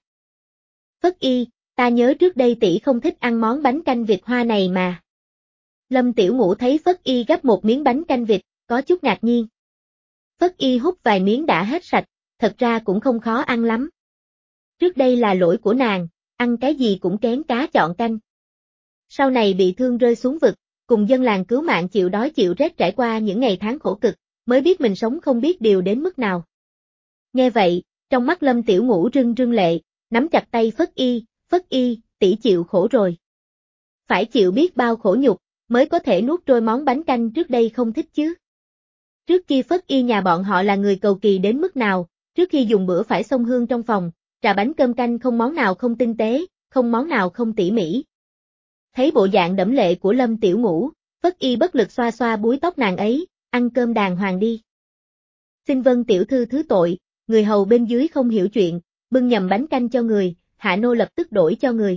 Phất Y, ta nhớ trước đây tỷ không thích ăn món bánh canh vịt hoa này mà. Lâm Tiểu Ngũ thấy Phất Y gắp một miếng bánh canh vịt, có chút ngạc nhiên. Phất Y hút vài miếng đã hết sạch, thật ra cũng không khó ăn lắm. Trước đây là lỗi của nàng, ăn cái gì cũng kén cá chọn canh. Sau này bị thương rơi xuống vực, cùng dân làng cứu mạng chịu đói chịu rét trải qua những ngày tháng khổ cực, mới biết mình sống không biết điều đến mức nào. Nghe vậy, trong mắt Lâm Tiểu Ngũ rưng rưng lệ, nắm chặt tay Phất Y, Phất Y, tỷ chịu khổ rồi. Phải chịu biết bao khổ nhục, mới có thể nuốt trôi món bánh canh trước đây không thích chứ. Trước kia Phất Y nhà bọn họ là người cầu kỳ đến mức nào, trước khi dùng bữa phải xông hương trong phòng, trà bánh cơm canh không món nào không tinh tế, không món nào không tỉ mỉ. Thấy bộ dạng đẫm lệ của Lâm Tiểu Ngũ, Phất Y bất lực xoa xoa búi tóc nàng ấy, ăn cơm đàng hoàng đi. Xin Vân tiểu thư thứ tội, người hầu bên dưới không hiểu chuyện, bưng nhầm bánh canh cho người, hạ nô lập tức đổi cho người.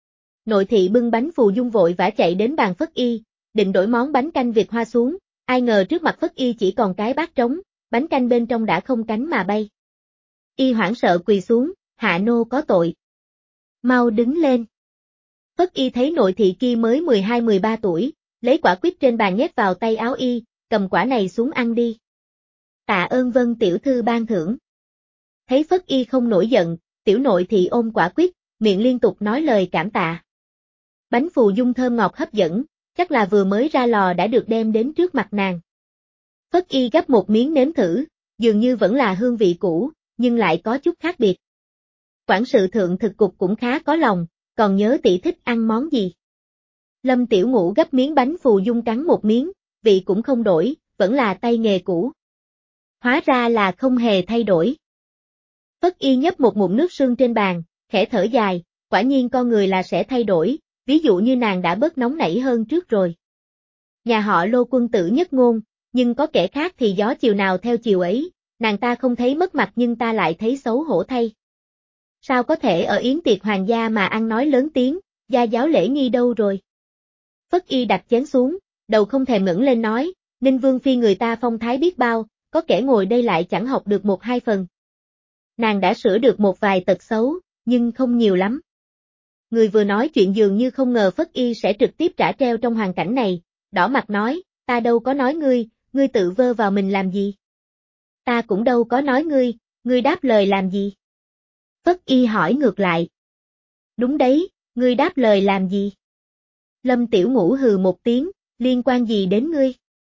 Nội thị bưng bánh phù dung vội vã chạy đến bàn Phất Y, định đổi món bánh canh vịt hoa xuống, ai ngờ trước mặt Phất Y chỉ còn cái bát trống, bánh canh bên trong đã không cánh mà bay. Y hoảng sợ quỳ xuống, hạ nô có tội. Mau đứng lên. Phất Y thấy nội thị kia mới mười hai mười ba tuổi, lấy quả quýt trên bàn nhét vào tay áo Y, cầm quả này xuống ăn đi. Tạ ơn Vân tiểu thư ban thưởng. Thấy Phất Y không nổi giận, tiểu nội thị ôm quả quýt, miệng liên tục nói lời cảm tạ. Bánh phù dung thơm ngọt hấp dẫn, chắc là vừa mới ra lò đã được đem đến trước mặt nàng. Phất Y gắp một miếng nếm thử, dường như vẫn là hương vị cũ, nhưng lại có chút khác biệt. Quản sự thượng thực cục cũng khá có lòng, còn nhớ tỷ thích ăn món gì. Lâm Tiểu Ngũ gắp miếng bánh phù dung cắn một miếng, vị cũng không đổi, vẫn là tay nghề cũ. Hóa ra là không hề thay đổi. Phất Y nhấp một ngụm nước sương trên bàn, khẽ thở dài, quả nhiên con người là sẽ thay đổi, ví dụ như nàng đã bớt nóng nảy hơn trước rồi. Nhà họ Lô quân tử nhất ngôn, nhưng có kẻ khác thì gió chiều nào theo chiều ấy, nàng ta không thấy mất mặt nhưng ta lại thấy xấu hổ thay. Sao có thể ở yến tiệc hoàng gia mà ăn nói lớn tiếng, gia giáo lễ nghi đâu rồi? Phất Y đặt chén xuống, đầu không thèm ngẩng lên nói, Ninh Vương Phi người ta phong thái biết bao, có kẻ ngồi đây lại chẳng học được một hai phần. Nàng đã sửa được một vài tật xấu, nhưng không nhiều lắm. Người vừa nói chuyện dường như không ngờ Phất Y sẽ trực tiếp trả treo trong hoàn cảnh này, đỏ mặt nói, ta đâu có nói ngươi, ngươi tự vơ vào mình làm gì? Ta cũng đâu có nói ngươi, ngươi đáp lời làm gì? Phất Y hỏi ngược lại. Đúng đấy, ngươi đáp lời làm gì? Lâm Tiểu Ngũ hừ một tiếng, liên quan gì đến ngươi?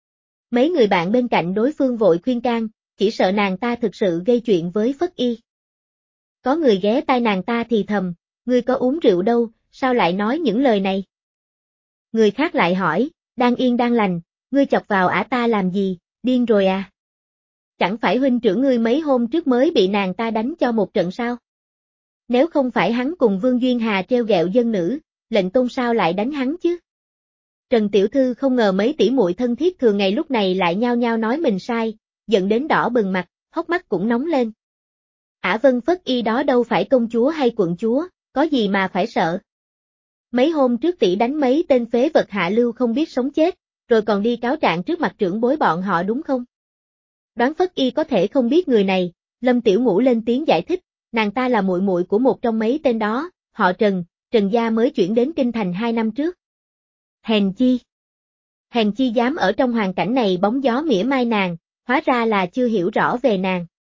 Mấy người bạn bên cạnh đối phương vội khuyên can, chỉ sợ nàng ta thực sự gây chuyện với Phất Y. Có người ghé tai nàng ta thì thầm, ngươi có uống rượu đâu, sao lại nói những lời này? Người khác lại hỏi, đang yên đang lành, ngươi chọc vào ả ta làm gì, điên rồi à? Chẳng phải huynh trưởng ngươi mấy hôm trước mới bị nàng ta đánh cho một trận sao? Nếu không phải hắn cùng Vương Duyên Hà treo gẹo dân nữ, lệnh tôn sao lại đánh hắn chứ? Trần Tiểu Thư không ngờ mấy tỷ muội thân thiết thường ngày lúc này lại nhao nhao nói mình sai, giận đến đỏ bừng mặt, hốc mắt cũng nóng lên. Ả Vân Phất Y đó đâu phải công chúa hay quận chúa, có gì mà phải sợ. Mấy hôm trước tỷ đánh mấy tên phế vật hạ lưu không biết sống chết, rồi còn đi cáo trạng trước mặt trưởng bối bọn họ đúng không? Đoán Phất Y có thể không biết người này, Lâm Tiểu Ngũ lên tiếng giải thích, nàng ta là muội muội của một trong mấy tên đó, họ Trần, Trần gia mới chuyển đến Kinh Thành hai năm trước. Hèn chi. Hèn chi dám ở trong hoàn cảnh này bóng gió mỉa mai nàng, hóa ra là chưa hiểu rõ về nàng.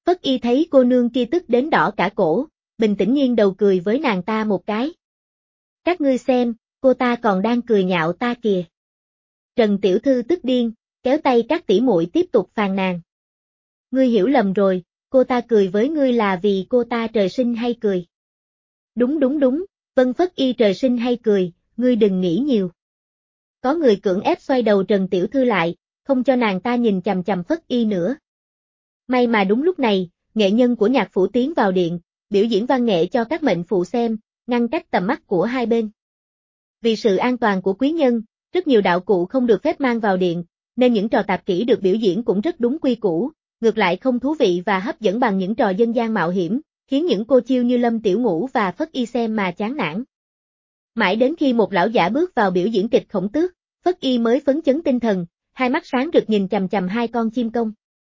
Phất Y thấy cô nương kia tức đến đỏ cả cổ, bình tĩnh nghiêng đầu cười với nàng ta một cái. Các ngươi xem, cô ta còn đang cười nhạo ta kìa. Trần tiểu thư tức điên, kéo tay các tỷ muội tiếp tục phàn nàn. Ngươi hiểu lầm rồi, cô ta cười với ngươi là vì cô ta trời sinh hay cười. Đúng đúng đúng, Vân Phất Y trời sinh hay cười, ngươi đừng nghĩ nhiều. Có người cưỡng ép xoay đầu Trần tiểu thư lại, không cho nàng ta nhìn chằm chằm Phất Y nữa. May mà đúng lúc này, nghệ nhân của nhạc phủ tiến vào điện, biểu diễn văn nghệ cho các mệnh phụ xem, ngăn cách tầm mắt của hai bên. Vì sự an toàn của quý nhân, rất nhiều đạo cụ không được phép mang vào điện, nên những trò tạp kỹ được biểu diễn cũng rất đúng quy củ, ngược lại không thú vị và hấp dẫn bằng những trò dân gian mạo hiểm, khiến những cô chiêu như Lâm Tiểu Ngũ và Phất Y xem mà chán nản. Mãi đến khi một lão giả bước vào biểu diễn kịch Khổng Tước, Phất Y mới phấn chấn tinh thần, hai mắt sáng rực nhìn chằm chằm hai con chim công.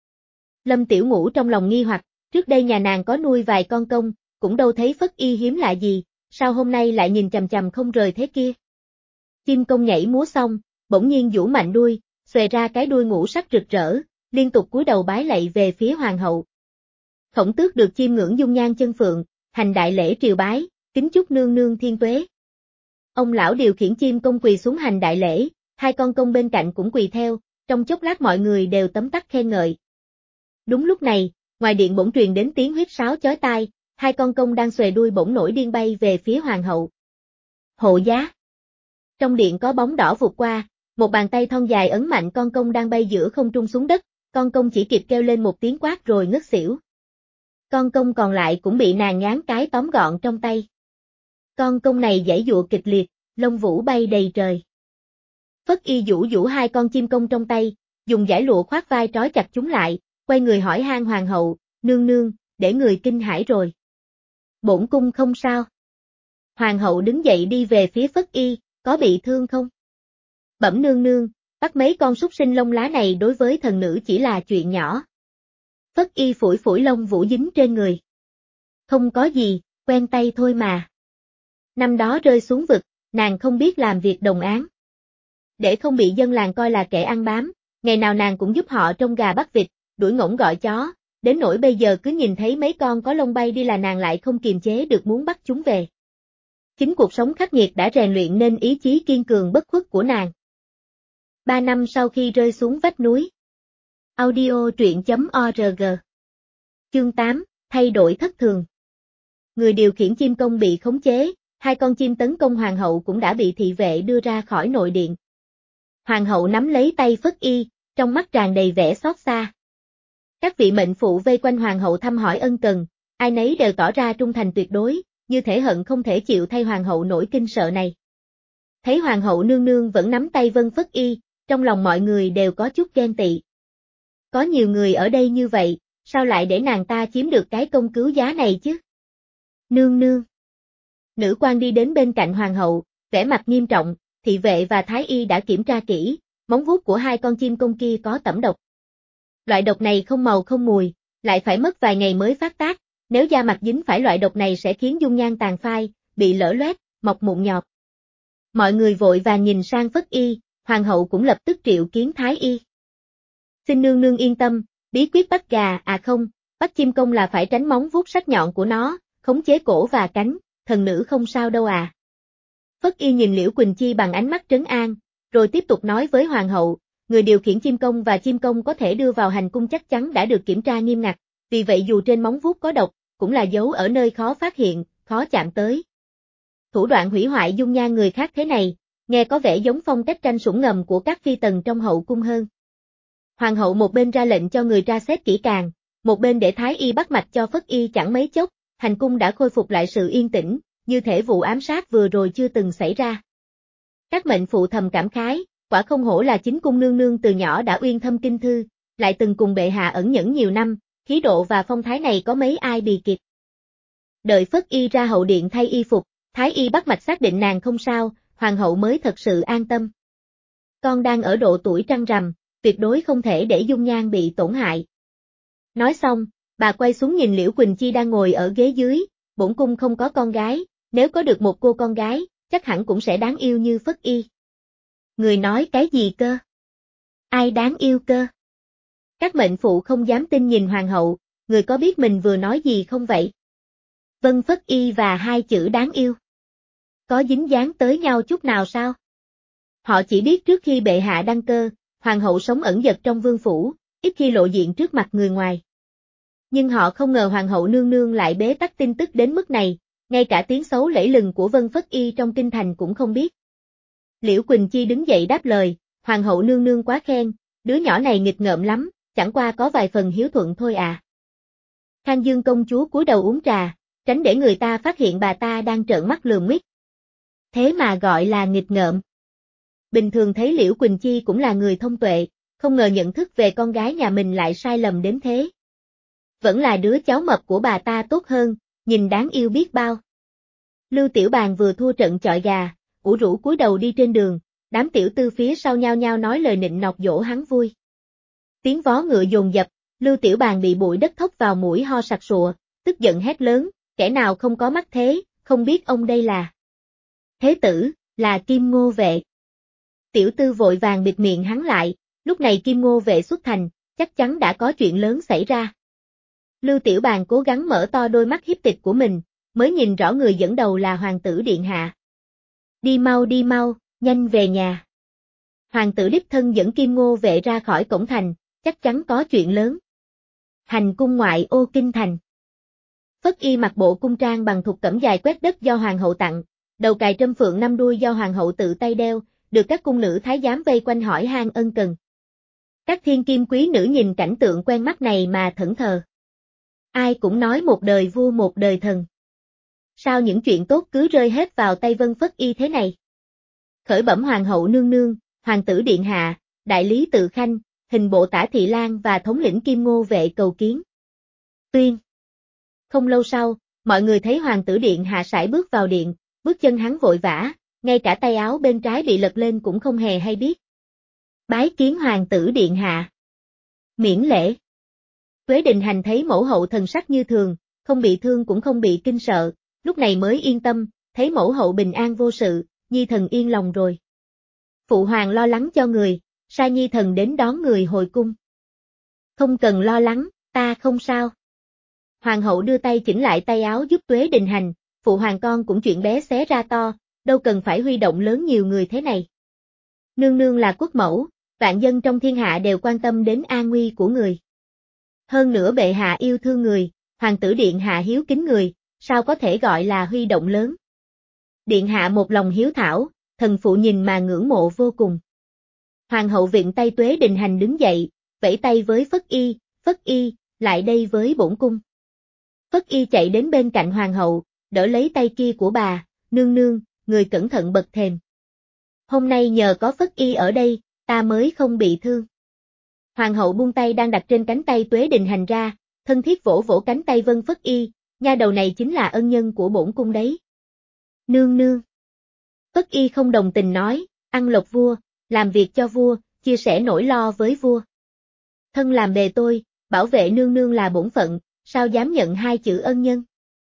Lâm Tiểu Ngũ trong lòng nghi hoặc, trước đây nhà nàng có nuôi vài con công, cũng đâu thấy Phất Y hiếm lạ gì, sao hôm nay lại nhìn chằm chằm không rời thế kia. Chim công nhảy múa xong, bỗng nhiên vũ mạnh đuôi, xòe ra cái đuôi ngũ sắc rực rỡ, liên tục cúi đầu bái lạy về phía hoàng hậu. Khổng Tước được chiêm ngưỡng dung nhan chân phượng, hành đại lễ triều bái, kính chúc nương nương thiên tuế. Ông lão điều khiển chim công quỳ xuống hành đại lễ, hai con công bên cạnh cũng quỳ theo, trong chốc lát mọi người đều tấm tắc khen ngợi. Đúng lúc này, ngoài điện bỗng truyền đến tiếng huýt sáo chói tai, hai con công đang xòe đuôi bỗng nổi điên bay về phía hoàng hậu. Hộ giá. Trong điện có bóng đỏ vụt qua, một bàn tay thon dài ấn mạnh con công đang bay giữa không trung xuống đất, con công chỉ kịp kêu lên một tiếng quát rồi ngất xỉu. Con công còn lại cũng bị nàng nhán cái tóm gọn trong tay. Con công này giãy giụa kịch liệt, lông vũ bay đầy trời. Phất Y vũ vũ hai con chim công trong tay, dùng dải lụa khoác vai trói chặt chúng lại, quay người hỏi han hoàng hậu, nương nương, để người kinh hãi rồi. Bổn cung không sao. Hoàng hậu đứng dậy đi về phía Phất Y, có bị thương không? Bẩm nương nương, bắt mấy con súc sinh lông lá này đối với thần nữ chỉ là chuyện nhỏ. Phất Y phủi phủi lông vũ dính trên người. Không có gì, quen tay thôi mà. Năm đó rơi xuống vực, nàng không biết làm việc đồng áng. Để không bị dân làng coi là kẻ ăn bám, ngày nào nàng cũng giúp họ trông gà bắt vịt, đuổi ngỗng gọi chó, đến nỗi bây giờ cứ nhìn thấy mấy con có lông bay đi là nàng lại không kiềm chế được muốn bắt chúng về. Chính cuộc sống khắc nghiệt đã rèn luyện nên ý chí kiên cường bất khuất của nàng. Ba năm sau khi rơi xuống vách núi. Audio truyện chấm org. Chương tám, thay đổi thất thường. Người điều khiển chim công bị khống chế, hai con chim tấn công hoàng hậu cũng đã bị thị vệ đưa ra khỏi nội điện. Hoàng hậu nắm lấy tay Phất Y, trong mắt tràn đầy vẻ xót xa. Các vị mệnh phụ vây quanh hoàng hậu thăm hỏi ân cần, ai nấy đều tỏ ra trung thành tuyệt đối, như thể hận không thể chịu thay hoàng hậu nỗi kinh sợ này. Thấy hoàng hậu nương nương vẫn nắm tay Vân Phất Y, trong lòng mọi người đều có chút ghen tị. Có nhiều người ở đây như vậy, sao lại để nàng ta chiếm được cái công cứu giá này chứ? Nương nương. Nữ quan đi đến bên cạnh hoàng hậu, vẻ mặt nghiêm trọng, thị vệ và thái y đã kiểm tra kỹ, móng vuốt của hai con chim công kia có tẩm độc. Loại độc này không màu không mùi, lại phải mất vài ngày mới phát tác, nếu da mặt dính phải loại độc này sẽ khiến dung nhan tàn phai, bị lở loét, mọc mụn nhọt. Mọi người vội vàng nhìn sang Phất Y, hoàng hậu cũng lập tức triệu kiến thái y. Xin nương nương yên tâm, bí quyết bắt gà à không, bắt chim công là phải tránh móng vuốt sắc nhọn của nó, khống chế cổ và cánh, thần nữ không sao đâu à. Phất Y nhìn Liễu Quỳnh Chi bằng ánh mắt trấn an, rồi tiếp tục nói với hoàng hậu, người điều khiển chim công và chim công có thể đưa vào hành cung chắc chắn đã được kiểm tra nghiêm ngặt, vì vậy dù trên móng vuốt có độc, cũng là dấu ở nơi khó phát hiện, khó chạm tới. Thủ đoạn hủy hoại dung nhan người khác thế này, nghe có vẻ giống phong cách tranh sủng ngầm của các phi tần trong hậu cung hơn. Hoàng hậu một bên ra lệnh cho người tra xét kỹ càng, một bên để thái y bắt mạch cho Phất Y chẳng mấy chốc, hành cung đã khôi phục lại sự yên tĩnh, như thể vụ ám sát vừa rồi chưa từng xảy ra. Các mệnh phụ thầm cảm khái, quả không hổ là chính cung nương nương từ nhỏ đã uyên thâm kinh thư, lại từng cùng bệ hạ ẩn nhẫn nhiều năm, khí độ và phong thái này có mấy ai bì kịp. Đợi Phất Y ra hậu điện thay y phục, thái y bắt mạch xác định nàng không sao, hoàng hậu mới thật sự an tâm. Con đang ở độ tuổi trăng rằm, tuyệt đối không thể để dung nhan bị tổn hại. Nói xong, bà quay xuống nhìn Liễu Quỳnh Chi đang ngồi ở ghế dưới, bổn cung không có con gái, nếu có được một cô con gái, chắc hẳn cũng sẽ đáng yêu như Phất Y. Người nói cái gì cơ? Ai đáng yêu cơ? Các mệnh phụ không dám tin nhìn hoàng hậu, người có biết mình vừa nói gì không vậy? Vân Phất Y và hai chữ đáng yêu. Có dính dáng tới nhau chút nào sao? Họ chỉ biết trước khi bệ hạ đăng cơ, hoàng hậu sống ẩn dật trong vương phủ, ít khi lộ diện trước mặt người ngoài. Nhưng họ không ngờ hoàng hậu nương nương lại bế tắc tin tức đến mức này, ngay cả tiếng xấu lẫy lừng của Vân Phất Y trong kinh thành cũng không biết. Liễu Quỳnh Chi đứng dậy đáp lời, hoàng hậu nương nương quá khen, đứa nhỏ này nghịch ngợm lắm, chẳng qua có vài phần hiếu thuận thôi à. Khang Dương công chúa cúi đầu uống trà, tránh để người ta phát hiện bà ta đang trợn mắt lườm nguyết. Thế mà gọi là nghịch ngợm. Bình thường thấy Liễu Quỳnh Chi cũng là người thông tuệ, không ngờ nhận thức về con gái nhà mình lại sai lầm đến thế. Vẫn là đứa cháu mập của bà ta tốt hơn, nhìn đáng yêu biết bao. Lưu Tiểu Bàn vừa thua trận chọi gà, ủ rũ cúi đầu đi trên đường, đám tiểu tư phía sau nhao nhao nói lời nịnh nọt dỗ hắn vui. Tiếng vó ngựa dồn dập, Lưu Tiểu Bàn bị bụi đất thốc vào mũi ho sặc sụa, tức giận hét lớn, kẻ nào không có mắt thế, không biết ông đây là. Thế tử, là Kim Ngô Vệ. Tiểu tư vội vàng bịt miệng hắn lại, lúc này Kim Ngô Vệ xuất thành, chắc chắn đã có chuyện lớn xảy ra. Lưu Tiểu Bàn cố gắng mở to đôi mắt hiếp tịch của mình, mới nhìn rõ người dẫn đầu là hoàng tử điện hạ. Đi mau đi mau, nhanh về nhà. Hoàng tử đích thân dẫn Kim Ngô Vệ ra khỏi cổng thành, chắc chắn có chuyện lớn. Hành cung ngoại ô kinh thành. Phất Y mặc bộ cung trang bằng thục cẩm dài quét đất do hoàng hậu tặng, đầu cài trâm phượng năm đuôi do hoàng hậu tự tay đeo, được các cung nữ thái giám vây quanh hỏi han ân cần. Các thiên kim quý nữ nhìn cảnh tượng quen mắt này mà thẫn thờ. Ai cũng nói một đời vua một đời thần. Sao những chuyện tốt cứ rơi hết vào tay Vân Phất Y thế này? Khởi bẩm hoàng hậu nương nương, hoàng tử điện hạ, đại lý Tự Khanh, hình bộ tả Thị Lan và thống lĩnh Kim Ngô Vệ cầu kiến. Tuyên. Không lâu sau, mọi người thấy hoàng tử điện hạ sải bước vào điện, bước chân hắn vội vã, ngay cả tay áo bên trái bị lật lên cũng không hề hay biết. Bái kiến hoàng tử điện hạ. Miễn lễ. Tuế Đình Hành thấy mẫu hậu thần sắc như thường, không bị thương cũng không bị kinh sợ, lúc này mới yên tâm, thấy mẫu hậu bình an vô sự, nhi thần yên lòng rồi. Phụ hoàng lo lắng cho người, sai nhi thần đến đón người hồi cung. Không cần lo lắng, ta không sao. Hoàng hậu đưa tay chỉnh lại tay áo giúp Tuế Đình Hành, phụ hoàng con cũng chuyện bé xé ra to, đâu cần phải huy động lớn nhiều người thế này. Nương nương là quốc mẫu, vạn dân trong thiên hạ đều quan tâm đến an nguy của người. Hơn nữa bệ hạ yêu thương người, hoàng tử điện hạ hiếu kính người, sao có thể gọi là huy động lớn. Điện hạ một lòng hiếu thảo, thần phụ nhìn mà ngưỡng mộ vô cùng. Hoàng hậu vịn tay Tuế Đình Hành đứng dậy, vẫy tay với Phất Y, Phất Y, lại đây với bổn cung. Phất Y chạy đến bên cạnh hoàng hậu, đỡ lấy tay kia của bà, nương nương, người cẩn thận bật thềm. Hôm nay nhờ có Phất Y ở đây, ta mới không bị thương. Hoàng hậu buông tay đang đặt trên cánh tay Tuế Đình Hành ra, thân thiết vỗ vỗ cánh tay Vân Phất Y, nha đầu này chính là ân nhân của bổn cung đấy. Nương nương. Phất Y không đồng tình nói, ăn lộc vua, làm việc cho vua, chia sẻ nỗi lo với vua. Thân làm bề tôi, bảo vệ nương nương là bổn phận, sao dám nhận hai chữ ân nhân.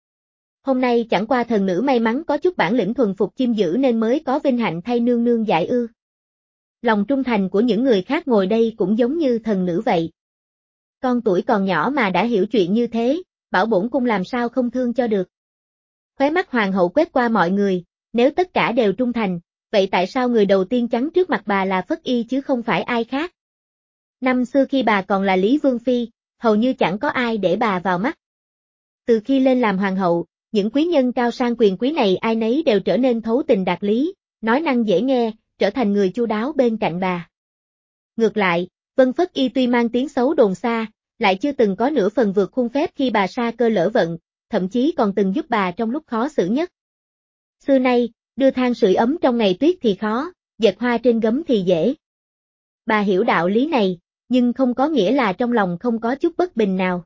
Hôm nay chẳng qua thần nữ may mắn có chút bản lĩnh thuần phục chim dữ nên mới có vinh hạnh thay nương nương giải ư. Lòng trung thành của những người khác ngồi đây cũng giống như thần nữ vậy. Con tuổi còn nhỏ mà đã hiểu chuyện như thế, bảo bổn cung làm sao không thương cho được. Khóe mắt hoàng hậu quét qua mọi người, nếu tất cả đều trung thành, vậy tại sao người đầu tiên chắn trước mặt bà là Phất Y chứ không phải ai khác? Năm xưa khi bà còn là Lý Vương Phi, hầu như chẳng có ai để bà vào mắt. Từ khi lên làm hoàng hậu, những quý nhân cao sang quyền quý này ai nấy đều trở nên thấu tình đạt lý, nói năng dễ nghe, trở thành người chu đáo bên cạnh bà. Ngược lại, Vân Phất Y tuy mang tiếng xấu đồn xa, lại chưa từng có nửa phần vượt khuôn phép khi bà sa cơ lỡ vận, thậm chí còn từng giúp bà trong lúc khó xử nhất. Xưa nay, đưa than sưởi ấm trong ngày tuyết thì khó, dệt hoa trên gấm thì dễ. Bà hiểu đạo lý này, nhưng không có nghĩa là trong lòng không có chút bất bình nào.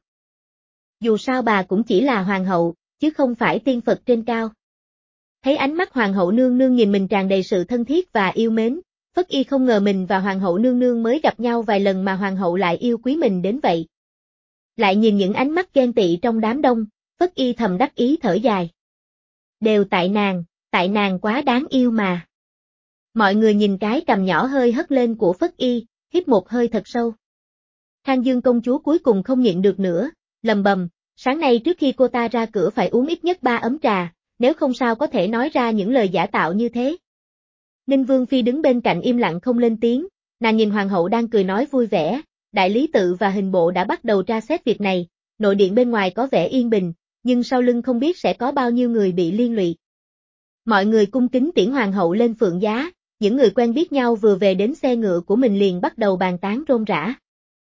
Dù sao bà cũng chỉ là hoàng hậu, chứ không phải tiên Phật trên cao. Thấy ánh mắt hoàng hậu nương nương nhìn mình tràn đầy sự thân thiết và yêu mến, Phất Y không ngờ mình và hoàng hậu nương nương mới gặp nhau vài lần mà hoàng hậu lại yêu quý mình đến vậy. Lại nhìn những ánh mắt ghen tị trong đám đông, Phất Y thầm đắc ý thở dài. Đều tại nàng, tại nàng quá đáng yêu mà. Mọi người nhìn cái cằm nhỏ hơi hất lên của Phất Y, hít một hơi thật sâu. Khang Dương công chúa cuối cùng không nhịn được nữa, lầm bầm, sáng nay trước khi cô ta ra cửa phải uống ít nhất ba ấm trà, nếu không sao có thể nói ra những lời giả tạo như thế. Ninh Vương Phi đứng bên cạnh im lặng không lên tiếng, nàng nhìn hoàng hậu đang cười nói vui vẻ, đại lý tự và hình bộ đã bắt đầu tra xét việc này, nội điện bên ngoài có vẻ yên bình, nhưng sau lưng không biết sẽ có bao nhiêu người bị liên lụy. Mọi người cung kính tiễn hoàng hậu lên phượng giá, những người quen biết nhau vừa về đến xe ngựa của mình liền bắt đầu bàn tán rôm rã.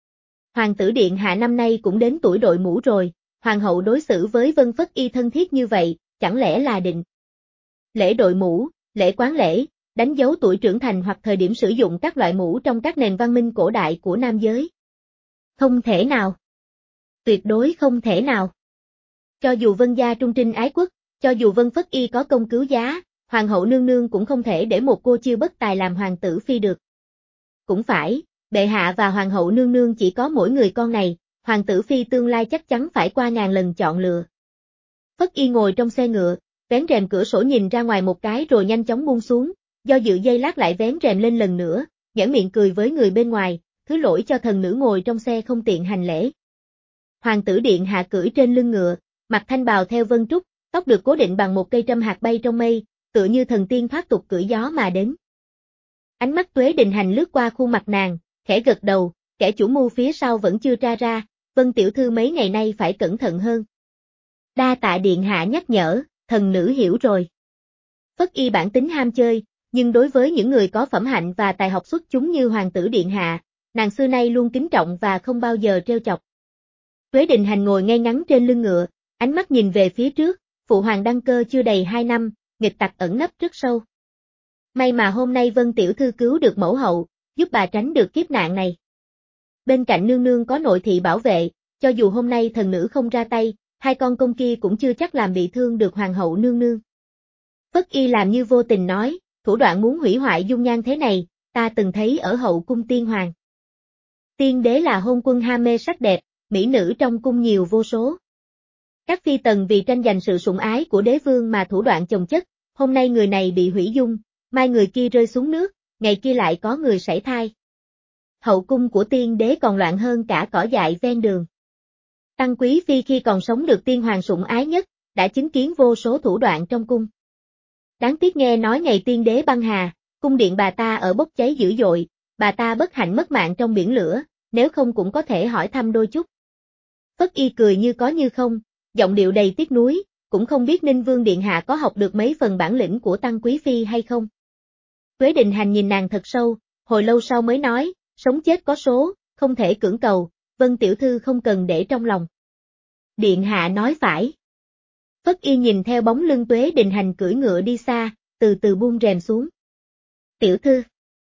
Hoàng tử điện hạ năm nay cũng đến tuổi đội mũ rồi, hoàng hậu đối xử với Vân Phất Y thân thiết như vậy, chẳng lẽ là định lễ đội mũ, lễ quán lễ, đánh dấu tuổi trưởng thành hoặc thời điểm sử dụng các loại mũ trong các nền văn minh cổ đại của nam giới? Không thể nào. Tuyệt đối không thể nào. Cho dù Vân gia trung trinh ái quốc, cho dù Vân Phất Y có công cứu giá, hoàng hậu nương nương cũng không thể để một cô chiêu bất tài làm hoàng tử phi được. Cũng phải, bệ hạ và hoàng hậu nương nương chỉ có mỗi người con này, hoàng tử phi tương lai chắc chắn phải qua ngàn lần chọn lựa. Phất Y ngồi trong xe ngựa, vén rèm cửa sổ nhìn ra ngoài một cái rồi nhanh chóng buông xuống, do dự giây lát lại vén rèm lên lần nữa, nhếch miệng cười với người bên ngoài, thứ lỗi cho thần nữ ngồi trong xe không tiện hành lễ. Hoàng tử điện hạ cưỡi trên lưng ngựa, mặc thanh bào theo vân trúc, tóc được cố định bằng một cây trâm hạt bay trong mây, tựa như thần tiên thoát tục cưỡi gió mà đến. Ánh mắt Tuế Đình Hành lướt qua khuôn mặt nàng, khẽ gật đầu, kẻ chủ mưu phía sau vẫn chưa tra ra, Vân tiểu thư mấy ngày nay phải cẩn thận hơn. Đa tạ điện hạ nhắc nhở, thần nữ hiểu rồi. Phất Y bản tính ham chơi, nhưng đối với những người có phẩm hạnh và tài học xuất chúng như hoàng tử điện hạ, nàng xưa nay luôn kính trọng và không bao giờ trêu chọc. Tuế Đình Hành ngồi ngay ngắn trên lưng ngựa, ánh mắt nhìn về phía trước, phụ hoàng đăng cơ chưa đầy hai năm, nghịch tặc ẩn nấp rất sâu. May mà hôm nay Vân tiểu thư cứu được mẫu hậu, giúp bà tránh được kiếp nạn này. Bên cạnh nương nương có nội thị bảo vệ, cho dù hôm nay thần nữ không ra tay, hai con công kia cũng chưa chắc làm bị thương được hoàng hậu nương nương. Phất Y làm như vô tình nói, thủ đoạn muốn hủy hoại dung nhan thế này, ta từng thấy ở hậu cung tiên hoàng. Tiên đế là hôn quân ham mê sắc đẹp, mỹ nữ trong cung nhiều vô số. Các phi tần vì tranh giành sự sủng ái của đế vương mà thủ đoạn chồng chất, hôm nay người này bị hủy dung, mai người kia rơi xuống nước, ngày kia lại có người sảy thai. Hậu cung của tiên đế còn loạn hơn cả cỏ dại ven đường. Tăng Quý Phi khi còn sống được tiên hoàng sủng ái nhất, đã chứng kiến vô số thủ đoạn trong cung. Đáng tiếc nghe nói ngày tiên đế băng hà, cung điện bà ta ở bốc cháy dữ dội, bà ta bất hạnh mất mạng trong biển lửa, nếu không cũng có thể hỏi thăm đôi chút. Phất Y cười như có như không, giọng điệu đầy tiếc nuối, cũng không biết Ninh Vương điện hạ có học được mấy phần bản lĩnh của Tăng Quý Phi hay không. Tuế Đình Hành nhìn nàng thật sâu, hồi lâu sau mới nói, sống chết có số, không thể cưỡng cầu, Vân tiểu thư không cần để trong lòng. Điện hạ nói phải. Phất Y nhìn theo bóng lưng Tuế Đình Hành cưỡi ngựa đi xa, từ từ buông rèm xuống. Tiểu thư.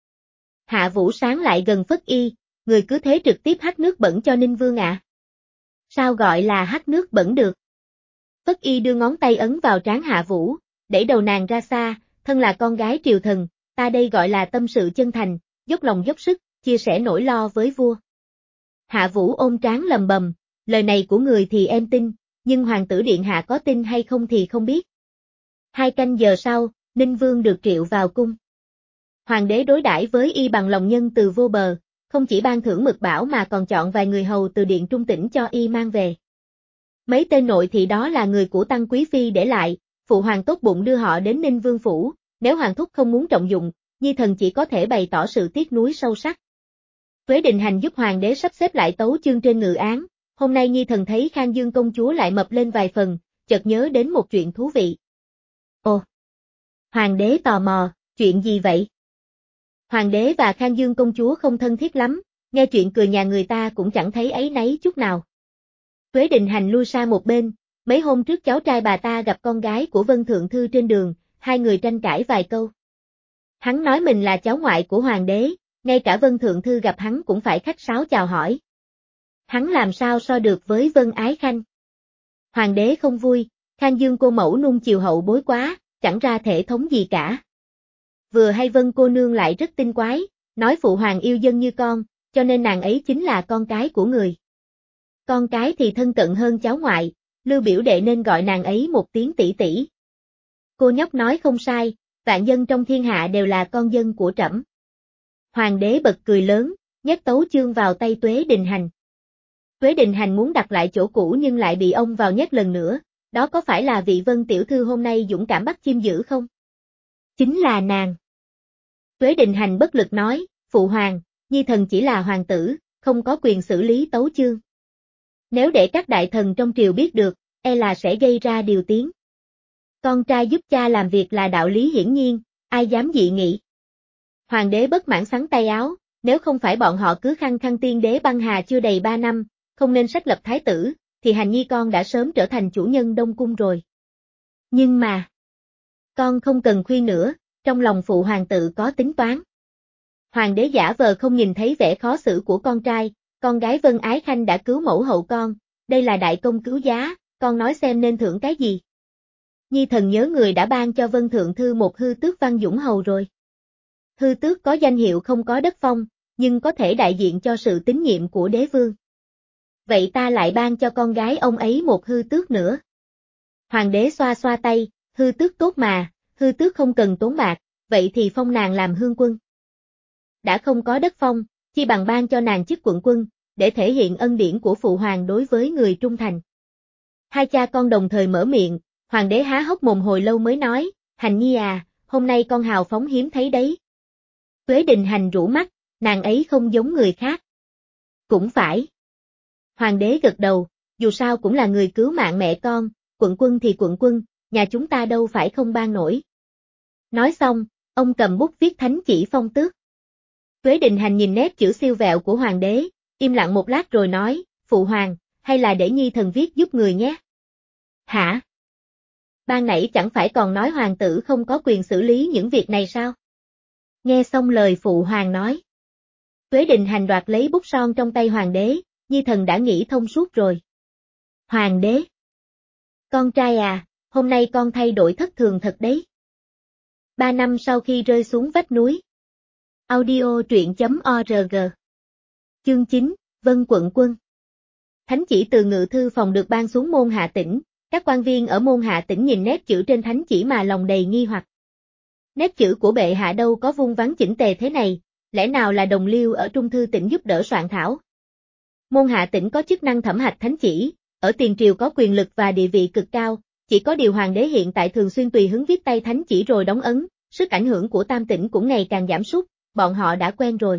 Hạ Vũ Sáng lại gần Phất Y, người cứ thế trực tiếp hắt nước bẩn cho Ninh Vương ạ. À? Sao gọi là hắt nước bẩn được? Phất Y đưa ngón tay ấn vào trán Hạ Vũ, đẩy đầu nàng ra xa, thân là con gái triều thần, ta đây gọi là tâm sự chân thành, dốc lòng dốc sức, chia sẻ nỗi lo với vua. Hạ Vũ ôm trán lầm bầm, lời này của người thì em tin, nhưng hoàng tử điện hạ có tin hay không thì không biết. Hai canh giờ sau, Ninh Vương được triệu vào cung. Hoàng đế đối đãi với y bằng lòng nhân từ vô bờ, không chỉ ban thưởng mực bảo mà còn chọn vài người hầu từ điện trung tỉnh cho y mang về. Mấy tên nội thị đó là người của Tăng Quý Phi để lại, phụ hoàng tốt bụng đưa họ đến Ninh Vương phủ, nếu hoàng thúc không muốn trọng dụng, nhi thần chỉ có thể bày tỏ sự tiếc nuối sâu sắc. Tuế Đình Hành giúp hoàng đế sắp xếp lại tấu chương trên ngự án, hôm nay nhi thần thấy Khang Dương công chúa lại mập lên vài phần, chợt nhớ đến một chuyện thú vị. Ồ! Hoàng đế tò mò, chuyện gì vậy? Hoàng đế và Khang Dương công chúa không thân thiết lắm, nghe chuyện cười nhà người ta cũng chẳng thấy áy náy chút nào. Tuế Đình Hành lui xa một bên, mấy hôm trước cháu trai bà ta gặp con gái của Vân Thượng Thư trên đường, hai người tranh cãi vài câu. Hắn nói mình là cháu ngoại của hoàng đế, ngay cả Vân Thượng Thư gặp hắn cũng phải khách sáo chào hỏi. Hắn làm sao so được với Vân Ái Khanh. Hoàng đế không vui, Khang Dương cô mẫu nung chiều hậu bối quá, chẳng ra thể thống gì cả. Vừa hay Vân cô nương lại rất tinh quái, nói phụ hoàng yêu dân như con, cho nên nàng ấy chính là con cái của người. Con cái thì thân cận hơn cháu ngoại, Lưu biểu đệ nên gọi nàng ấy một tiếng tỷ tỷ. Cô nhóc nói không sai, vạn dân trong thiên hạ đều là con dân của trẫm. Hoàng đế bật cười lớn, nhét tấu chương vào tay Tuế Đình Hành. Tuế Đình Hành muốn đặt lại chỗ cũ nhưng lại bị ông vào nhét lần nữa, đó có phải là vị Vân tiểu thư hôm nay dũng cảm bắt chim dữ không? Chính là nàng. Tuế Đình Hành bất lực nói, phụ hoàng, nhi thần chỉ là hoàng tử, không có quyền xử lý tấu chương. Nếu để các đại thần trong triều biết được, e là sẽ gây ra điều tiếng. Con trai giúp cha làm việc là đạo lý hiển nhiên, ai dám dị nghị. Hoàng đế bất mãn xắn tay áo, nếu không phải bọn họ cứ khăng khăng tiên đế băng hà chưa đầy ba năm, không nên sách lập thái tử, thì Hành nhi con đã sớm trở thành chủ nhân Đông Cung rồi. Nhưng mà, con không cần khuyên nữa, trong lòng phụ hoàng tự có tính toán. Hoàng đế giả vờ không nhìn thấy vẻ khó xử của con trai, con gái Vân Ái Khanh đã cứu mẫu hậu con, đây là đại công cứu giá, con nói xem nên thưởng cái gì. Nhi thần nhớ người đã ban cho Vân Thượng Thư một hư tước Văn Dũng Hầu rồi. Hư tước có danh hiệu không có đất phong, nhưng có thể đại diện cho sự tín nhiệm của đế vương. Vậy ta lại ban cho con gái ông ấy một hư tước nữa. Hoàng đế xoa xoa tay, hư tước tốt mà, hư tước không cần tốn bạc, vậy thì phong nàng làm hương quân. Đã không có đất phong, chi bằng ban cho nàng chức quận quân, để thể hiện ân điển của phụ hoàng đối với người trung thành. Hai cha con đồng thời mở miệng, hoàng đế há hốc mồm hồi lâu mới nói, Hành nhi à, hôm nay con hào phóng hiếm thấy đấy. Tuế Đình Hành rũ mắt, nàng ấy không giống người khác. Cũng phải. Hoàng đế gật đầu, dù sao cũng là người cứu mạng mẹ con, quận quân thì quận quân, nhà chúng ta đâu phải không ban nổi. Nói xong, ông cầm bút viết thánh chỉ phong tước. Tuế Đình Hành nhìn nét chữ siêu vẹo của hoàng đế, im lặng một lát rồi nói, phụ hoàng, hay là để nhi thần viết giúp người nhé. Hả? Ban nãy chẳng phải còn nói hoàng tử không có quyền xử lý những việc này sao? Nghe xong lời phụ hoàng nói. Tuế Đình Hành đoạt lấy bút son trong tay hoàng đế, nhi thần đã nghĩ thông suốt rồi. Hoàng đế. Con trai à, hôm nay con thay đổi thất thường thật đấy. Ba năm sau khi rơi xuống vách núi. Audio truyện chấm org. Chương chín, Vân quận quân. Thánh chỉ từ ngự thư phòng được ban xuống môn Hạ Tĩnh, các quan viên ở môn Hạ Tĩnh nhìn nét chữ trên thánh chỉ mà lòng đầy nghi hoặc. Nét chữ của bệ hạ đâu có vuông vắn chỉnh tề thế này, lẽ nào là đồng liêu ở Trung Thư Tỉnh giúp đỡ soạn thảo. Môn Hạ Tĩnh có chức năng thẩm hạch thánh chỉ, ở tiền triều có quyền lực và địa vị cực cao, chỉ có điều hoàng đế hiện tại thường xuyên tùy hứng viết tay thánh chỉ rồi đóng ấn, sức ảnh hưởng của Tam Tỉnh cũng ngày càng giảm sút, bọn họ đã quen rồi.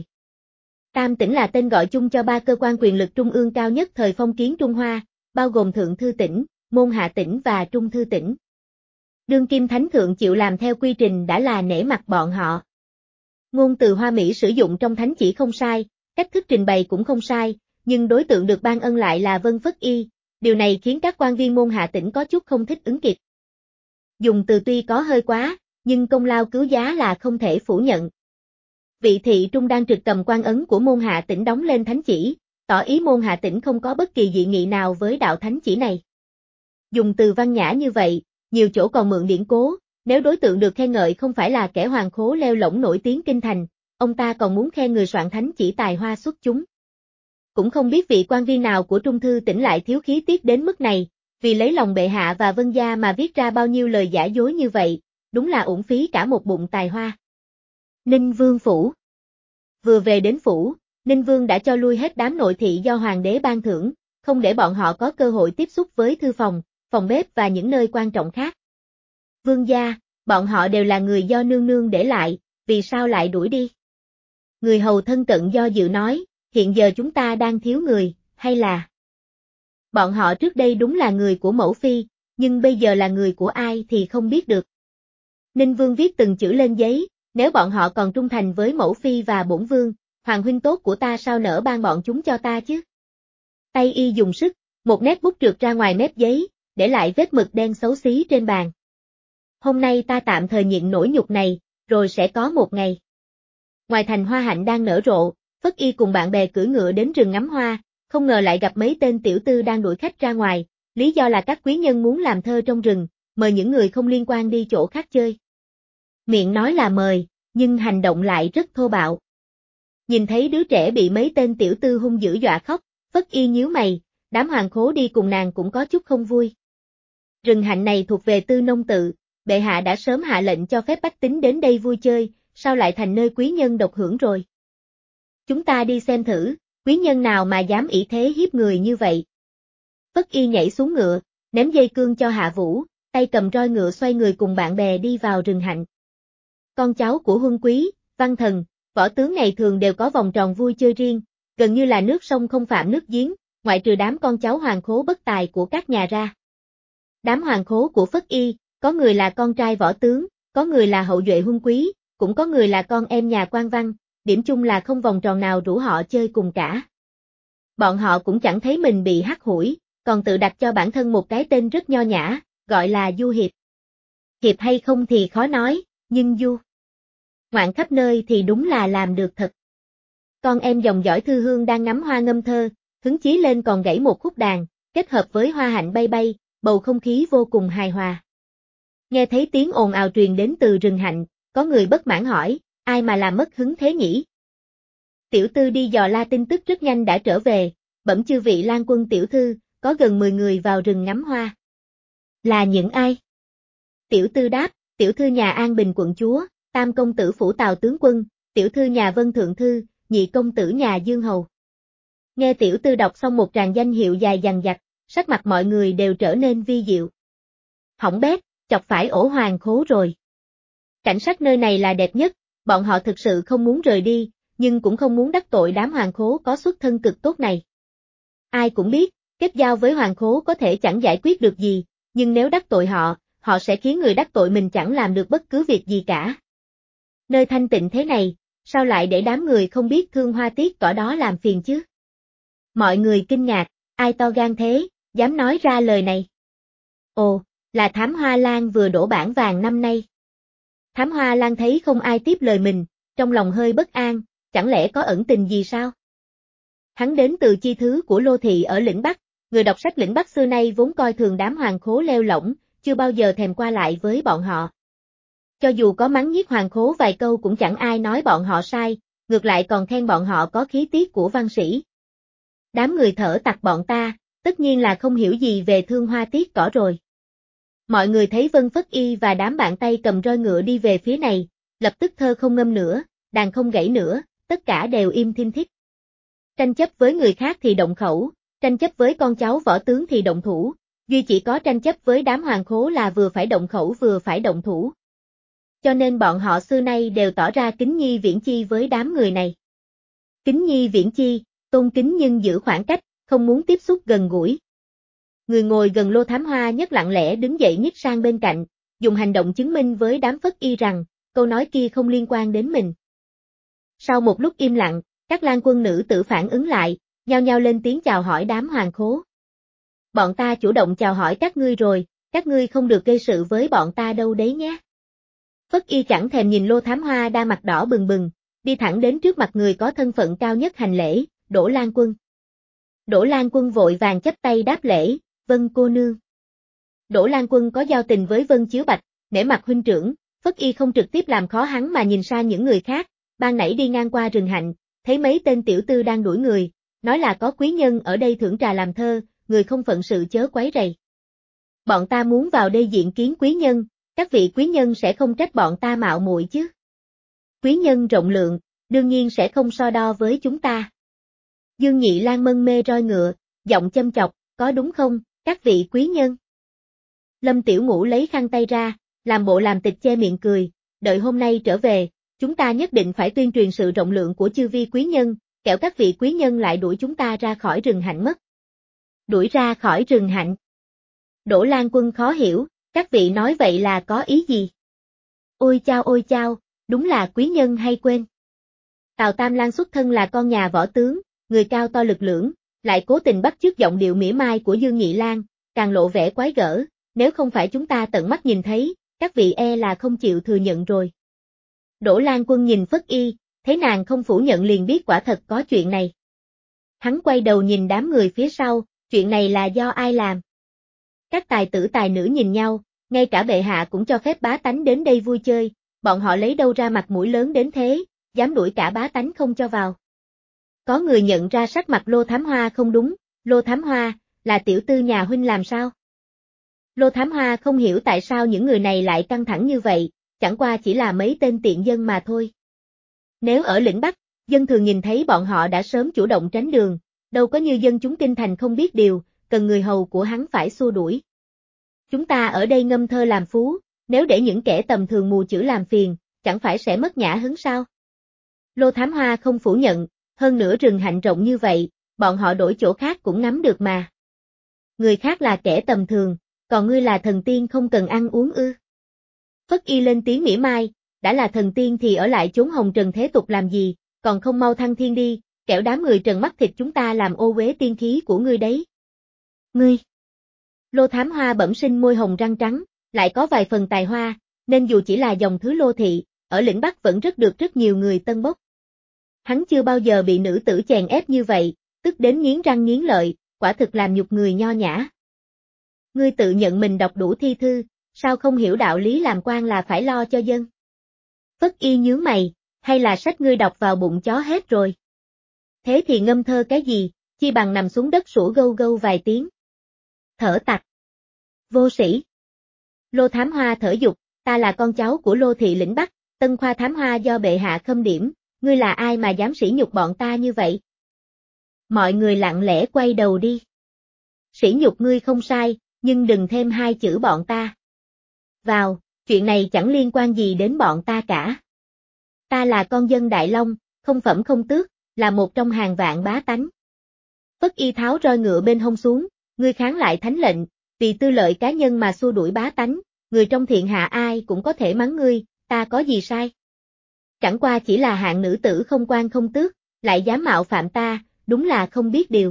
Tam Tỉnh là tên gọi chung cho ba cơ quan quyền lực trung ương cao nhất thời phong kiến Trung Hoa, bao gồm Thượng Thư Tỉnh, Môn Hạ Tĩnh và Trung Thư Tỉnh. Đương kim thánh thượng chịu làm theo quy trình đã là nể mặt bọn họ. Ngôn từ Hoa Mỹ sử dụng trong thánh chỉ không sai, cách thức trình bày cũng không sai, nhưng đối tượng được ban ân lại là Vân Phất Y, điều này khiến các quan viên Môn Hạ Tĩnh có chút không thích ứng kịp. Dùng từ tuy có hơi quá, nhưng công lao cứu giá là không thể phủ nhận. Vị thị trung đang trực cầm quan ấn của Môn Hạ Tĩnh đóng lên thánh chỉ, tỏ ý Môn Hạ Tĩnh không có bất kỳ dị nghị nào với đạo thánh chỉ này. Dùng từ văn nhã như vậy, nhiều chỗ còn mượn điển cố, nếu đối tượng được khen ngợi không phải là kẻ hoàng khố leo lổng nổi tiếng kinh thành, ông ta còn muốn khen người soạn thánh chỉ tài hoa xuất chúng. Cũng không biết vị quan viên nào của Trung Thư Tỉnh lại thiếu khí tiết đến mức này, vì lấy lòng bệ hạ và Vân gia mà viết ra bao nhiêu lời giả dối như vậy, đúng là uổng phí cả một bụng tài hoa. Ninh Vương Phủ. Vừa về đến phủ, Ninh Vương đã cho lui hết đám nội thị do hoàng đế ban thưởng, không để bọn họ có cơ hội tiếp xúc với thư phòng, phòng bếp và những nơi quan trọng khác. Vương gia, bọn họ đều là người do nương nương để lại, vì sao lại đuổi đi? Người hầu thân cận do dự nói, hiện giờ chúng ta đang thiếu người, hay là... Bọn họ trước đây đúng là người của mẫu phi, nhưng bây giờ là người của ai thì không biết được. Ninh Vương viết từng chữ lên giấy, nếu bọn họ còn trung thành với mẫu phi và bổn vương, hoàng huynh tốt của ta sao nỡ ban bọn chúng cho ta chứ? Tay y dùng sức, một nét bút trượt ra ngoài mép giấy, để lại vết mực đen xấu xí trên bàn. Hôm nay ta tạm thời nhịn nỗi nhục này, rồi sẽ có một ngày. Ngoài thành hoa hạnh đang nở rộ, Phất Y cùng bạn bè cưỡi ngựa đến rừng ngắm hoa, không ngờ lại gặp mấy tên tiểu tư đang đuổi khách ra ngoài, lý do là các quý nhân muốn làm thơ trong rừng, mời những người không liên quan đi chỗ khác chơi. Miệng nói là mời, nhưng hành động lại rất thô bạo. Nhìn thấy đứa trẻ bị mấy tên tiểu tư hung dữ dọa khóc, Phất Y nhíu mày, đám hoàng khố đi cùng nàng cũng có chút không vui. Rừng hạnh này thuộc về Tư Nông tự, bệ hạ đã sớm hạ lệnh cho phép bách tính đến đây vui chơi, sao lại thành nơi quý nhân độc hưởng rồi? Chúng ta đi xem thử, Quý nhân nào mà dám ỷ thế hiếp người như vậy? Phất Y nhảy xuống ngựa, ném dây cương cho Hạ Vũ, tay cầm roi ngựa xoay người cùng bạn bè đi vào rừng hạnh. Con cháu của Huân Quý, Văn Thần, võ tướng này thường đều có vòng tròn vui chơi riêng, gần như là nước sông không phạm nước giếng, ngoại trừ đám con cháu hoàng khố bất tài của các nhà ra. Đám hoàng khố của Phất Y, có người là con trai võ tướng, có người là hậu duệ Huân Quý, cũng có người là con em nhà quan văn, điểm chung là không vòng tròn nào rủ họ chơi cùng cả. Bọn họ cũng chẳng thấy mình bị hắt hủi, còn tự đặt cho bản thân một cái tên rất nho nhã, gọi là Du Hiệp. Hiệp hay không thì khó nói, nhưng Du ngoạn khắp nơi thì đúng là làm được thật. Con em dòng dõi Thư Hương đang ngắm hoa ngâm thơ, hứng chí lên còn gảy một khúc đàn, kết hợp với hoa hạnh bay bay, bầu không khí vô cùng hài hòa. Nghe thấy tiếng ồn ào truyền đến từ rừng hạnh, có người bất mãn hỏi, ai mà làm mất hứng thế nhỉ? Tiểu tư đi dò la tin tức rất nhanh đã trở về, bẩm chư vị Lan Quân tiểu thư, có gần mười người vào rừng ngắm hoa. Là những ai? Tiểu tư đáp, tiểu thư nhà An Bình quận chúa, tam công tử phủ Tào tướng quân, tiểu thư nhà Vân Thượng Thư, nhị công tử nhà Dương Hầu. Nghe tiểu tư đọc xong một tràng danh hiệu dài dằng dặc, sắc mặt mọi người đều trở nên vi diệu. Hỏng bét, chọc phải ổ hoàng khố rồi. Cảnh sát nơi này là đẹp nhất, bọn họ thực sự không muốn rời đi, nhưng cũng không muốn đắc tội đám hoàng khố có xuất thân cực tốt này. Ai cũng biết, kết giao với hoàng khố có thể chẳng giải quyết được gì, nhưng nếu đắc tội họ, họ sẽ khiến người đắc tội mình chẳng làm được bất cứ việc gì cả. Nơi thanh tịnh thế này, sao lại để đám người không biết thương hoa tiết cỏ đó làm phiền chứ? Mọi người kinh ngạc, ai to gan thế, dám nói ra lời này? Ồ, là Thám Hoa Lan vừa đổ bảng vàng năm nay. Thám Hoa Lan thấy không ai tiếp lời mình, trong lòng hơi bất an, chẳng lẽ có ẩn tình gì sao? Hắn đến từ chi thứ của Lô Thị ở lĩnh Bắc, người đọc sách lĩnh Bắc xưa nay vốn coi thường đám hoàng khố leo lỏng, chưa bao giờ thèm qua lại với bọn họ. Cho dù có mắng nhiếc hoàng khố vài câu cũng chẳng ai nói bọn họ sai, ngược lại còn khen bọn họ có khí tiết của văn sĩ. Đám người thở tặc bọn ta, tất nhiên là không hiểu gì về thương hoa tiết cỏ rồi. Mọi người thấy Vân Phất Y và đám bạn tay cầm roi ngựa đi về phía này, lập tức thơ không ngâm nữa, đàn không gảy nữa, tất cả đều im thinh thích. Tranh chấp với người khác thì động khẩu, tranh chấp với con cháu võ tướng thì động thủ, duy chỉ có tranh chấp với đám hoàng khố là vừa phải động khẩu vừa phải động thủ. Cho nên bọn họ xưa nay đều tỏ ra kính nhi viễn chi với đám người này. Kính nhi viễn chi, tôn kính nhưng giữ khoảng cách, không muốn tiếp xúc gần gũi. Người ngồi gần Lô Thám Hoa nhất lặng lẽ đứng dậy nhích sang bên cạnh, dùng hành động chứng minh với đám Phất Y rằng, câu nói kia không liên quan đến mình. Sau một lúc im lặng, các Lan Quân nữ tử phản ứng lại, nhao nhao lên tiếng chào hỏi đám hoàng khố. Bọn ta chủ động chào hỏi các ngươi rồi, các ngươi không được gây sự với bọn ta đâu đấy nhé. Phất Y chẳng thèm nhìn Lô Thám Hoa đang mặt đỏ bừng bừng, đi thẳng đến trước mặt người có thân phận cao nhất hành lễ, Đỗ Lan Quân. Đỗ Lan Quân vội vàng chắp tay đáp lễ, vâng cô nương. Đỗ Lan Quân có giao tình với Vân Chiếu Bạch, nể mặt huynh trưởng, Phất Y không trực tiếp làm khó hắn mà nhìn sang những người khác, ban nãy đi ngang qua rừng hạnh, thấy mấy tên tiểu tư đang đuổi người, nói là có quý nhân ở đây thưởng trà làm thơ, người không phận sự chớ quấy rầy. Bọn ta muốn vào đây diện kiến quý nhân, các vị quý nhân sẽ không trách bọn ta mạo muội chứ. Quý nhân rộng lượng, đương nhiên sẽ không so đo với chúng ta. Dương Nhị Lan mân mê roi ngựa, giọng châm chọc, có đúng không, các vị quý nhân? Lâm Tiểu Ngũ lấy khăn tay ra, làm bộ làm tịch che miệng cười, đợi hôm nay trở về, chúng ta nhất định phải tuyên truyền sự rộng lượng của chư vi quý nhân, kẻo các vị quý nhân lại đuổi chúng ta ra khỏi rừng hạnh mất. Đuổi ra khỏi rừng hạnh. Đỗ Lan Quân khó hiểu, các vị nói vậy là có ý gì? Ôi chao ôi chao, đúng là quý nhân hay quên. Tào Tam Lan xuất thân là con nhà võ tướng, người cao to lực lưỡng, lại cố tình bắt chước giọng điệu mỉa mai của Dương Nhị Lan, càng lộ vẻ quái gở, nếu không phải chúng ta tận mắt nhìn thấy, các vị e là không chịu thừa nhận rồi. Đỗ Lan Quân nhìn Phất Y, thấy nàng không phủ nhận liền biết quả thật có chuyện này. Hắn quay đầu nhìn đám người phía sau, chuyện này là do ai làm? Các tài tử tài nữ nhìn nhau, ngay cả bệ hạ cũng cho phép bá tánh đến đây vui chơi, bọn họ lấy đâu ra mặt mũi lớn đến thế, dám đuổi cả bá tánh không cho vào. Có người nhận ra sắc mặt Lô Thám Hoa không đúng, Lô Thám Hoa, là tiểu tư nhà huynh làm sao? Lô Thám Hoa không hiểu tại sao những người này lại căng thẳng như vậy, chẳng qua chỉ là mấy tên tiện dân mà thôi. Nếu ở lĩnh Bắc, Dân thường nhìn thấy bọn họ đã sớm chủ động tránh đường, đâu có như dân chúng kinh thành không biết điều, cần người hầu của hắn phải xua đuổi. Chúng ta ở đây ngâm thơ làm phú, nếu để những kẻ tầm thường mù chữ làm phiền, chẳng phải sẽ mất nhã hứng sao? Lô Thám Hoa không phủ nhận, hơn nữa rừng hạnh rộng như vậy, bọn họ đổi chỗ khác cũng ngắm được mà. Người khác là kẻ tầm thường, còn ngươi là thần tiên không cần ăn uống ư. Phất Y lên tiếng mỉa mai, đã là thần tiên thì ở lại chốn hồng trần thế tục làm gì, còn không mau thăng thiên đi, kẻo đám người trần mắt thịt chúng ta làm ô uế tiên khí của ngươi đấy. Ngươi! Lô Thám Hoa bẩm sinh môi hồng răng trắng, lại có vài phần tài hoa, nên dù chỉ là dòng thứ Lô thị, ở lĩnh Bắc vẫn rất được rất nhiều người tân bốc. Hắn chưa bao giờ bị nữ tử chèn ép như vậy, tức đến nghiến răng nghiến lợi, quả thực làm nhục người nho nhã. Ngươi tự nhận mình đọc đủ thi thư, sao không hiểu đạo lý làm quan là phải lo cho dân? Phất Y nhướng mày, hay là sách ngươi đọc vào bụng chó hết rồi? Thế thì ngâm thơ cái gì, chi bằng nằm xuống đất sủa gâu gâu vài tiếng. Thở tặc. Vô sĩ. Lô Thám Hoa thở dục, ta là con cháu của Lô thị lĩnh Bắc, Tân khoa Thám Hoa do bệ hạ khâm điểm, ngươi là ai mà dám sỉ nhục bọn ta như vậy? Mọi người lặng lẽ quay đầu đi. Sỉ nhục ngươi không sai, nhưng đừng thêm hai chữ bọn ta. Vào, chuyện này chẳng liên quan gì đến bọn ta cả. Ta là con dân Đại Long, không phẩm không tước, là một trong hàng vạn bá tánh. Phất Y tháo roi ngựa bên hông xuống, ngươi kháng lại thánh lệnh, vì tư lợi cá nhân mà xua đuổi bá tánh, người trong thiên hạ ai cũng có thể mắng ngươi, ta có gì sai? Chẳng qua chỉ là hạng nữ tử không quan không tước, lại dám mạo phạm ta, đúng là không biết điều.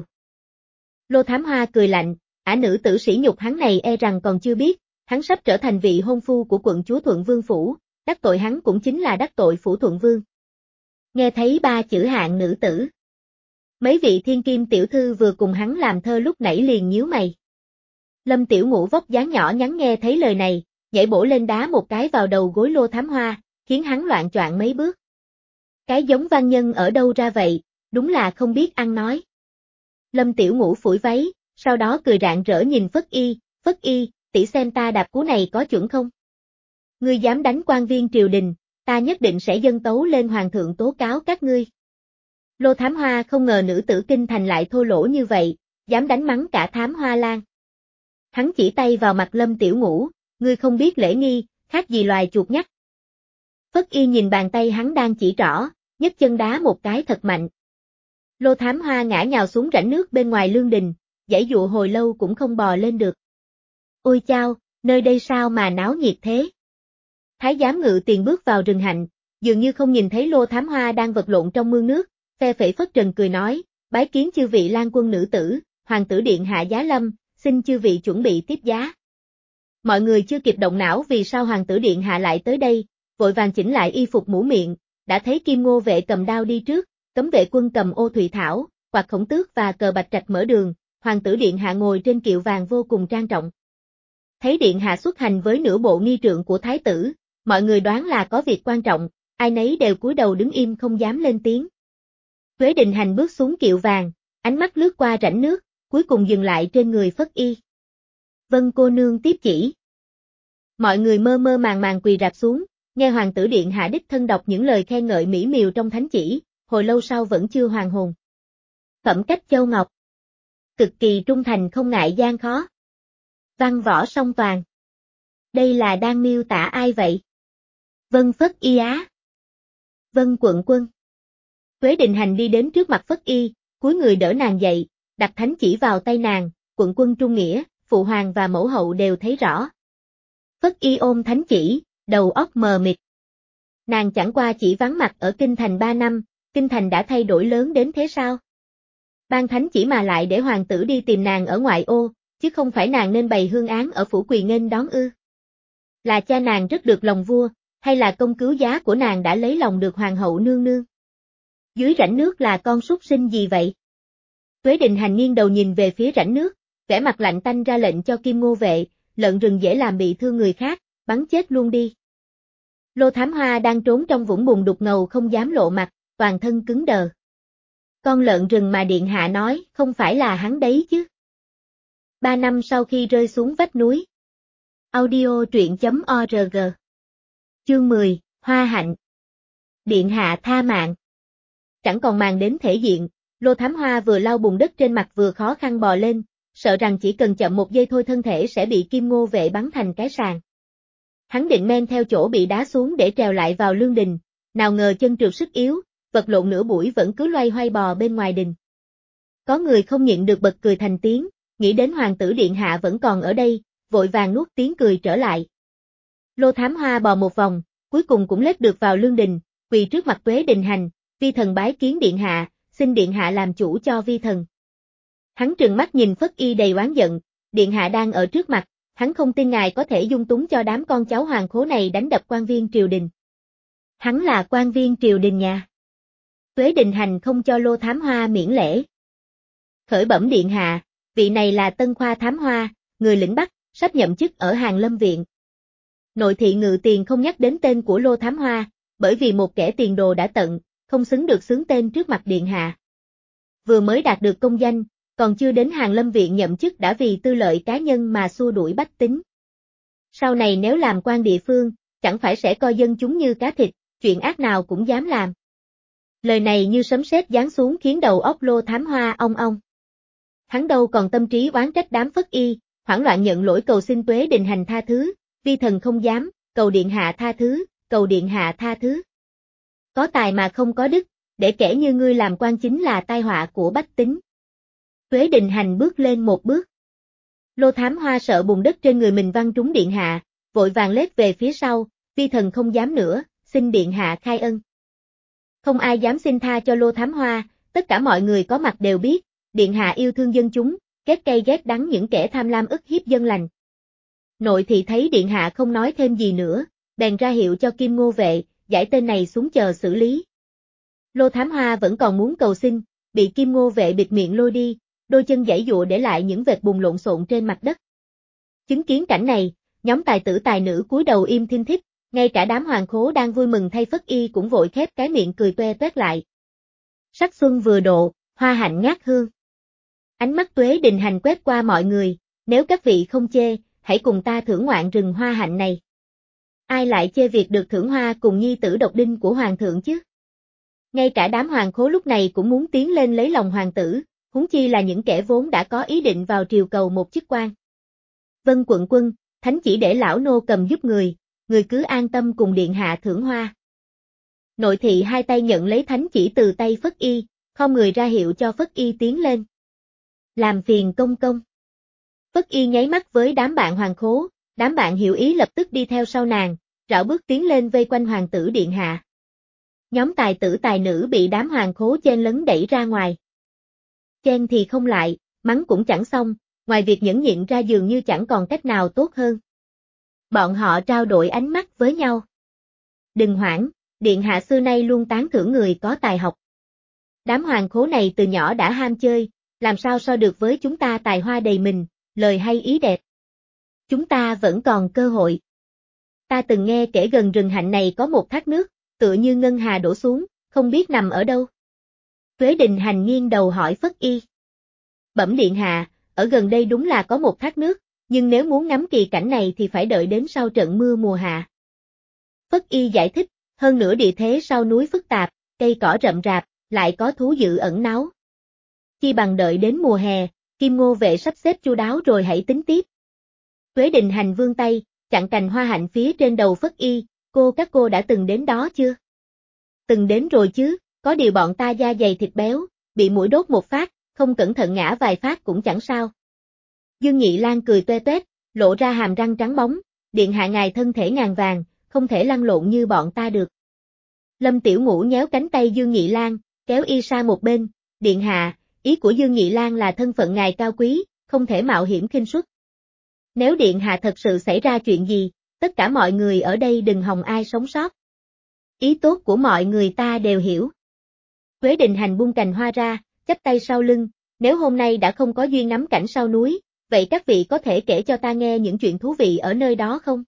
Lô Thám Hoa cười lạnh, ả nữ tử sỉ nhục hắn này e rằng còn chưa biết, hắn sắp trở thành vị hôn phu của quận chúa Thuận Vương Phủ, đắc tội hắn cũng chính là đắc tội Phủ Thuận Vương. Nghe thấy ba chữ hạng nữ tử. Mấy vị thiên kim tiểu thư vừa cùng hắn làm thơ lúc nãy liền nhíu mày. Lâm Tiểu Ngũ vóc dáng nhỏ nhắn nghe thấy lời này, nhảy bổ lên đá một cái vào đầu gối Lô Thám Hoa, khiến hắn loạn choạng mấy bước. Cái giống văn nhân ở đâu ra vậy, đúng là không biết ăn nói. Lâm Tiểu Ngũ phủi váy, sau đó cười rạng rỡ nhìn Phất Y, Phất Y, tỷ xem ta đạp cú này có chuẩn không? Ngươi dám đánh quan viên triều đình, ta nhất định sẽ dâng tấu lên hoàng thượng tố cáo các ngươi. Lô Thám Hoa không ngờ nữ tử kinh thành lại thô lỗ như vậy, dám đánh mắng cả Thám Hoa Lan. Hắn chỉ tay vào mặt Lâm Tiểu Ngũ, ngươi không biết lễ nghi, khác gì loài chuột nhắt. Phất Y nhìn bàn tay hắn đang chỉ trỏ, nhấc chân đá một cái thật mạnh. Lô Thám Hoa ngã nhào xuống rãnh nước bên ngoài lương đình, giãy dụa hồi lâu cũng không bò lên được. Ôi chao, nơi đây sao mà náo nhiệt thế? Thái giám ngự tiền bước vào rừng hạnh, dường như không nhìn thấy Lô Thám Hoa đang vật lộn trong mương nước, phe phẩy phất trần cười nói, bái kiến chư vị lang quân nữ tử, hoàng tử điện hạ giá lâm, xin chư vị chuẩn bị tiếp giá. Mọi người chưa kịp động não vì sao hoàng tử điện hạ lại tới đây, vội vàng chỉnh lại y phục mũ miệng, đã thấy Kim Ngô vệ cầm đao đi trước, cấm vệ quân cầm ô thủy thảo, quạt khổng tước và cờ bạch trạch mở đường, hoàng tử điện hạ ngồi trên kiệu vàng vô cùng trang trọng. Thấy điện hạ xuất hành với nửa bộ nghi trượng của thái tử, mọi người đoán là có việc quan trọng, ai nấy đều cúi đầu đứng im không dám lên tiếng. Tuế Định Hành bước xuống kiệu vàng, ánh mắt lướt qua rãnh nước, cuối cùng dừng lại trên người Phất Y. Vân cô nương tiếp chỉ. Mọi người mơ mơ màng màng quỳ rạp xuống, nghe hoàng tử điện hạ đích thân đọc những lời khen ngợi mỹ miều trong thánh chỉ, hồi lâu sau vẫn chưa hoàn hồn. Phẩm cách châu ngọc. Cực kỳ trung thành không ngại gian khó. Văn võ song toàn. Đây là đang miêu tả ai vậy? Vân Phất Y á. Vân quận quân. Tuế Định Hành đi đến trước mặt Phất Y, cúi người đỡ nàng dậy, đặt thánh chỉ vào tay nàng, quận quân trung nghĩa, phụ hoàng và mẫu hậu đều thấy rõ. Phất Y ôm thánh chỉ, đầu óc mờ mịt. Nàng chẳng qua chỉ vắng mặt ở kinh thành ba năm, kinh thành đã thay đổi lớn đến thế sao? Ban thánh chỉ mà lại để hoàng tử đi tìm nàng ở ngoại ô, chứ không phải nàng nên bày hương án ở phủ quỳ nghênh đón ư? Là cha nàng rất được lòng vua, hay là công cứu giá của nàng đã lấy lòng được hoàng hậu nương nương? Dưới rãnh nước là con súc sinh gì vậy? Tuế Định Hành nghiêng đầu nhìn về phía rãnh nước, vẻ mặt lạnh tanh ra lệnh cho Kim Ngô vệ, lợn rừng dễ làm bị thương người khác, bắn chết luôn đi. Lô Thám Hoa đang trốn trong vũng bùn đục ngầu không dám lộ mặt, toàn thân cứng đờ. Con lợn rừng mà điện hạ nói, không phải là hắn đấy chứ? Ba năm sau khi rơi xuống vách núi. Audio truyện chấm org. Chương mười, Hoa hạnh. Điện hạ tha mạng. chẳng còn màng đến thể diện, Lô Thám Hoa vừa lau bùn đất trên mặt vừa khó khăn bò lên, sợ rằng chỉ cần chậm một giây thôi thân thể sẽ bị Kim Ngô Vệ bắn thành cái sàng. Hắn định men theo chỗ bị đá xuống để trèo lại vào lương đình, nào ngờ chân trượt sức yếu, vật lộn nửa buổi vẫn cứ loay hoay bò bên ngoài đình. Có người không nhịn được bật cười thành tiếng, nghĩ đến hoàng tử điện hạ vẫn còn ở đây, vội vàng nuốt tiếng cười trở lại. Lô Thám Hoa bò một vòng, cuối cùng cũng lết được vào lương đình, quỳ trước mặt Tuế Đình Hành, vi thần bái kiến điện hạ, xin điện hạ làm chủ cho vi thần. Hắn trừng mắt nhìn Phất Y đầy oán giận, điện hạ đang ở trước mặt, hắn không tin ngài có thể dung túng cho đám con cháu hoàng khố này đánh đập quan viên triều đình. Hắn là quan viên triều đình nhà. Tuế Đình Hành không cho Lô Thám Hoa miễn lễ. Khởi bẩm điện hạ, vị này là Tân Khoa Thám Hoa, người lĩnh Bắc, sắp nhậm chức ở Hàn Lâm Viện. Nội thị Ngự Tiền không nhắc đến tên của Lô Thám Hoa, bởi vì một kẻ tiền đồ đã tận, không xứng được xướng tên trước mặt điện hạ. Vừa mới đạt được công danh, còn chưa đến Hàn Lâm Viện nhậm chức đã vì tư lợi cá nhân mà xua đuổi bách tính. Sau này nếu làm quan địa phương, chẳng phải sẽ coi dân chúng như cá thịt, chuyện ác nào cũng dám làm. Lời này như sấm sét giáng xuống khiến đầu óc Lô Thám Hoa ong ong. Hắn đâu còn tâm trí oán trách đám Phất Y, hoảng loạn nhận lỗi cầu xin Tuế Đình Hành tha thứ, vi thần không dám, cầu điện hạ tha thứ, cầu điện hạ tha thứ. Có tài mà không có đức, để kẻ như ngươi làm quan chính là tai họa của bách tính. Tuế Đình Hành bước lên một bước. Lô Thám Hoa sợ bùn đất trên người mình văng trúng điện hạ, vội vàng lết về phía sau, vi thần không dám nữa, xin điện hạ khai ân. Không ai dám xin tha cho Lô Thám Hoa, tất cả mọi người có mặt đều biết, điện hạ yêu thương dân chúng, ghét cay ghét đắng những kẻ tham lam ức hiếp dân lành. Nội thị thấy điện hạ không nói thêm gì nữa, bèn ra hiệu cho Kim Ngô Vệ, giải tên này xuống chờ xử lý. Lô Thám Hoa vẫn còn muốn cầu xin, bị Kim Ngô Vệ bịt miệng lôi đi, đôi chân giãy giụa để lại những vệt bùn lộn xộn trên mặt đất. Chứng kiến cảnh này, nhóm tài tử tài nữ cúi đầu im thinh thích, ngay cả đám hoàng khố đang vui mừng thay Phất Y cũng vội khép cái miệng cười toe toét lại. Sắc xuân vừa độ, hoa hạnh ngát hương. Ánh mắt Tuế Đình Hành quét qua mọi người, nếu các vị không chê, hãy cùng ta thưởng ngoạn rừng hoa hạnh này. Ai lại chê việc được thưởng hoa cùng nhi tử độc đinh của hoàng thượng chứ? Ngay cả đám hoàng khố lúc này cũng muốn tiến lên lấy lòng hoàng tử, huống chi là những kẻ vốn đã có ý định vào triều cầu một chức quan. Vân quận quân, thánh chỉ để lão nô cầm giúp người, người cứ an tâm cùng điện hạ thưởng hoa. Nội thị hai tay nhận lấy thánh chỉ từ tay Phất Y, khom người ra hiệu cho Phất Y tiến lên. Làm phiền công công. Phất Y nháy mắt với đám bạn hoàng khố, đám bạn hiểu ý lập tức đi theo sau nàng, rảo bước tiến lên vây quanh hoàng tử điện hạ. Nhóm tài tử tài nữ bị đám hoàng khố chen lấn đẩy ra ngoài. Chen thì không lại, mắng cũng chẳng xong, ngoài việc nhẫn nhịn ra dường như chẳng còn cách nào tốt hơn. Bọn họ trao đổi ánh mắt với nhau. Đừng hoảng, điện hạ xưa nay luôn tán thưởng người có tài học. Đám hoàng khố này từ nhỏ đã ham chơi, làm sao so được với chúng ta tài hoa đầy mình, lời hay ý đẹp. Chúng ta vẫn còn cơ hội. Ta từng nghe kể gần rừng hạnh này có một thác nước, tựa như ngân hà đổ xuống, không biết nằm ở đâu. Tuế Đình Hành nghiêng đầu hỏi Phất Y. Bẩm điện hạ, ở gần đây đúng là có một thác nước, nhưng nếu muốn ngắm kỳ cảnh này thì phải đợi đến sau trận mưa mùa hạ. Phất Y giải thích, hơn nữa địa thế sau núi phức tạp, cây cỏ rậm rạp, lại có thú dữ ẩn náu. Chi bằng đợi đến mùa hè, Kim Ngô Vệ sắp xếp chu đáo rồi hãy tính tiếp. Tuế Đình Hành vươn tay, chặn cành hoa hạnh phía trên đầu Phất Y, cô các cô đã từng đến đó chưa? Từng đến rồi chứ, có điều bọn ta da dày thịt béo, bị muỗi đốt một phát, không cẩn thận ngã vài phát cũng chẳng sao. Dương Nhị Lang cười toe toét, lộ ra hàm răng trắng bóng, điện hạ ngài thân thể ngàn vàng, không thể lăn lộn như bọn ta được. Lâm Tiểu Ngũ nhéo cánh tay Dương Nhị Lang, kéo y sang một bên, điện hạ, ý của Dương Nhị Lang là thân phận ngài cao quý, không thể mạo hiểm khinh suất. Nếu điện hạ thật sự xảy ra chuyện gì, tất cả mọi người ở đây đừng hòng ai sống sót. Ý tốt của mọi người ta đều hiểu. Tuế Đình Hành buông cành hoa ra, chắp tay sau lưng, nếu hôm nay đã không có duyên ngắm cảnh sau núi, vậy các vị có thể kể cho ta nghe những chuyện thú vị ở nơi đó không?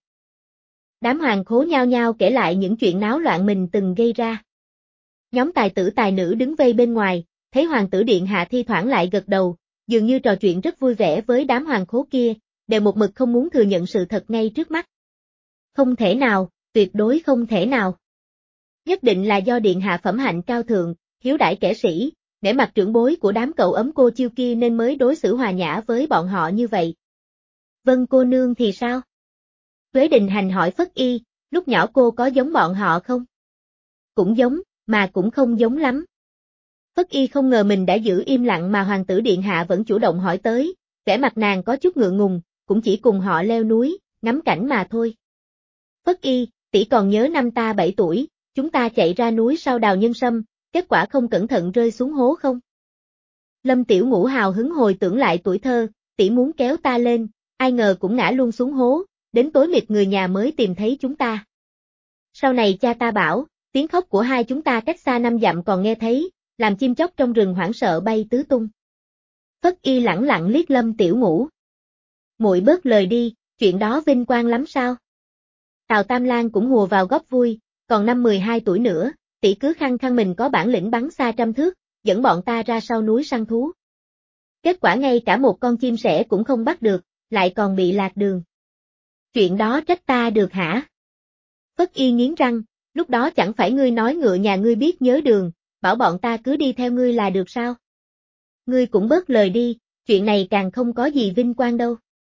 Đám hoàng khố nhao nhao kể lại những chuyện náo loạn mình từng gây ra. Nhóm tài tử tài nữ đứng vây bên ngoài, thấy hoàng tử điện hạ thi thoảng lại gật đầu, dường như trò chuyện rất vui vẻ với đám hoàng khố kia, đều một mực không muốn thừa nhận sự thật ngay trước mắt. Không thể nào, tuyệt đối không thể nào. Nhất định là do điện hạ phẩm hạnh cao thượng, hiếu đãi kẻ sĩ, nể mặt trưởng bối của đám cậu ấm cô chiêu kia nên mới đối xử hòa nhã với bọn họ như vậy. Vân cô nương thì sao? Tuế Đình Hành hỏi Phất Y, lúc nhỏ cô có giống bọn họ không? Cũng giống, mà cũng không giống lắm. Phất Y không ngờ mình đã giữ im lặng mà hoàng tử điện hạ vẫn chủ động hỏi tới, vẻ mặt nàng có chút ngượng ngùng, cũng chỉ cùng họ leo núi, ngắm cảnh mà thôi. Phất Y, tỷ còn nhớ năm ta bảy tuổi, chúng ta chạy ra núi sau đào nhân sâm, kết quả không cẩn thận rơi xuống hố không? Lâm Tiểu Ngũ hào hứng hồi tưởng lại tuổi thơ, tỷ muốn kéo ta lên, ai ngờ cũng ngã luôn xuống hố, đến tối mịt người nhà mới tìm thấy chúng ta. Sau này cha ta bảo, tiếng khóc của hai chúng ta cách xa năm dặm còn nghe thấy, làm chim chóc trong rừng hoảng sợ bay tứ tung. Phất Y lẳng lặng liếc Lâm Tiểu Ngũ. Muội bớt lời đi, chuyện đó vinh quang lắm sao? Tào Tam Lang cũng hùa vào góp vui, còn năm mười hai tuổi nữa, tỷ cứ khăng khăng mình có bản lĩnh bắn xa trăm thước, dẫn bọn ta ra sau núi săn thú. Kết quả ngay cả một con chim sẻ cũng không bắt được, lại còn bị lạc đường. Chuyện đó trách ta được hả? Phất Y nghiến răng, lúc đó chẳng phải ngươi nói ngựa nhà ngươi biết nhớ đường, bảo bọn ta cứ đi theo ngươi là được sao? Ngươi cũng bớt lời đi, chuyện này càng không có gì vinh quang đâu.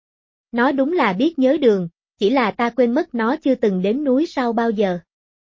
Nó đúng là biết nhớ đường, chỉ là ta quên mất nó chưa từng đến núi sau bao giờ.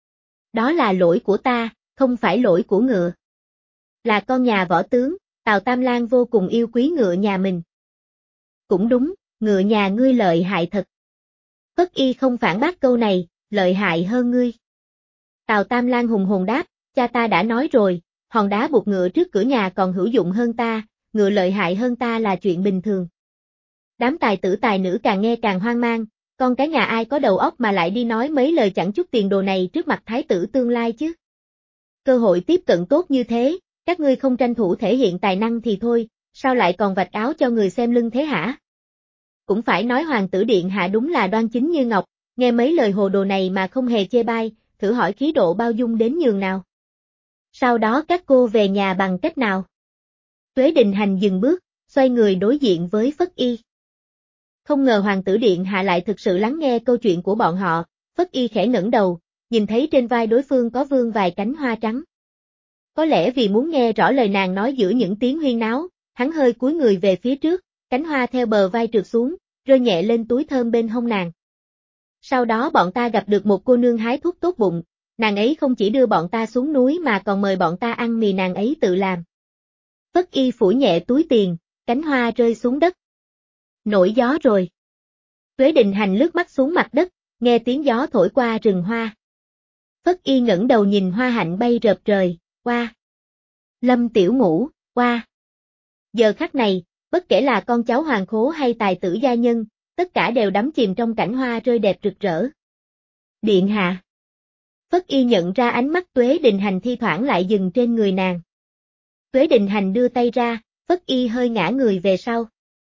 Đó là lỗi của ta, không phải lỗi của ngựa. Là con nhà võ tướng, Tào Tam Lang vô cùng yêu quý ngựa nhà mình. Cũng đúng, ngựa nhà ngươi lợi hại thật. Phất Y không phản bác câu này, lợi hại hơn ngươi. Tào Tam Lang hùng hồn đáp, cha ta đã nói rồi, hòn đá buộc ngựa trước cửa nhà còn hữu dụng hơn ta, ngựa lợi hại hơn ta là chuyện bình thường. Đám tài tử tài nữ càng nghe càng hoang mang, con cái nhà ai có đầu óc mà lại đi nói mấy lời chẳng chút tiền đồ này trước mặt thái tử tương lai chứ. Cơ hội tiếp cận tốt như thế, các ngươi không tranh thủ thể hiện tài năng thì thôi, sao lại còn vạch áo cho người xem lưng thế hả? Cũng phải nói hoàng tử điện hạ đúng là đoan chính như ngọc, nghe mấy lời hồ đồ này mà không hề chê bai, thử hỏi khí độ bao dung đến nhường nào. Sau đó các cô về nhà bằng cách nào? Tuế Đình Hành dừng bước, xoay người đối diện với Phất Y. Không ngờ hoàng tử điện hạ lại thực sự lắng nghe câu chuyện của bọn họ, Phất Y khẽ ngẩng đầu, nhìn thấy trên vai đối phương có vương vài cánh hoa trắng. Có lẽ vì muốn nghe rõ lời nàng nói giữa những tiếng huyên náo, hắn hơi cúi người về phía trước, cánh hoa theo bờ vai trượt xuống, rơi nhẹ lên túi thơm bên hông nàng. Sau đó bọn ta gặp được một cô nương hái thuốc tốt bụng, nàng ấy không chỉ đưa bọn ta xuống núi mà còn mời bọn ta ăn mì nàng ấy tự làm. Phất Y phủ nhẹ túi tiền, cánh hoa rơi xuống đất. Nổi gió rồi. Tuế Đình Hành lướt mắt xuống mặt đất, nghe tiếng gió thổi qua rừng hoa. Phất Y ngẩng đầu nhìn hoa hạnh bay rợp trời, qua. Lâm Tiểu Ngũ, qua. Giờ khắc này, bất kể là con cháu hoàng khố hay tài tử gia nhân, tất cả đều đắm chìm trong cảnh hoa rơi đẹp rực rỡ. Điện hạ. Phất Y nhận ra ánh mắt Tuế Đình Hành thi thoảng lại dừng trên người nàng. Tuế Đình Hành đưa tay ra, Phất Y hơi ngã người về sau.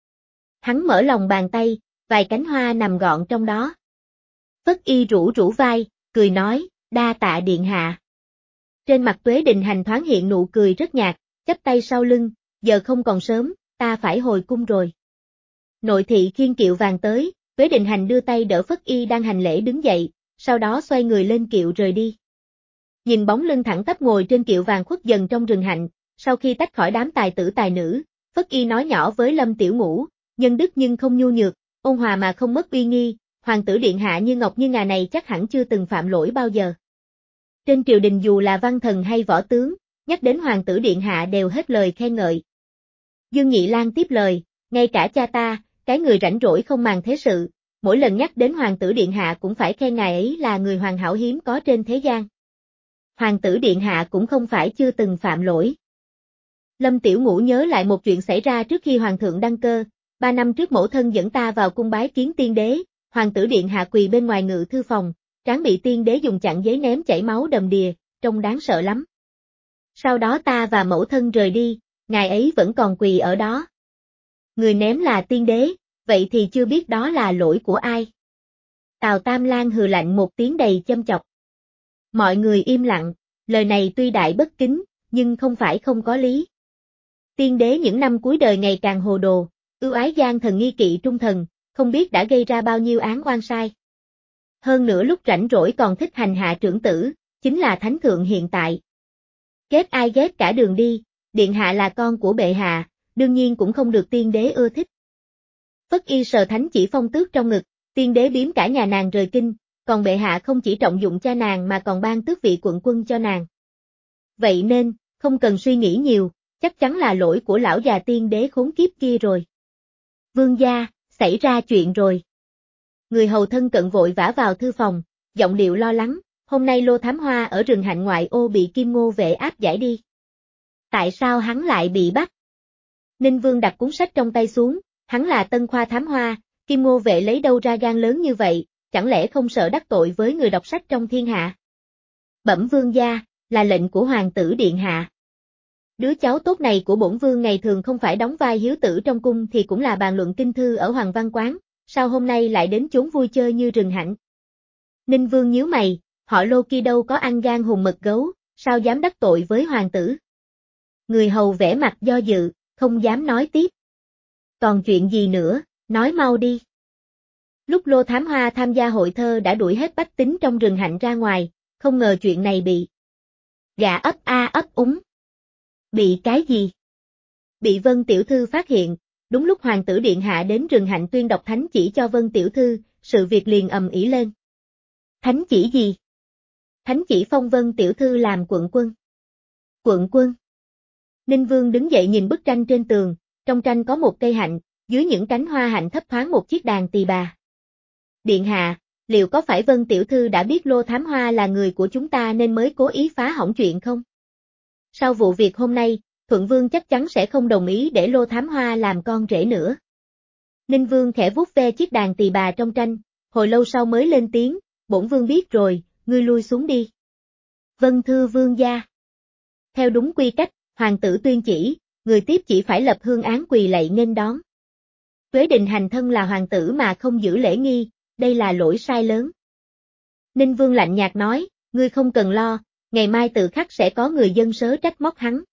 Hắn mở lòng bàn tay, vài cánh hoa nằm gọn trong đó. Phất Y rũ rũ vai, cười nói, đa tạ điện hạ. Trên mặt Tuế Đình Hành thoáng hiện nụ cười rất nhạt, chắp tay sau lưng, giờ không còn sớm, ta phải hồi cung rồi. Nội thị khiêng kiệu vàng tới, Tuế Đình Hành đưa tay đỡ Phất Y đang hành lễ đứng dậy, sau đó xoay người lên kiệu rời đi. Nhìn bóng lưng thẳng tắp ngồi trên kiệu vàng khuất dần trong rừng hạnh, sau khi tách khỏi đám tài tử tài nữ, Phất Y nói nhỏ với Lâm Tiểu Ngũ, nhân đức nhưng không nhu nhược, ôn hòa mà không mất uy nghi, hoàng tử điện hạ như ngọc như ngà này chắc hẳn chưa từng phạm lỗi bao giờ. Trên triều đình dù là văn thần hay võ tướng, nhắc đến hoàng tử điện hạ đều hết lời khen ngợi. Dương Nhị Lang tiếp lời, ngay cả cha ta, cái người rảnh rỗi không màng thế sự, mỗi lần nhắc đến hoàng tử điện hạ cũng phải khen ngài ấy là người hoàn hảo hiếm có trên thế gian. Hoàng tử điện hạ cũng không phải chưa từng phạm lỗi. Lâm Tiểu Ngũ nhớ lại một chuyện xảy ra trước khi hoàng thượng đăng cơ, ba năm trước mẫu thân dẫn ta vào cung bái kiến tiên đế, hoàng tử điện hạ quỳ bên ngoài ngự thư phòng, trán bị tiên đế dùng chặn giấy ném chảy máu đầm đìa, trông đáng sợ lắm. Sau đó ta và mẫu thân rời đi, ngài ấy vẫn còn quỳ ở đó. Người ném là tiên đế, vậy thì chưa biết đó là lỗi của ai. Tào Tam Lang hừ lạnh một tiếng đầy châm chọc. Mọi người im lặng, lời này tuy đại bất kính, nhưng không phải không có lý. Tiên đế những năm cuối đời ngày càng hồ đồ, ưu ái gian thần nghi kỵ trung thần, không biết đã gây ra bao nhiêu án oan sai. Hơn nữa lúc rảnh rỗi còn thích hành hạ trưởng tử, chính là thánh thượng hiện tại. Ghét ai ghét cả đường đi, điện hạ là con của bệ hạ, đương nhiên cũng không được tiên đế ưa thích. Phất Y sờ thánh chỉ phong tước trong ngực, tiên đế biếm cả nhà nàng rời kinh, còn bệ hạ không chỉ trọng dụng cha nàng mà còn ban tước vị quận quân cho nàng. Vậy nên, không cần suy nghĩ nhiều, chắc chắn là lỗi của lão già tiên đế khốn kiếp kia rồi. Vương gia, xảy ra chuyện rồi. Người hầu thân cận vội vã vào thư phòng, giọng điệu lo lắng, hôm nay Lô Thám Hoa ở rừng hạnh ngoại ô bị Kim Ngô vệ áp giải đi. Tại sao hắn lại bị bắt? Ninh Vương đặt cuốn sách trong tay xuống, hắn là Tân Khoa Thám Hoa, Kim Ngô vệ lấy đâu ra gan lớn như vậy, chẳng lẽ không sợ đắc tội với người đọc sách trong thiên hạ? Bẩm vương gia, là lệnh của hoàng tử điện hạ. Đứa cháu tốt này của bổn vương ngày thường không phải đóng vai hiếu tử trong cung thì cũng là bàn luận kinh thư ở Hoàng Văn Quán, sao hôm nay lại đến chốn vui chơi như rừng hạnh? Ninh Vương nhíu mày, họ Lô kia đâu có ăn gan hùn mật gấu, sao dám đắc tội với hoàng tử? Người hầu vẻ mặt do dự, không dám nói tiếp. Còn chuyện gì nữa, nói mau đi. Lúc Lô Thám Hoa tham gia hội thơ đã đuổi hết bách tính trong rừng hạnh ra ngoài, không ngờ chuyện này bị gã ấp a ấp úng. Bị cái gì? Bị Vân Tiểu Thư phát hiện, đúng lúc hoàng tử điện hạ đến rừng hạnh tuyên đọc thánh chỉ cho Vân Tiểu Thư, sự việc liền ầm ĩ lên. Thánh chỉ gì? Thánh chỉ phong Vân Tiểu Thư làm quận quân. Quận quân? Ninh Vương đứng dậy nhìn bức tranh trên tường, trong tranh có một cây hạnh, dưới những cánh hoa hạnh thấp thoáng một chiếc đàn tỳ bà. Điện hạ, liệu có phải Vân Tiểu Thư đã biết Lô Thám Hoa là người của chúng ta nên mới cố ý phá hỏng chuyện không? Sau vụ việc hôm nay, Thuận Vương chắc chắn sẽ không đồng ý để Lô Thám Hoa làm con rể nữa. Ninh Vương khẽ vuốt ve chiếc đàn tỳ bà trong tranh, hồi lâu sau mới lên tiếng, bổn vương biết rồi, ngươi lui xuống đi. Vâng thưa vương gia. Theo đúng quy cách, hoàng tử tuyên chỉ, người tiếp chỉ phải lập hương án quỳ lạy nghênh đón. Tuế Định hành thân là hoàng tử mà không giữ lễ nghi, đây là lỗi sai lớn. Ninh Vương lạnh nhạt nói, ngươi không cần lo, ngày mai tự khắc sẽ có người dân sớ trách móc hắn.